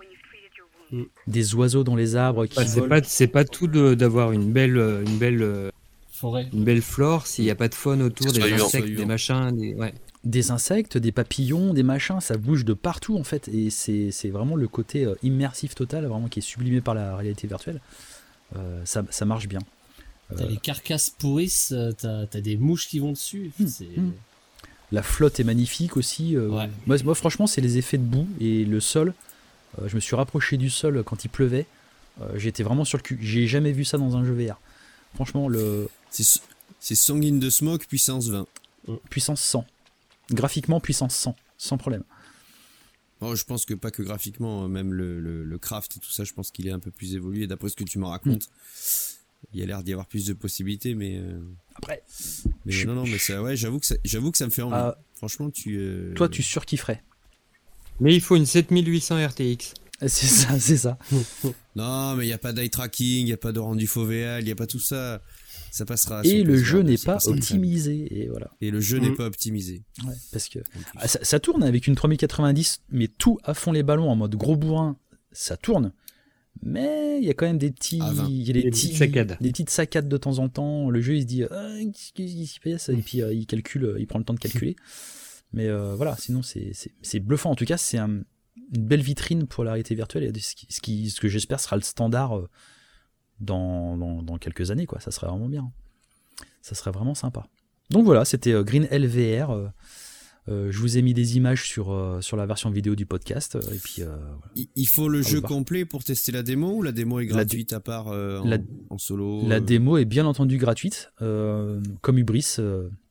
des oiseaux dans les arbres qui bah, volent. C'est pas, c'est pas tout de, d'avoir une belle, une belle forêt, une belle flore s'il n'y a pas de faune autour, des insectes, des machins, des, ouais. des insectes, des papillons, des machins, ça bouge de partout en fait, et c'est, c'est vraiment le côté euh, immersif total, vraiment qui est sublimé par la réalité virtuelle. Euh, ça, ça marche bien. T'as euh... les carcasses pourrissent, t'as, t'as des mouches qui vont dessus. Mmh, c'est... mmh. La flotte est magnifique aussi. Euh, ouais. moi, moi, franchement, c'est les effets de boue et le sol. Euh, je me suis rapproché du sol quand il pleuvait. Euh, j'étais vraiment sur le cul. J'ai jamais vu ça dans un jeu V R. Franchement, le. C'est, c'est Song in the Smoke puissance vingt. Puissance cent. Graphiquement, puissance cent. Sans problème. Oh, je pense que pas que graphiquement, même le, le, le craft et tout ça, je pense qu'il est un peu plus évolué. D'après ce que tu m'en racontes, mmh. il y a l'air d'y avoir plus de possibilités, mais. Euh... Après. Mais je, non, non, mais ça, ouais, j'avoue que ça, j'avoue que ça me fait envie. Euh, Franchement, tu. Euh... Toi, tu surkifferais. Mais il faut une sept mille huit cents R T X. C'est ça, c'est ça. Non, mais il n'y a pas d'eye tracking, il n'y a pas de rendu fovéal, il n'y a pas tout ça. Ça passera. Et le jeu n'est pas optimisé. Et voilà. Et le jeu mmh. n'est pas optimisé. Ouais, parce que ah, ça, ça tourne avec une trois mille quatre-vingt-dix, mais tout à fond les ballons en mode gros bourrin, ça tourne. Mais il y a quand même des petits, il y a des, des petits, saccades. des petites saccades de temps en temps. Le jeu il se dit, ah, qu'est-ce qui se passe ? Et puis euh, il calcule, il prend le temps de calculer. Mais euh, voilà, sinon c'est, c'est, c'est bluffant. En tout cas, c'est un, une belle vitrine pour la réalité virtuelle. Et ce, qui, ce, qui, ce que j'espère sera le standard euh, dans, dans, dans quelques années, quoi. Ça serait vraiment bien. Ça serait vraiment sympa. Donc voilà, c'était euh, Green Hell V R. Euh, euh, je vous ai mis des images sur, euh, sur la version vidéo du podcast. Et puis, euh, voilà. Il faut le jeu complet pour tester la démo ou la démo est gratuite à part euh, en, la, en solo La euh... démo est bien entendu gratuite. Euh, comme Hubris. Euh,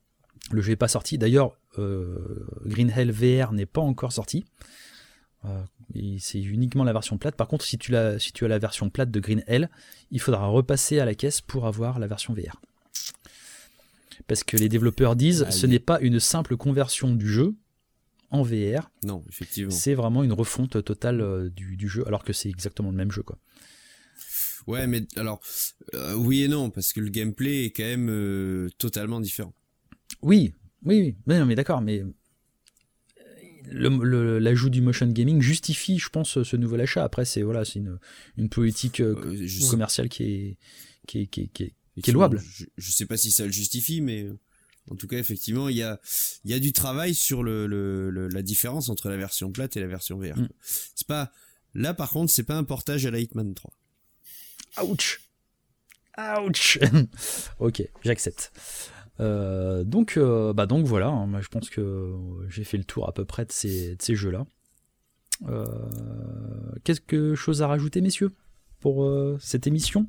Le jeu n'est pas sorti. D'ailleurs, euh, Green Hell V R n'est pas encore sorti. Euh, et c'est uniquement la version plate. Par contre, si tu, l'as, si tu as la version plate de Green Hell, il faudra repasser à la caisse pour avoir la version V R. Parce que les développeurs disent que ah, ce oui. n'est pas une simple conversion du jeu en V R. Non, effectivement. C'est vraiment une refonte totale euh, du, du jeu, alors que c'est exactement le même jeu, quoi. Ouais, mais alors, euh, oui et non, parce que le gameplay est quand même euh, totalement différent. Oui, oui, oui. Mais, non, mais d'accord, mais le, le, l'ajout du motion gaming justifie, je pense, ce nouvel achat. Après, c'est, voilà, c'est une, une politique euh, euh, commerciale qui est, qui est, qui est, qui est, qui est louable. Je, je sais pas si ça le justifie, mais en tout cas, effectivement, il y a, il y a du travail sur le, le, le, la différence entre la version plate et la version V R. Mm. C'est pas, là, par contre, c'est pas un portage à la Hitman trois. Ouch! Ouch! Ok, j'accepte. Euh, donc, euh, bah donc voilà, hein, moi je pense que j'ai fait le tour à peu près de ces, de ces jeux-là. Euh, quelque chose à rajouter, messieurs, pour euh, cette émission?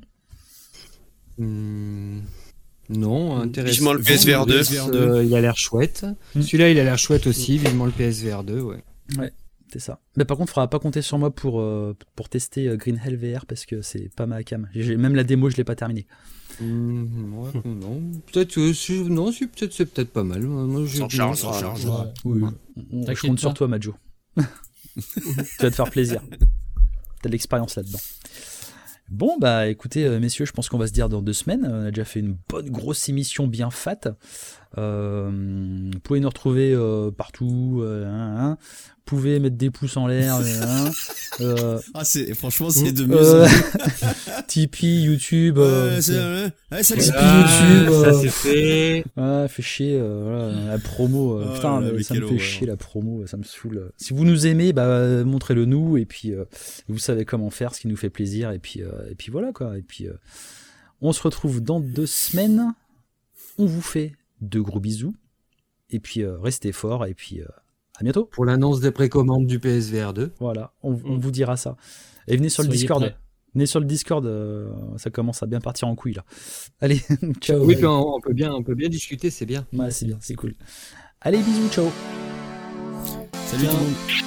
Mmh, non, intéressant. Vivement le P S V R deux. Euh, il a l'air chouette. Mmh. Celui-là, il a l'air chouette aussi. Vivement le P S V R deux, ouais. Ouais, c'est ça. Mais par contre, il ne faudra pas compter sur moi pour, euh, pour tester Green Hell V R parce que c'est pas ma cam. J'ai, même la démo, je l'ai pas terminée. Mmh, ouais, non, peut-être euh, c'est, non, c'est peut-être c'est peut-être pas mal. Moi, sans charge, sans charge. Ouais. Oui, oui. Je compte sur toi, Majo. Tu vas te faire plaisir. T'as de l'expérience là-dedans. Bon, bah écoutez, euh, messieurs, je pense qu'on va se dire dans deux semaines. On a déjà fait une bonne grosse émission bien fat. Euh, vous pouvez nous retrouver euh, partout. Euh, hein, hein. Vous pouvez mettre des pouces en l'air. Hein, euh, ah, c'est, franchement, c'est de mieux euh, en mieux. Tipeee, YouTube. Euh, ouais, c'est, c'est... Ouais, ça, Tipeee, ah, YouTube. Ça, euh, c'est fait. Ouais, fait chier. Euh, voilà, la promo. Euh, oh, putain, là, ça me fait horreur. chier la promo. Ça me saoule. Si vous nous aimez, bah montrez-le nous. Et puis, euh, vous savez comment faire, ce qui nous fait plaisir. Et puis, euh, et puis voilà quoi. Et puis, euh, on se retrouve dans deux semaines. On vous fait de gros bisous. Et puis, euh, restez forts. Et puis. Euh, À bientôt. Pour l'annonce des précommandes du P S V R deux. Voilà, on, on vous dira ça. Et venez sur Soyez le Discord. prêts. Venez sur le Discord, euh, ça commence à bien partir en couille là. Allez, ciao. Oui, puis on, on peut bien, on peut bien discuter, c'est bien. Ouais, c'est bien, c'est cool. Allez, bisous, ciao. Salut tout le monde.